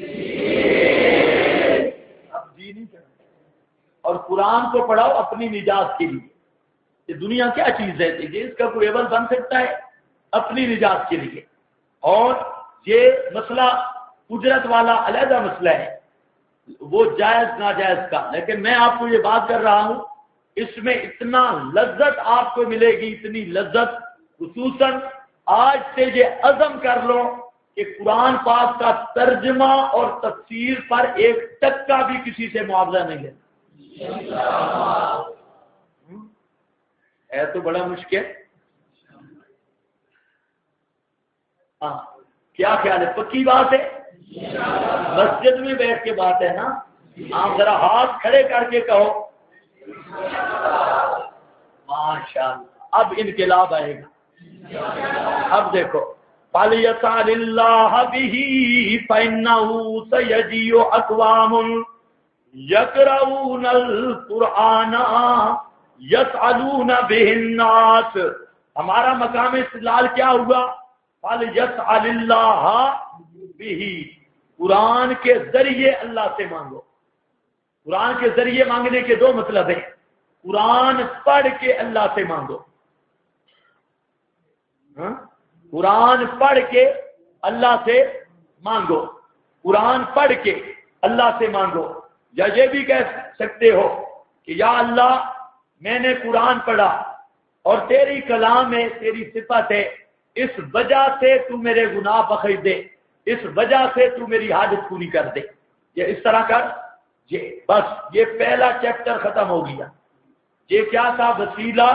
اب جی نہیں کرنا، اور قرآن کو پڑھاؤ اپنی نجات کے لیے۔ یہ دنیا کیا چیز ہے کہ اس کا کوئی عوض بن سکتا ہے؟ اپنی نجات کے لیے۔ اور یہ مسئلہ اجرت والا علیحدہ مسئلہ ہے، وہ جائز ناجائز کا، لیکن میں آپ کو یہ بات کر رہا ہوں اس میں اتنا لذت آپ کو ملے گی، اتنی لذت، خصوصاً آج سے یہ عزم کر لو کہ قرآن پاک کا ترجمہ اور تفسیر پر 1 ٹکا بھی کسی سے معاوضہ نہیں ہے۔ ہے تو بڑا مشکل۔ ہاں کیا خیال ہے؟ پکی بات ہے؟ مسجد میں بیٹھ کے بات ہے نا، آپ ذرا ہاتھ کھڑے کر کے کہو ماشاءاللہ، اب انقلاب آئے گا۔ اب دیکھو فَلْيَسْأَلِ اللَّهَ بِهِ فَإِنَّهُ سَيَجِيءُ أَقْوَامٌ يَقْرَؤُونَ الْقُرْآنَ يَسْأَلُونَ بِهِ النَّاسَ۔ ہمارا مقام استدلال کیا ہوا؟ فَلْيَسْأَلِ اللَّهَ بِهِ، قرآن کے ذریعے اللہ سے مانگو۔ قرآن کے ذریعے مانگنے کے دو مطلب ہیں، قرآن پڑھ کے اللہ سے مانگو، قرآن پڑھ کے اللہ سے مانگو، قرآن پڑھ کے اللہ سے مانگو۔ یا یہ بھی کہہ سکتے ہو کہ یا اللہ میں نے قرآن پڑھا اور تیری کلام ہے، تیری صفت ہے، اس وجہ سے تو میرے گناہ بخش دے، اس وجہ سے تو میری حاجت پوری کر دے۔ یہ اس طرح کر، یہ بس یہ پہلا چیپٹر ختم ہو گیا۔ یہ کیا تھا؟ وسیلہ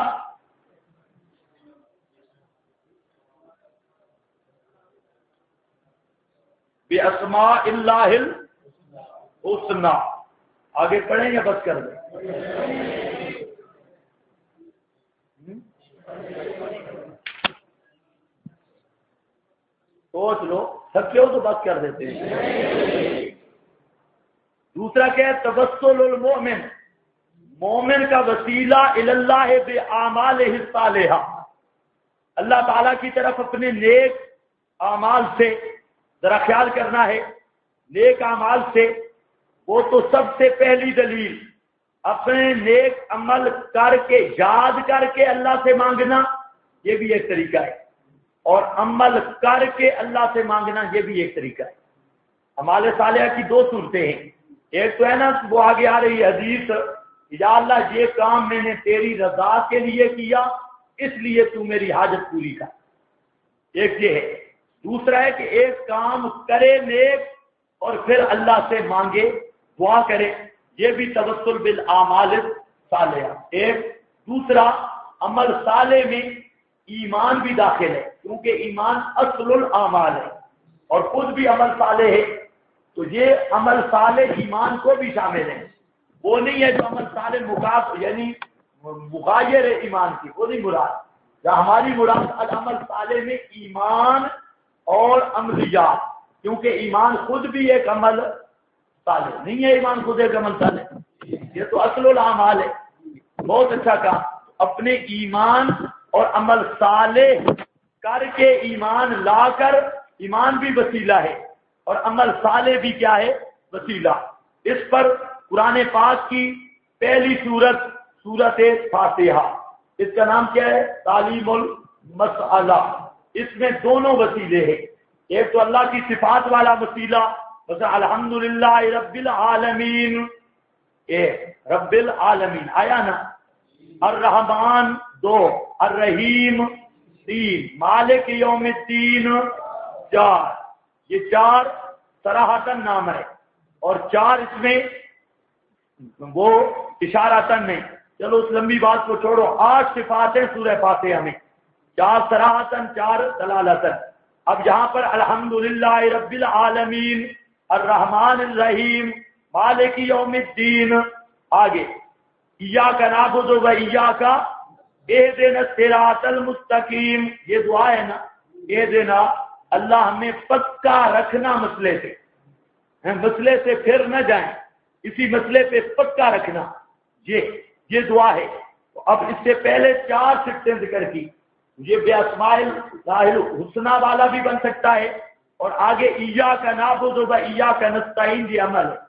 بِأَسْمَاءِ اللَّهِ الْحُسْنَى۔ آگے پڑھیں یا بس کر دیں؟ سوچ لو، تھکے ہو تو بس کر دیتے ہیں۔ دوسرا کیا ہے؟ توسل المؤمن، مومن کا وسیلہ الی اللہ بِأَعْمَالِهِ الصَّالِحَةِ، اللہ تعالیٰ کی طرف اپنے نیک اعمال سے، ذرا خیال کرنا ہے، نیک اعمال سے، وہ تو سب سے پہلی دلیل اپنے نیک عمل کر کے، یاد کر کے اللہ سے مانگنا، یہ بھی ایک طریقہ ہے، اور عمل کر کے اللہ سے مانگنا یہ بھی ایک طریقہ ہے۔ اعمال صالحہ کی دو صورتیں ہیں، ایک تو ہے نا وہ آگے آ رہی حدیث، یا اللہ یہ کام میں نے تیری رضا کے لیے کیا، اس لیے تو میری حاجت پوری کر، ایک یہ ہے۔ دوسرا ہے کہ ایک کام کرے نیک اور پھر اللہ سے مانگے، دعا کرے، یہ بھی توسل بالاعمال الصالحہ۔ ایک دوسرا، عمل صالح میں ایمان بھی داخل ہے، کیونکہ ایمان اصل الاعمال ہے اور خود بھی عمل صالح ہے، تو یہ عمل صالح ایمان کو بھی شامل ہے۔ وہ نہیں ہے جو عمل صالح یعنی مغایر ہے ایمان کی، وہ نہیں مراد۔ یا ہماری مراد العمل صالح میں ایمان اور عملیات، کیونکہ ایمان خود بھی ایک عمل صالح نہیں ہے، ایمان خود ایک عمل صالح، یہ تو اصل الاعمال ہے۔ بہت اچھا کہا، اپنے ایمان اور عمل صالح کر کے ایمان لا کر، ایمان بھی وسیلہ ہے اور عمل صالح بھی کیا ہے؟ وسیلہ۔ اس پر قرآن پاک کی پہلی سورت فاتحہ، اس کا نام کیا ہے؟ تعلیم المسئلہ۔ اس میں دونوں وسیلے ہیں، ایک تو اللہ کی صفات والا وسیلہ، مثلا الحمدللہ رب العالمین، رب العالمین آیا نا، الرحمن 2، الرحیم 3، مالک یوم الدین 4، یہ 4 صراحتاً نام ہے، اور 4 اس میں وہ اشارتاً نہیں۔ چلو اس لمبی بات کو چھوڑو، 8 صفات ہیں سورہ فاتحہ میں، 4 صراحتاً، 4 دلالتاً۔ اب یہاں پر الحمدللہ رب العالمین، الرحمن الرحیم، مالک یوم الدین، آگے ایاک نعبد و ایاک اہدنا الصراط المستقیم، یہ دعا ہے نا، اہدنا، اللہ ہمیں پکا رکھنا مسئلے سے، مسئلے سے پھر نہ جائیں، اسی مسئلے پہ پکا رکھنا، یہ دعا ہے۔ تو اب اس سے پہلے 4 صفتیں ذکر کی، یہ بے اسماء اللہ الحسنی والا بھی بن سکتا ہے، اور آگے ایاک نعبد و ایاک نستعین یہ عمل ہے،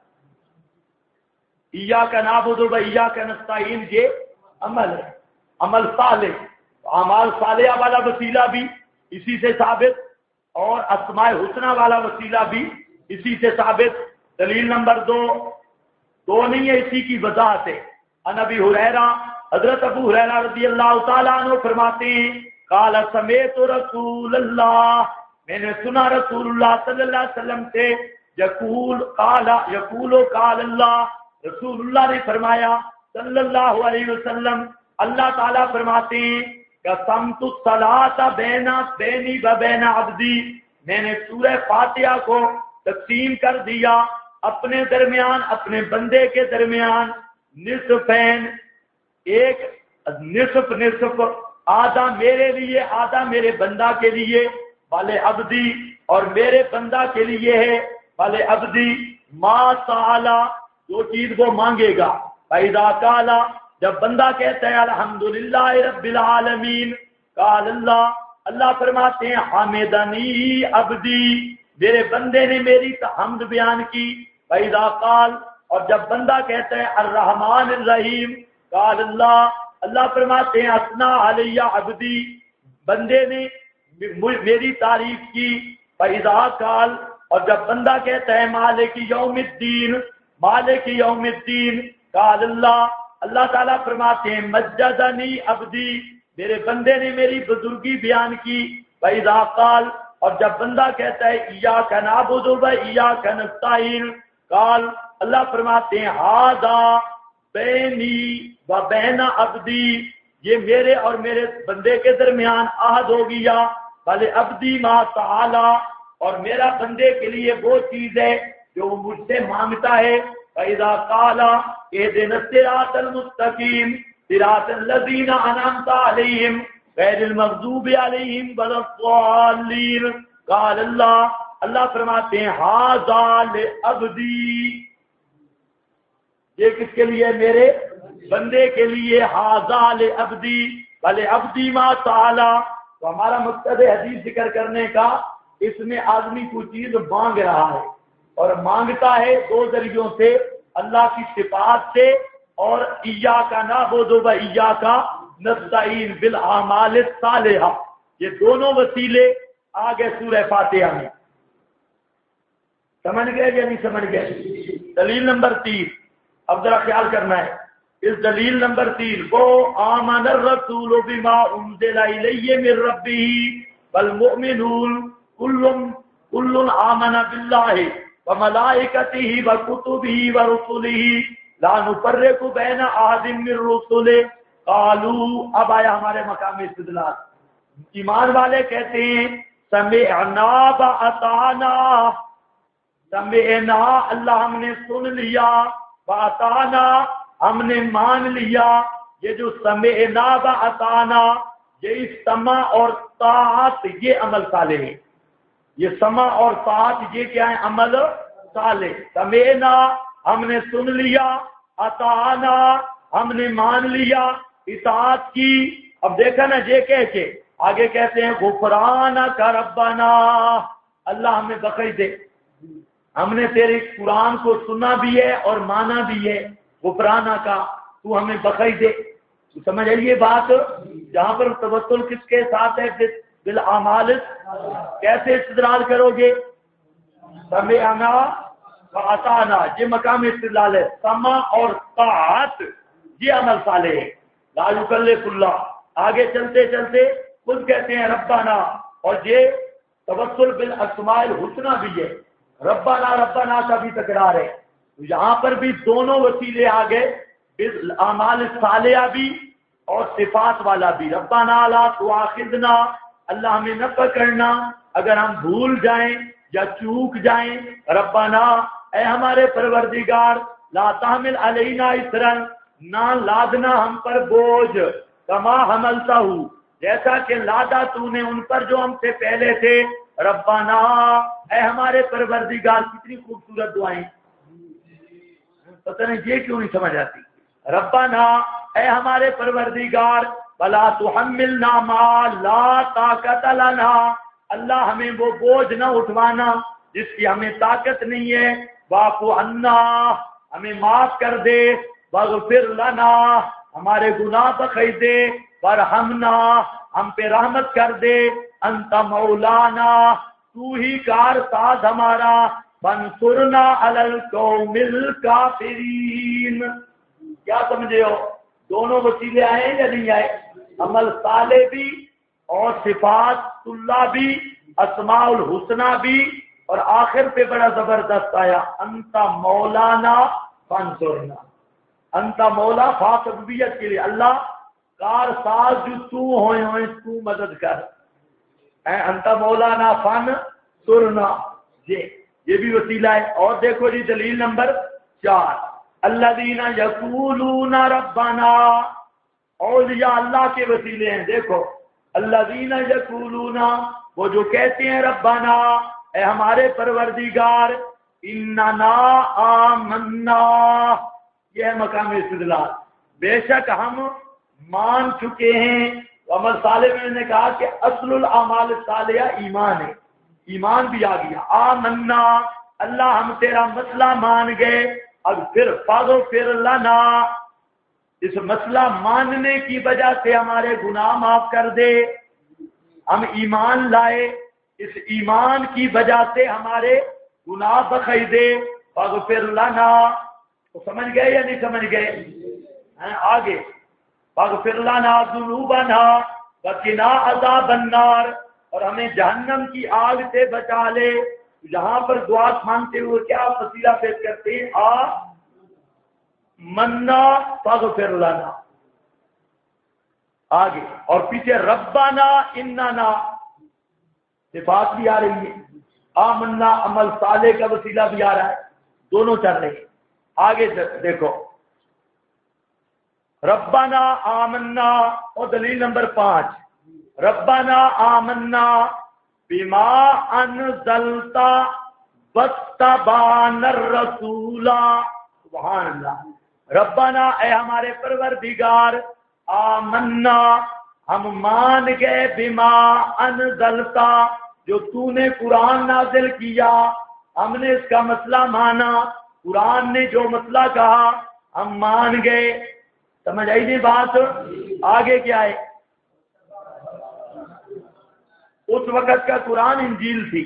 ایاک نعبد و ایاک نستعین یہ عمل ہے، عمل صالح۔ اعمال صالحہ والا وسیلہ بھی اسی سے ثابت، اور اسماء حسنی والا وسیلہ بھی اسی سے ثابت۔ دلیل نمبر 2 نہیں ہے، اسی کی وضاحت ہے۔ عن ابی ہریرہ، حضرت ابو ہریرہ رضی اللہ تعالیٰ عنہ فرماتے ہیں، قال سمعت رسول اللہ، میں نے سنا رسول اللہ صلی اللہ علیہ وسلم سے، یقول قال اللہ، رسول اللہ نے فرمایا صلی اللہ علیہ وسلم، اللہ تعالیٰ فرماتے ہیں، قسمت الصلاۃ بینی و بین عبدی، میں نے سورہ فاتحہ کو تقسیم کر دیا اپنے درمیان، اپنے بندے کے درمیان، نصفین، ایک نصف، آدھا میرے لیے، آدھا میرے بندہ کے لیے، والے عبدی، اور میرے بندہ کے لیے ہے والے عبدی ما سالا، جو چیز وہ مانگے گا، فَإِذَا قَالَ، جب بندہ کہتا ہے الحمدللہ رب العالمین، قال اللہ، اللہ فرماتے ہیں حامدنی عبدی، میرے بندے نے میری حمد بیان کی، فَإِذَا قال، اور جب بندہ کہتا ہے الرحمن الرحیم، قال اللہ فرماتے ہیں اثنا علی عبدی، بندے نے میری تعریف کی، فَإِذَا قال، اور جب بندہ کہتا ہے مالک یوم الدین، مالک یوم الدین، قال اللہ تعالیٰ فرماتے ہیں مجدنی عبدی، میرے بندے نے میری بزرگی بیان کی، فَإِذَا قال، اور جب بندہ کہتا ہے ایاک نعبد و ایاک نستعین، قال اللہ فرماتے ہیں ھذا بینی و بین عبدی، یہ میرے اور میرے بندے کے درمیان عہد ہو گیا، بھلے عبدی ما تعالی، اور میرا بندے کے لیے وہ چیز ہے جو وہ مجھ سے مانگتا ہے، فَإِذَا قَالَ اهْدِنَا الصِّرَاطَ الْمُسْتَقِيمَ صِرَاطَ الَّذِينَ أَنْعَمْتَ عَلَيْهِمْ غَيْرِ الْمَغْضُوبِ عَلَيْهِمْ وَلَا الضَّالِّينَ، قال اللہ فرماتے ہیں ھذا لعبدی، یہ کس کے لیے؟ میرے بندے کے لیے، ھذا لعبدی بھلے عبدی ما تعالی۔ تو ہمارا مقصد حدیث ذکر کرنے کا، اس میں آدمی کوئی چیز مانگ رہا ہے، اور مانگتا ہے دو ذریعوں سے، اللہ کی صفات سے اور ایاک نعبد و ایاک نستعین بالاعمال الصالحہ، یہ دونوں وسیلے آگے سورہ فاتحہ میں۔ سمجھ گئے یا نہیں سمجھ گئے؟ دلیل نمبر 3، اب ذرا خیال کرنا ہے اس دلیل نمبر 3، وہ آمن الرسول بما انزل الیہ من ربہ والمؤمنون کل آمن باللہ وملائکتہ وکتبہ ورسلہ لا نفرق بین احد من رسلہ قالوا، اب آیا ہمارے مقام استدلال، ایمان والے کہتے ہیں سمعنا واطعنا، سمعنا اللہ ہم نے سن لیا، واطعنا ہم نے مان لیا۔ یہ جو سمعنا واطعنا، یہ سمع اور طاعت یہ عمل صالح ہے، یہ سمع اور طاعت یہ کیا ہے؟ عمل صالح۔ سمعنا ہم نے سن لیا، اطعنا ہم نے مان لیا، اطاعت کی۔ اب دیکھا نا یہ کہہ کے آگے کہتے ہیں غفرانک ربنا، اللہ ہمیں بخش دے، ہم نے تیرے قرآن کو سنا بھی ہے اور مانا بھی ہے، غفرانک کا تو ہمیں بخش دے۔ تو سمجھ آئیے بات، جہاں پر توسل کس کے ساتھ ہے؟ بالاعمال، کیسے استدلال کرو گے؟ سمعنا واطعنا، یہ مقام استدلال ہے، سمع اور طاعت یہ عمل صالح ہے، لا یکلف اللہ۔ آگے چلتے چلتے خود کہتے ہیں ربنا، اور یہ توسل بالاسماء الحسنی بھی ہے، ربنا ربنا کا بھی تکرار ہے، یہاں پر بھی دونوں وسیلے آگے، اعمال صالحہ بھی اور صفات والا بھی۔ ربنا لا تؤاخذنا، اللہ ہمیں نہ پکڑنا اگر ہم بھول جائیں یا چوک جائیں، ربنا اے ہمارے پروردگار، لا تحمل علینا اصرا، نہ لادنا ہم پر بوجھ، کما حملتہ، جیسا کہ لادا تو نے ان پر جو ہم سے پہلے تھے، ربنا اے ہمارے پروردگار۔ کتنی خوبصورت دعائیں، پتہ نہیں یہ کیوں نہیں سمجھ آتی۔ ربنا اے ہمارے پروردگار، ولا تحملنا ما لا طاقت لنا، اللہ ہمیں وہ بوجھ نہ اٹھوانا جس کی ہمیں طاقت نہیں ہے، واعف عنا ہمیں معاف کر دے، واغفر لنا ہمارے گناہ بخش دے، وارحمنا ہم پہ رحمت کر دے، انت مولانا تو ہی کار ساز ہمارا، فانصرنا علی القوم الکافرین۔ کیا سمجھے ہو؟ دونوں وسیلے آئے یا نہیں آئے؟ عمل صالح بھی اور صفات اللہ بھی، اسماء الحسنہ بھی، اور آخر پہ بڑا زبردست آیا انت مولانا فانصرنا، انت مولا فاسبیت کے لیے، اللہ کار ساز جو تو ہوئے تو مدد کر، اے انت مولانا فانصرنا، یہ بھی وسیلہ ہے۔ اور دیکھو جی دلیل نمبر 4، الذین یقولون ربنا، اولیاء اللہ کے وسیلے ہیں، دیکھو الذین یقولون، وہ جو کہتے ہیں ربنا اے ہمارے پروردگار، اننا آمنا، یہ ہے مقام استدلال، بے شک ہم مان چکے ہیں، عمل صالح میں نے کہا کہ اصل الاعمال الصالحہ ایمان ہے، ایمان بھی آ گیا۔ آمنا، اللہ ہم تیرا مسئلہ مان گئے، اب پھر فاغفر لنا، اس مسئلہ ماننے کی وجہ سے ہمارے گناہ معاف کر دے۔ ہم ایمان لائے، اس ایمان کی وجہ سے ہمارے گناہ بخش دے، فاغفر لنا۔ تو سمجھ گئے یا نہیں سمجھ گئے؟ آگے فاغفر لنا ذنوبنا وقنا عذاب النار، اور ہمیں جہنم کی آگ سے بچا لے۔ یہاں پر دعا مانگتے ہوئے کیا وسیلہ پیش کرتے ہیں؟ منا فاغفر لنا، آگے اور پیچھے ربنا اننا، صفات بھی آ رہی ہے، آمنا عمل صالح کا وسیلہ بھی آ رہا ہے، دونوں چل رہے ہیں۔ آگے دیکھو ربنا آمنا، اور دلیل نمبر 5، ربنا آمنا بما انزلت واتبعنا الرسول، سبحان اللہ۔ ربنا، اے ہمارے پروردگار، آمنا ہم مان گئے، بما انزلتا، جو تو نے قرآن نازل کیا، ہم نے اس کا مسئلہ مانا، قرآن نے جو مسئلہ کہا ہم مان گئے۔ سمجھ آئی نہیں بات؟ آگے کیا ہے؟ اس وقت کا قرآن انجیل تھی۔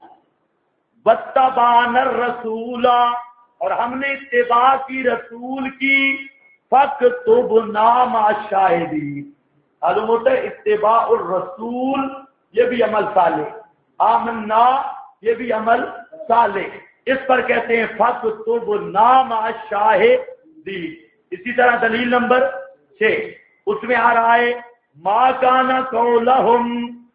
واتبعنا الرسول، اور ہم نے اتباع کی رسول کی، فاکتبنا مع الشاہدین، معلوم ہوتا ہے اتباع الرسول یہ بھی عمل صالح، آمنا یہ بھی عمل صالح، اس پر کہتے ہیں فاکتبنا مع الشاہدین۔ اسی طرح دلیل نمبر 6 اس میں آ رہا ہے ما کان قولہم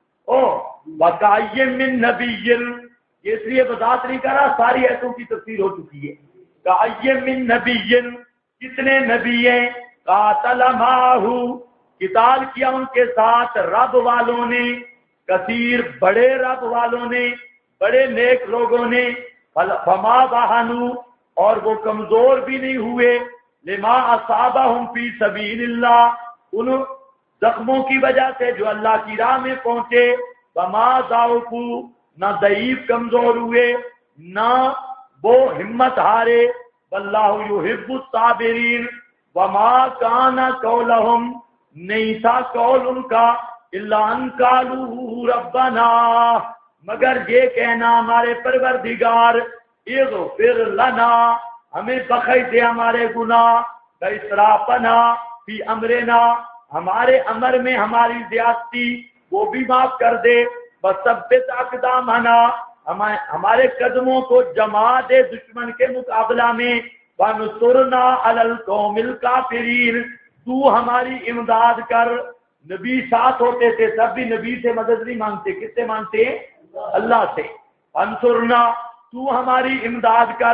وکأی من نبی، یہ اس لیے وضاحت نہیں کر رہا، ساری ایتوں کی تفسیر ہو چکی ہے۔ کأی من نبی، کتنے نبی ہیں، قاتل معہ، قتال کیا ان کے ساتھ رب والوں نے، کثیر بڑے رب والوں نے، بڑے نیک لوگوں نے، فما بہنوا، اور وہ کمزور بھی نہیں ہوئے، لما اصابہم فی سبیل اللہ، ان زخموں کی وجہ سے جو اللہ کی راہ میں پہنچے، وما ضعفوا، نہ ضعیف کمزور ہوئے، نہ وہ ہمت ہارے، واللہ یحب الصابرین، وما کان قولہم، نہیں تھا قول ان کا، الا ان قالوا ربنا، مگر یہ کہنا ہمارے پروردگار، اغفر لنا، ہمیں بخش دے ہمارے گناہ، اسرافنا فی امرنا، ہمارے امر میں ہماری زیادتی وہ بھی معاف کر دے، وثبت اقدامنا، ہمارے قدموں کو جما دے دشمن کے مقابلہ میں، وانصرنا علی القوم الکافرین، تو ہماری امداد کر۔ نبی ساتھ ہوتے تھے تب بھی نبی سے مدد نہیں مانگتے، کس سے مانگتے ہیں؟ اللہ سے۔ انصرنا، تو ہماری امداد کر،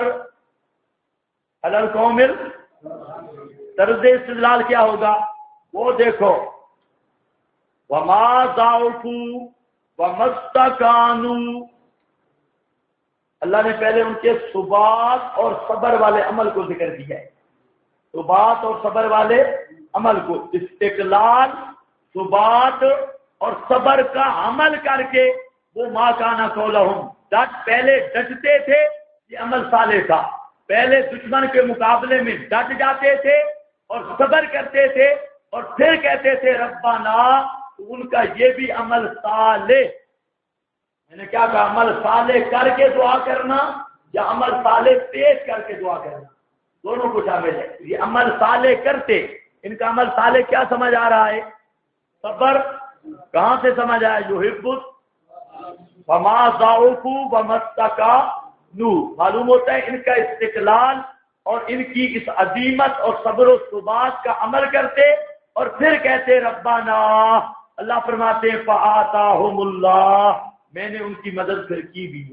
علی القوم، طرز استدلال کیا ہوگا وہ دیکھو، وما ضعفوا وما استکانوا، اللہ نے پہلے ان کے ثبات اور صبر والے عمل کو ذکر کیا ہے، ثبات اور صبر والے عمل کو، استقلال، ثبات اور صبر کا عمل کر کے وہ ما کان قولہم، پہلے ڈٹتے تھے، یہ عمل صالح تھا، پہلے دشمن کے مقابلے میں ڈٹ جاتے تھے اور صبر کرتے تھے، اور پھر کہتے تھے ربنا، ان کا یہ بھی عمل صالح، میں نے کیا کہا، عمل صالح کر کے دعا کرنا یا عمل صالح پیش کر کے دعا کرنا، دونوں کو شامل ہے۔ یہ عمل صالح کرتے، ان کا عمل صالح کیا سمجھ آ رہا ہے؟ صبر، کہاں سے سمجھ آیا؟ یحب، وما ضعفوا وما استکانوا، معلوم ہوتا ہے ان کا استقلال اور ان کی اس عظیمت اور صبر و ثبات کا عمل کرتے، اور پھر کہتے ربنا، اللہ فرماتے ہیں فآتاہم اللہ، میں نے ان کی مدد پھر کی بھی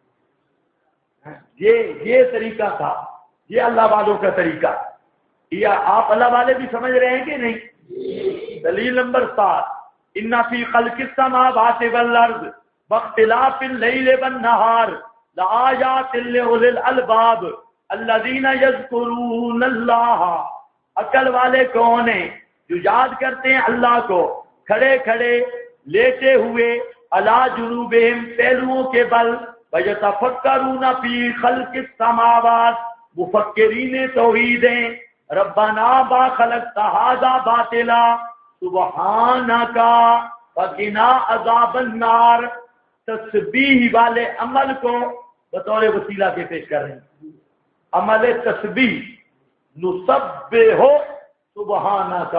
ہے۔ یہ طریقہ تھا، یہ اللہ والوں کا طریقہ۔ یہ آپ اللہ والے بھی سمجھ رہے ہیں کہ نہیں؟ دلیل نمبر 7، ان فی خلق السماوات والارض واختلاف اللیل والنہار لآیات لأولی الالباب الذین یذکرون اللہ، عقل والے کون ہیں؟ جو یاد کرتے ہیں اللہ کو، کھڑے کھڑے لیٹے ہوئے علی جنوبہم پہلوؤں کے بل وَيَتَفَكَّرُونَ فِي خَلْقِ السَّمَاوَاتِ مفکرین توحید ہیں ربنا ما خلقت هذا باطلا سبحانک فقنا عذاب النار تسبیح والے عمل کو بطور وسیلہ کے پیش کر رہے ہیں. عمل تسبیح نسبح سبحانک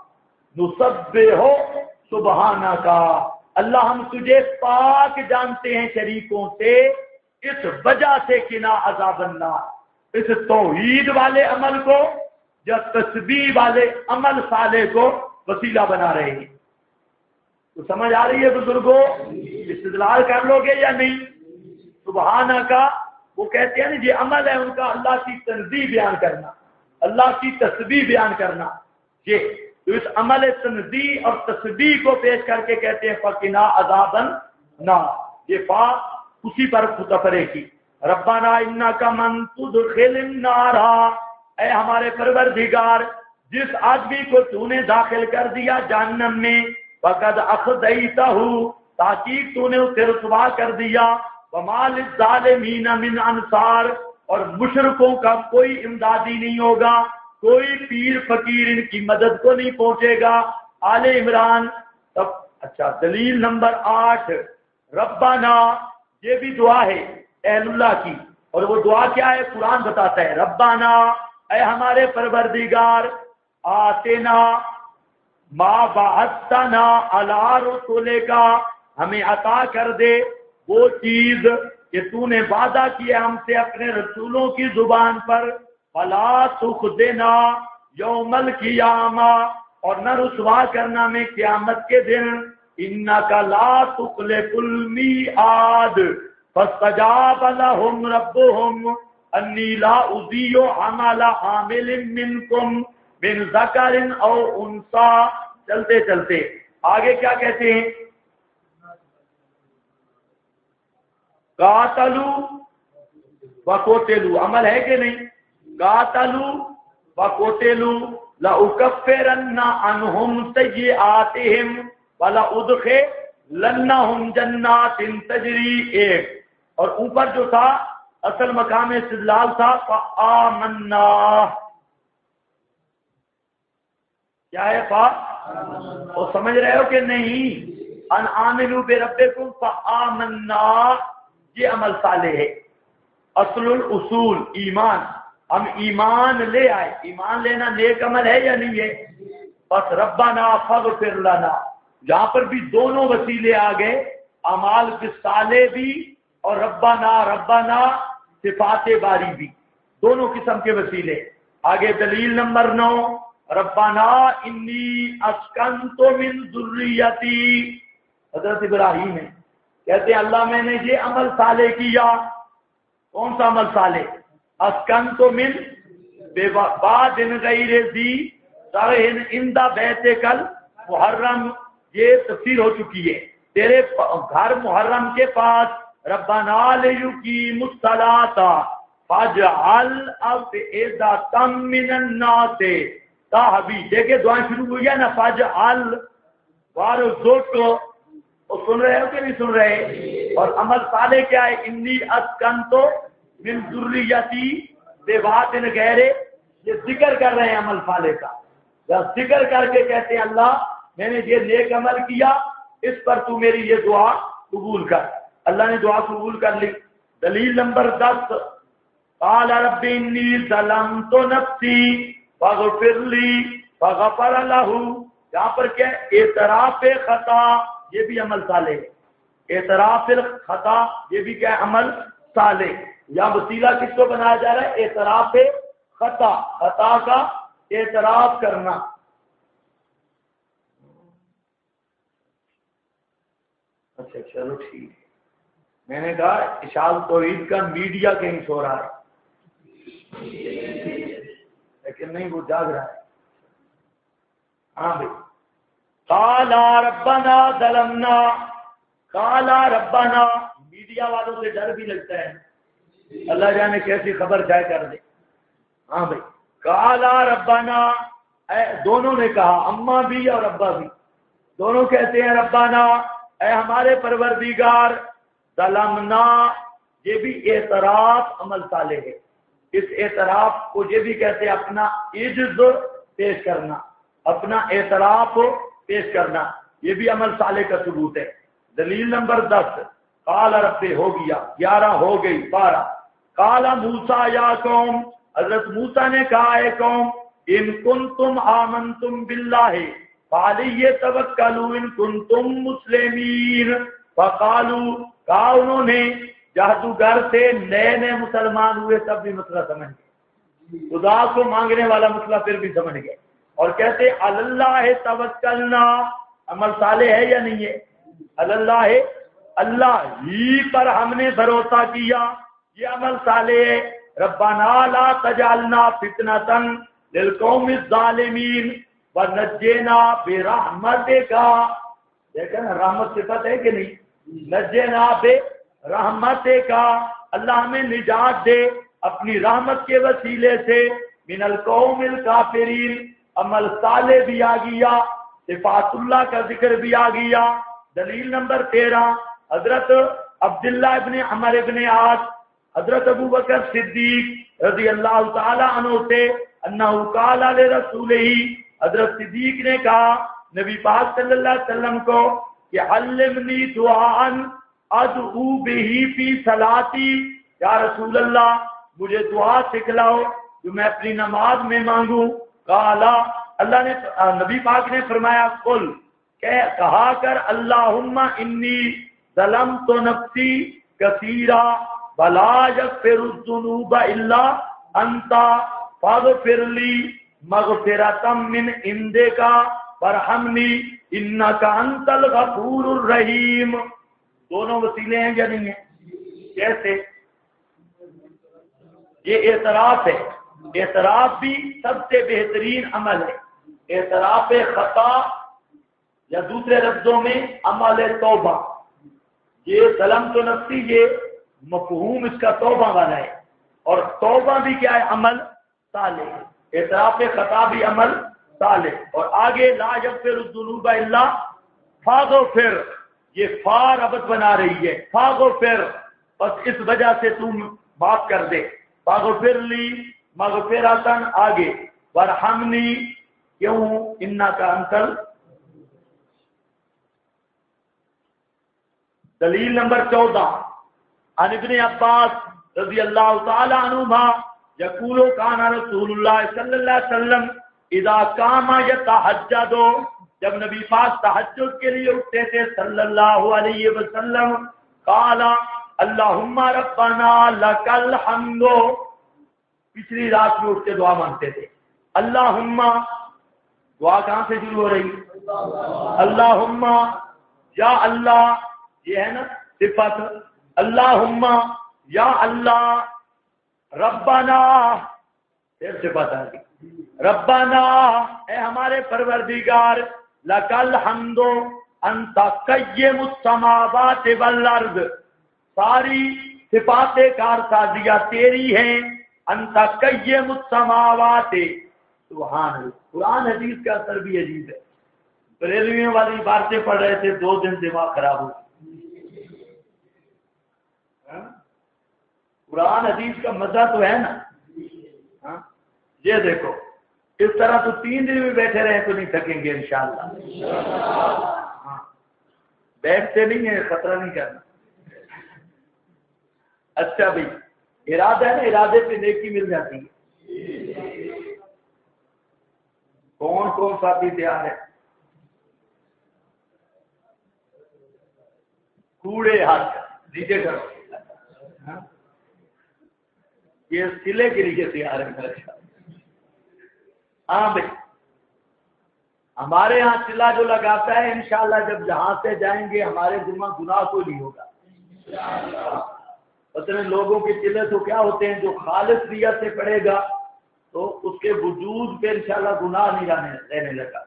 نسبح سبحانک اللہ ہم تجھے پاک جانتے ہیں شریکوں سے اس وجہ سے قنا عذاب النار اس توحید والے عمل کو یا تسبیح والے عمل صالح کو وسیلہ بنا رہے ہیں. تو سمجھ آ رہی ہے بزرگوں؟ استدلال کر لو گے یا نہیں؟ سبحانہ کا وہ کہتے ہیں یہ عمل ہے ان کا اللہ کی تنزیہ بیان کرنا اللہ کی تسبیح بیان کرنا. یہ تو اس عمل تنزیہ اور تسبیح کو پیش کر کے کہتے ہیں فقنا عذاب النار. یہ فا اسی پر متفرے کی ربنا انک من تدخل النار اے ہمارے پروردگار جس آدمی کو تو نے داخل کر دیا جہنم میں فقد اخذیتہ تحقیق تو نے اسے رسوا کر دیا وما للظالمین من انصار اور مشرکوں کا کوئی امدادی نہیں ہوگا کوئی پیر فقیر ان کی مدد کو نہیں پہنچے گا. آل عمران تب اچھا دلیل نمبر 8 ربنا یہ بھی دعا ہے اہل اللہ کی اور وہ دعا کیا ہے قرآن بتاتا ہے ربنا اے ہمارے پروردگار آتنا ما بعثتنا علی رسولک ہمیں عطا کر دے وہ چیز کہ تو نے وعدہ کیا ہم سے اپنے رسولوں کی زبان پر فلا تخزنا یوم القیامہ اور نہ رسوا کرنا میں قیامت کے دن انک لا تخلف المیعاد فاستجاب لهم ربهم انی لا اضیع عمل عامل منکم من ذکر او انثی. چلتے چلتے آگے کیا کہتے ہیں قاتلو وقتلو عمل ہے کہ نہیں قاتلو وقتلو لأکفرن عنہم سیئاتہم ولأدخلنہم جنات تجری ایک اور اوپر جو تھا اصل مقام استدلال تھا فآمنا کیا ہے فا وہ سمجھ رہے ہو کہ نہیں ان آمنوا بربکم فآمنا یہ عمل صالح ہے. اصل الاصول ایمان ہم ایمان لے آئے ایمان لینا نیک عمل ہے یا نہیں ہے بس ربنا فاغفر لنا جہاں پر بھی دونوں وسیلے آ گئے اعمال صالح بھی اور ربنا صفات باری بھی دونوں قسم کے وسیلے. آگے دلیل نمبر 9 ربنا انی اسکنت من ذریتی حضرت ابراہیم ہے کہتے ہیں اللہ میں نے یہ عمل صالح کیا. کون سا عمل صالح اسکنت من بعد غیر ذی زرع عند بیتک المحرم یہ تفسیر ہو چکی ہے تیرے گھر محرم کے پاس ربنا لیقیموا الصلاۃ فاجعل افئدۃ من الناس تہوی دیکھیں دعائیں شروع ہوئی ہے نا فاجعل وارزق اور سن رہے ہو کہ نہیں سن رہے اور عمل صالح کیا ہے انی اسکنت من ذریتی بواد غیر یہ ذکر کر رہے ہیں عمل صالح کا جب ذکر کر کے کہتے ہیں اللہ میں نے یہ نیک عمل کیا اس پر تو میری یہ دعا قبول کر. اللہ نے دعا قبول کر لی. دلیل نمبر 10 قال رب انی ظلمت نفسی فاغفر لی فغفر له یہاں پر کیا اعتراف خطا یہ بھی عمل صالح ہے. اعتراف خطا یہ بھی کیا عمل صالح. یا وسیلہ کس کو بنایا جا رہا ہے اعتراف خطا خطا کا اعتراف کرنا. اچھا چلو ٹھیک ہے میں نے کہا اشاعت توحید کا میڈیا کہیں سو رہا ہے لیکن نہیں وہ جاگ رہا ہے. ہاں بھائی قالا ربنا ظلمنا قالا ربنا میڈیا والوں سے ڈر بھی لگتا ہے اللہ جانے کیسی خبر شائع کر دے. ہاں بھائی قالا ربنا دونوں نے کہا اماں بھی اور ابا بھی دونوں کہتے ہیں ربنا اے ہمارے پروردگار، ظلمنا، یہ بھی اعتراف عمل صالح ہے، اس اعتراف کو یہ بھی کہتے ہیں اپنا عجز پیش کرنا، اپنا اعتراف پیش کرنا، یہ بھی عمل صالح کا ثبوت ہے۔ دلیل نمبر 10 قال رب ہو گیا، 11 ہو گئی، 12 قال موسیٰ یا قوم، حضرت موسیٰ نے کہا اے قوم، ان کنتم آمنتم باللہ فعلیہ توکلوا ان کنتم مسلمین، فقالوا، کہا انہوں نے، جادوگر سے نئے نئے مسلمان ہوئے تب بھی مسئلہ سمجھ گئے، خدا کو مانگنے والا مسئلہ پھر بھی سمجھ گئے، اور کہتے اللہ توکلنا، عمل صالح ہے یا نہیں ہے؟ اللہ، اللہ ہی پر ہم نے بھروسہ کیا، یہ عمل صالح ہے۔ ربنا لا تجعلنا فتنة للقوم الظالمین ونجینا برحمتک، دیکھیں نا رحمت صفت ہے کہ نہیں؟ نجینا برحمتک، اللہ ہمیں نجات دے اپنی رحمت کے وسیلے سے، من القوم الکافرین، عمل صالح بھی آ گیا، صفات اللہ کا ذکر بھی آ گیا۔ دلیل نمبر 13 حضرت عبداللہ ابن عمر ابن عاص، حضرت ابو بکر صدیق رضی اللہ تعالی عنہ سے انہ قال لرسولہ، حضرت صدیق نے کہا نبی پاک صلی اللہ علیہ وسلم کو کہ علمنی دعاء ادعو بہ فی صلاتی، یا رسول اللہ مجھے دعا سکھلاؤ جو میں اپنی نماز میں مانگوں۔ قال، اللہ نے، نبی پاک نے فرمایا قل، کہا کر اللہم انی ظلمت نفسی کثیرا ولا یغفر الذنوب الا انت فاغفر لی مغفرۃ من عندک وارحمنی انک انت الغفور الرحیم۔ دونوں وسیلے ہیں یا نہیں ہیں؟ کیسے؟ یہ اعتراف ہے، اعتراف بھی سب سے بہترین عمل ہے، اعتراف خطا یا دوسرے لفظوں میں عمل توبہ۔ یہ ظلم تو نفسی، یہ مفہوم اس کا توبہ والا ہے، اور توبہ بھی کیا ہے؟ عمل صالح۔ اعتراف خطا بھی عمل صالح، اور آگے لا یغفر الذنوب الا فاغفر، یہ فا ربط بنا رہی ہے، فاغفر، بس اس وجہ سے تم معاف کر دے، فاغفر لی مغفرتن، آگے وارحمنی، کیوں؟ انک انت۔ دلیل نمبر 14 عن ابن عباس رضی اللہ تعالی عنہما یقول کان رسول اللہ صلی اللہ علیہ وسلم اذا قام یتہجد، جب نبی پاک تہجد کے لیے اٹھتے تھے صلی اللہ علیہ وسلم، قال اللہم ربنا لک الحمد، پچھلی رات میں اٹھ کے دعا مانگتے تھے، اللہم، دعا کہاں سے شروع ہو رہی؟ اللہم، یا اللہ، یہ ہے نا صفت، اللہم یا اللہ، ربنا، پھر صفت آ گئی، ربنا اے ہمارے پروردگار، لک الحمد انت قیم السماوات والارض، ساری صفات کارسازیاں تیری ہیں، انت قیم السماوات، سبحان اللہ۔ قرآن حدیث کا اثر بھی عجیب ہے، بریلویوں والی باتیں پڑھ رہے تھے، 2 دن دماغ خراب ہو، قرآن حدیث کا مزہ تو ہے نا۔ یہ دیکھو اس طرح تو 3 دن بھی بیٹھے رہے تو نہیں تھکیں گے انشاءاللہ۔ بیٹھتے نہیں ہیں، خطرہ نہیں کرنا۔ اچھا بھائی، ارادہ ہے نا، ارادے پہ نیکی مل جاتی ہے۔ کون کون ساتھی تیار ہے؟ کوڑے ہاتھ نیچے کرو، یہ سلے کے لیے تیار ہے۔ ہاں بھائی، ہمارے ہاں چلا جو لگاتا ہے انشاءاللہ جب جہاں سے جائیں گے ہمارے ذمہ گناہ کوئی نہیں ہوگا۔ پتہ نہیں لوگوں کے چلے تو کیا ہوتے ہیں، جو خالص نیت سے پڑے گا تو اس کے وجود پہ انشاءاللہ گناہ نہیں رہنے لگا۔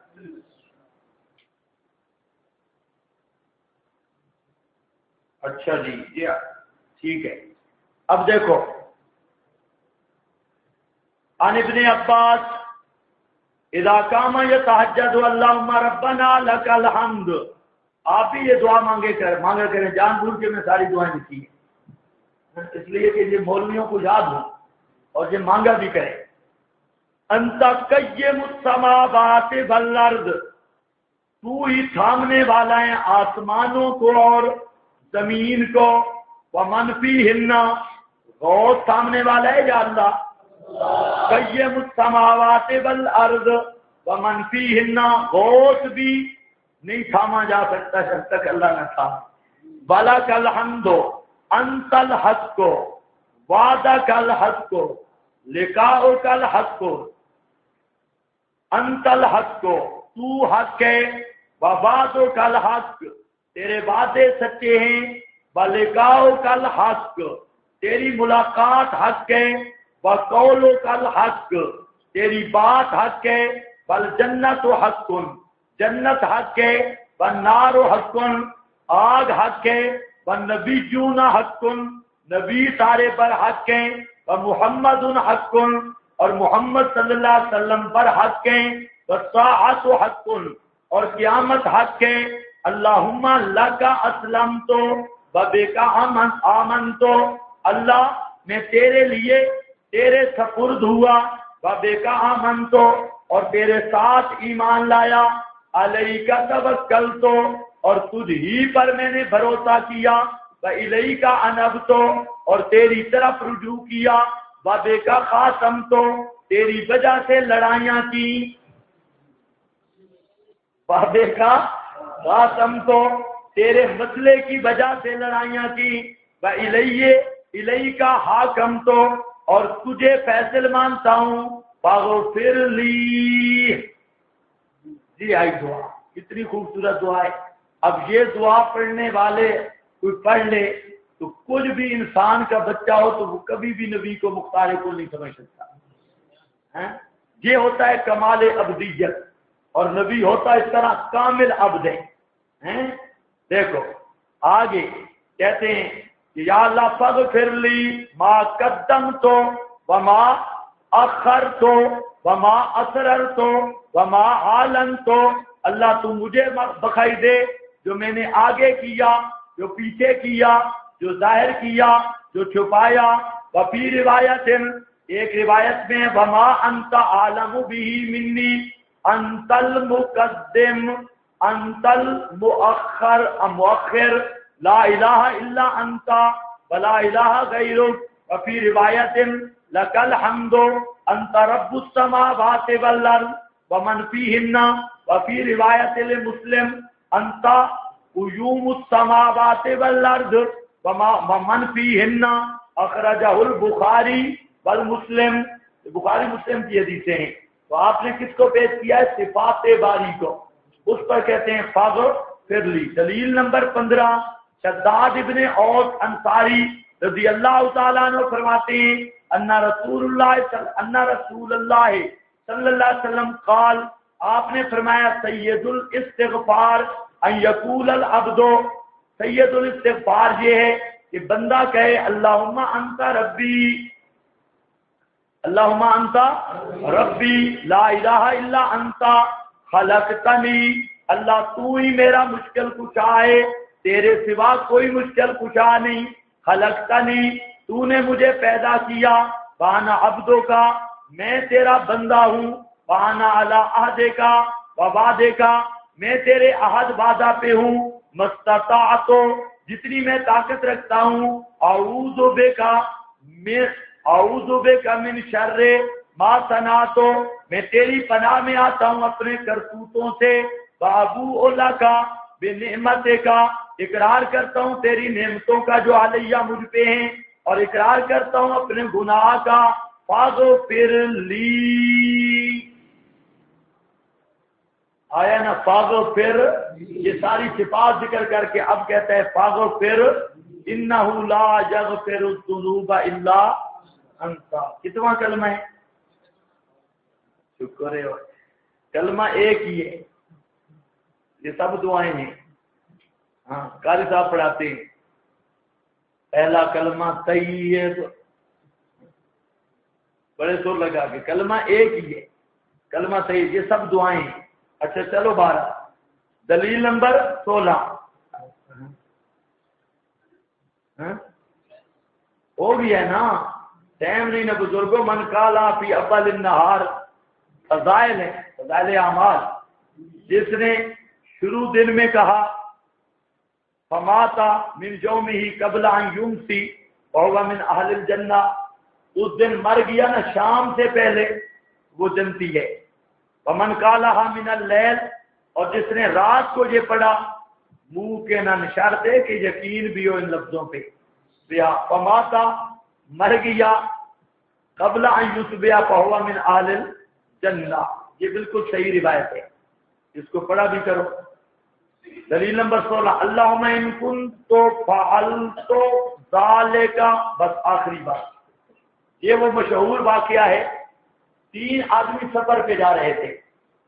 اچھا جی، ٹھیک ہے۔ اب دیکھو، عن ابن عباس اذا قام یتہجد اللہم ربنا لک الحمد، آپ ہی یہ دعا مانگا کریں، جان بوجھ کے میں ساری دعائیں لکھی ہیں اس لیے کہ یہ مولویوں کو یاد ہو اور یہ مانگا بھی کریں۔ انت قیم السماوات والارض، تو ہی تھامنے والا ہے آسمانوں کو اور زمین کو، ومن فیہن، غوث تھامنے والا ہے یا اللہ؟ قیم السماوات والارض ومن فیہن، غوث بھی نہیں تھاما جا سکتا جب تک اللہ نہ تھا۔ وَلَكَ الْحَمْدُ أَنْتَ الْحَقُّ وَعْدَكَ الْحَقُّ لِقَاؤُكَ الْحَقُّ، أَنْتَ الْحَقُّ، تو حق ہے، وَوَعْدُكَ الْحَقُّ، تیرے وعدے سچے ہیں، وَلِقَاؤُكَ الْحَقُّ، تیری ملاقات حق ہے، وَقَوْلُكَ الْحَقُّ، تیری بات حق ہے، وَالْجَنَّةُ حَقٌّ، جنت حق ہے، والنار حق، آگ حق ہے، والنبیون حق، نبی سارے پر حق ہیں، ومحمد حق، اور محمد صلی اللہ علیہ وسلم پر حق ہیں، والساعۃ حق، اور قیامت حق ہے۔ اللہم لک اسلمت وبک آمنت، اللہ میں تیرے لیے تیرے سپرد ہوا، وبک آمنت، اور تیرے ساتھ ایمان لایا، علیک توکلت، اور تجھ ہی پر میں نے بھروسہ کیا، وإلیک انبت، اور تیری طرف رجوع کیا، وبک خاصمت، تیری وجہ سے لڑائیاں کی، وبک خاصمت، تیرے مسئلے کی وجہ سے لڑائیاں کی، وإلیک حاکمت، اور تجھے فیصل مانتا ہوں، فاغفر لی۔ جی آئی دعا، کتنی خوبصورت دعا ہے۔ اب یہ دعا پڑھنے والے کوئی پڑھ لے تو کچھ بھی انسان کا بچہ ہو تو وہ کبھی بھی نبی کو مختار کو نہیں سمجھ سکتا۔ یہ ہوتا ہے کمال عبدیت، اور نبی ہوتا اس طرح کامل عبد ہے۔ دیکھو آگے کہتے ہیں کہ یا اللہ فاغفر لی ما قدمت وما اخرت وما اسررت وما اعلنت، اللہ تو مجھے بخائی دے جو میں نے آگے کیا، جو پیچھے کیا، جو ظاہر کیا، جو چھپایا۔ وفی روایت، ایک روایت میں وما انت عالم به منی، انت المقدم انت المؤخر لا الہ الا انت ولا الہ غیرک۔ وفی روایت لک الحمد انت رب السماوات والارض ومن فیہن۔ وفی روایت لمسلم انت قیوم السماوات والارض ومن فیہن، اخرجہ البخاری والمسلم، بخاری مسلم کی حدیثیں ہیں۔ تو آپ نے کس کو پیش کیا ہے؟ صفات باری کو، اس پر کہتے ہیں فاغفر لی۔ دلیل نمبر 15، شداد ابن اوس انصاری رضی اللہ تعالیٰ عنہ فرماتے ہیں ان رسول اللہ صلی اللہ علیہ وسلم قال، آپ نے فرمایا سید الاستغفار ان یقول العبد، سید الاستغفار یہ ہے کہ بندہ کہے اللہم انت ربی، اللہم انت ربی لا الہ الا انت خلقتنی، اللہ تو ہی میرا مشکل کشا ہے، تیرے سوا کوئی مشکل کشا نہیں، خلقتنی، تو نے مجھے پیدا کیا، وانا عبدو کا، میں تیرا بندہ ہوں، وانا علی عہدک ووعدک، میں تیرے عہد وعدہ پہ ہوں، مستطاعت، جتنی میں طاقت رکھتا ہوں، اعوذ بک من شر ما صنعت، میں تیری پناہ میں آتا ہوں اپنے کرتوتوں سے، وابوء لک بنعمتک، اقرار کرتا ہوں تیری نعمتوں کا جو علیہ مجھ پہ ہیں، اور اقرار کرتا ہوں اپنے گناہ کا، فاغفر لی۔ آیا نا فاغفر، یہ ساری صفات ذکر کر کے اب کہتا ہے فاغفر انہ لا یغفر الذنوب الا انت۔ کتنا کلمہ ہے؟ شکر ہے، کلمہ ایک ہی ہے، یہ سب دعائیں ہیں۔ ہاں قاری صاحب پڑھاتے ہیں پہلا کلمہ طیب، بڑے زور لگا کے، کلمہ ایک ہی ہے، کلمہ صحیح، یہ سب دعائیں ہیں۔ اچھا چلو 12 دلیل نمبر 16 ہو گیا نا، ٹائم نہیں نا بزرگوں۔ من قالا فی اول النہار، فضائل ہے، فضائل اعمال، جس نے شروع دن میں کہا فماتا من یومہ قبل ان یمسی فہو من اہل الجنہ، اس دن مر گیا نا شام سے پہلے، وہ جنتی ہے۔ ومن قالہا من اللیل، اور جس نے رات کو یہ پڑھا، منہ کے نہ نشارتے کہ یقین بھی ہو ان لفظوں پہ، فماتا مر گیا قبل ان یصبح فہو من اہل الجنہ، یہ بالکل صحیح روایت ہے، اس کو پڑھا بھی کرو۔ دلیل نمبر 16 اللہم ان کنت فعلت ذالک، بس آخری بات، یہ وہ مشہور واقعہ ہے، 3 آدمی سفر پہ جا رہے تھے،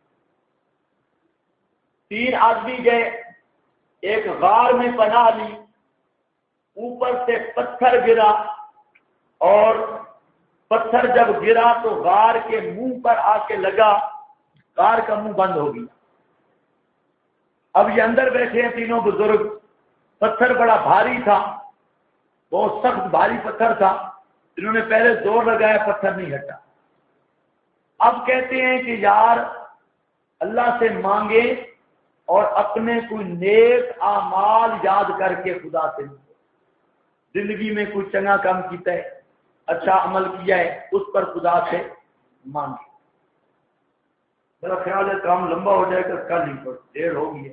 3 آدمی گئے، ایک غار میں پناہ لی، اوپر سے پتھر گرا، اور پتھر جب گرا تو غار کے منہ پر آ کے لگا، غار کا منہ بند ہو گیا۔ اب یہ اندر بیٹھے ہیں تینوں بزرگ، پتھر بڑا بھاری تھا، بہت سخت بھاری پتھر تھا، انہوں نے پہلے زور لگایا، پتھر نہیں ہٹا۔ اب کہتے ہیں کہ یار اللہ سے مانگے اور اپنے کوئی نیک اعمال یاد کر کے خدا سے مانگے، زندگی میں کوئی چنگا کام کیتا ہے، اچھا عمل کیا ہے، اس پر خدا سے مانگے۔ میرا خیال ہے کام لمبا ہو جائے گا، کل ہی پر دیر ہو گئی ہے۔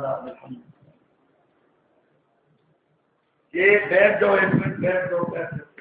یہ بیٹھ جاؤ، ایک منٹ بیٹھ جاؤ،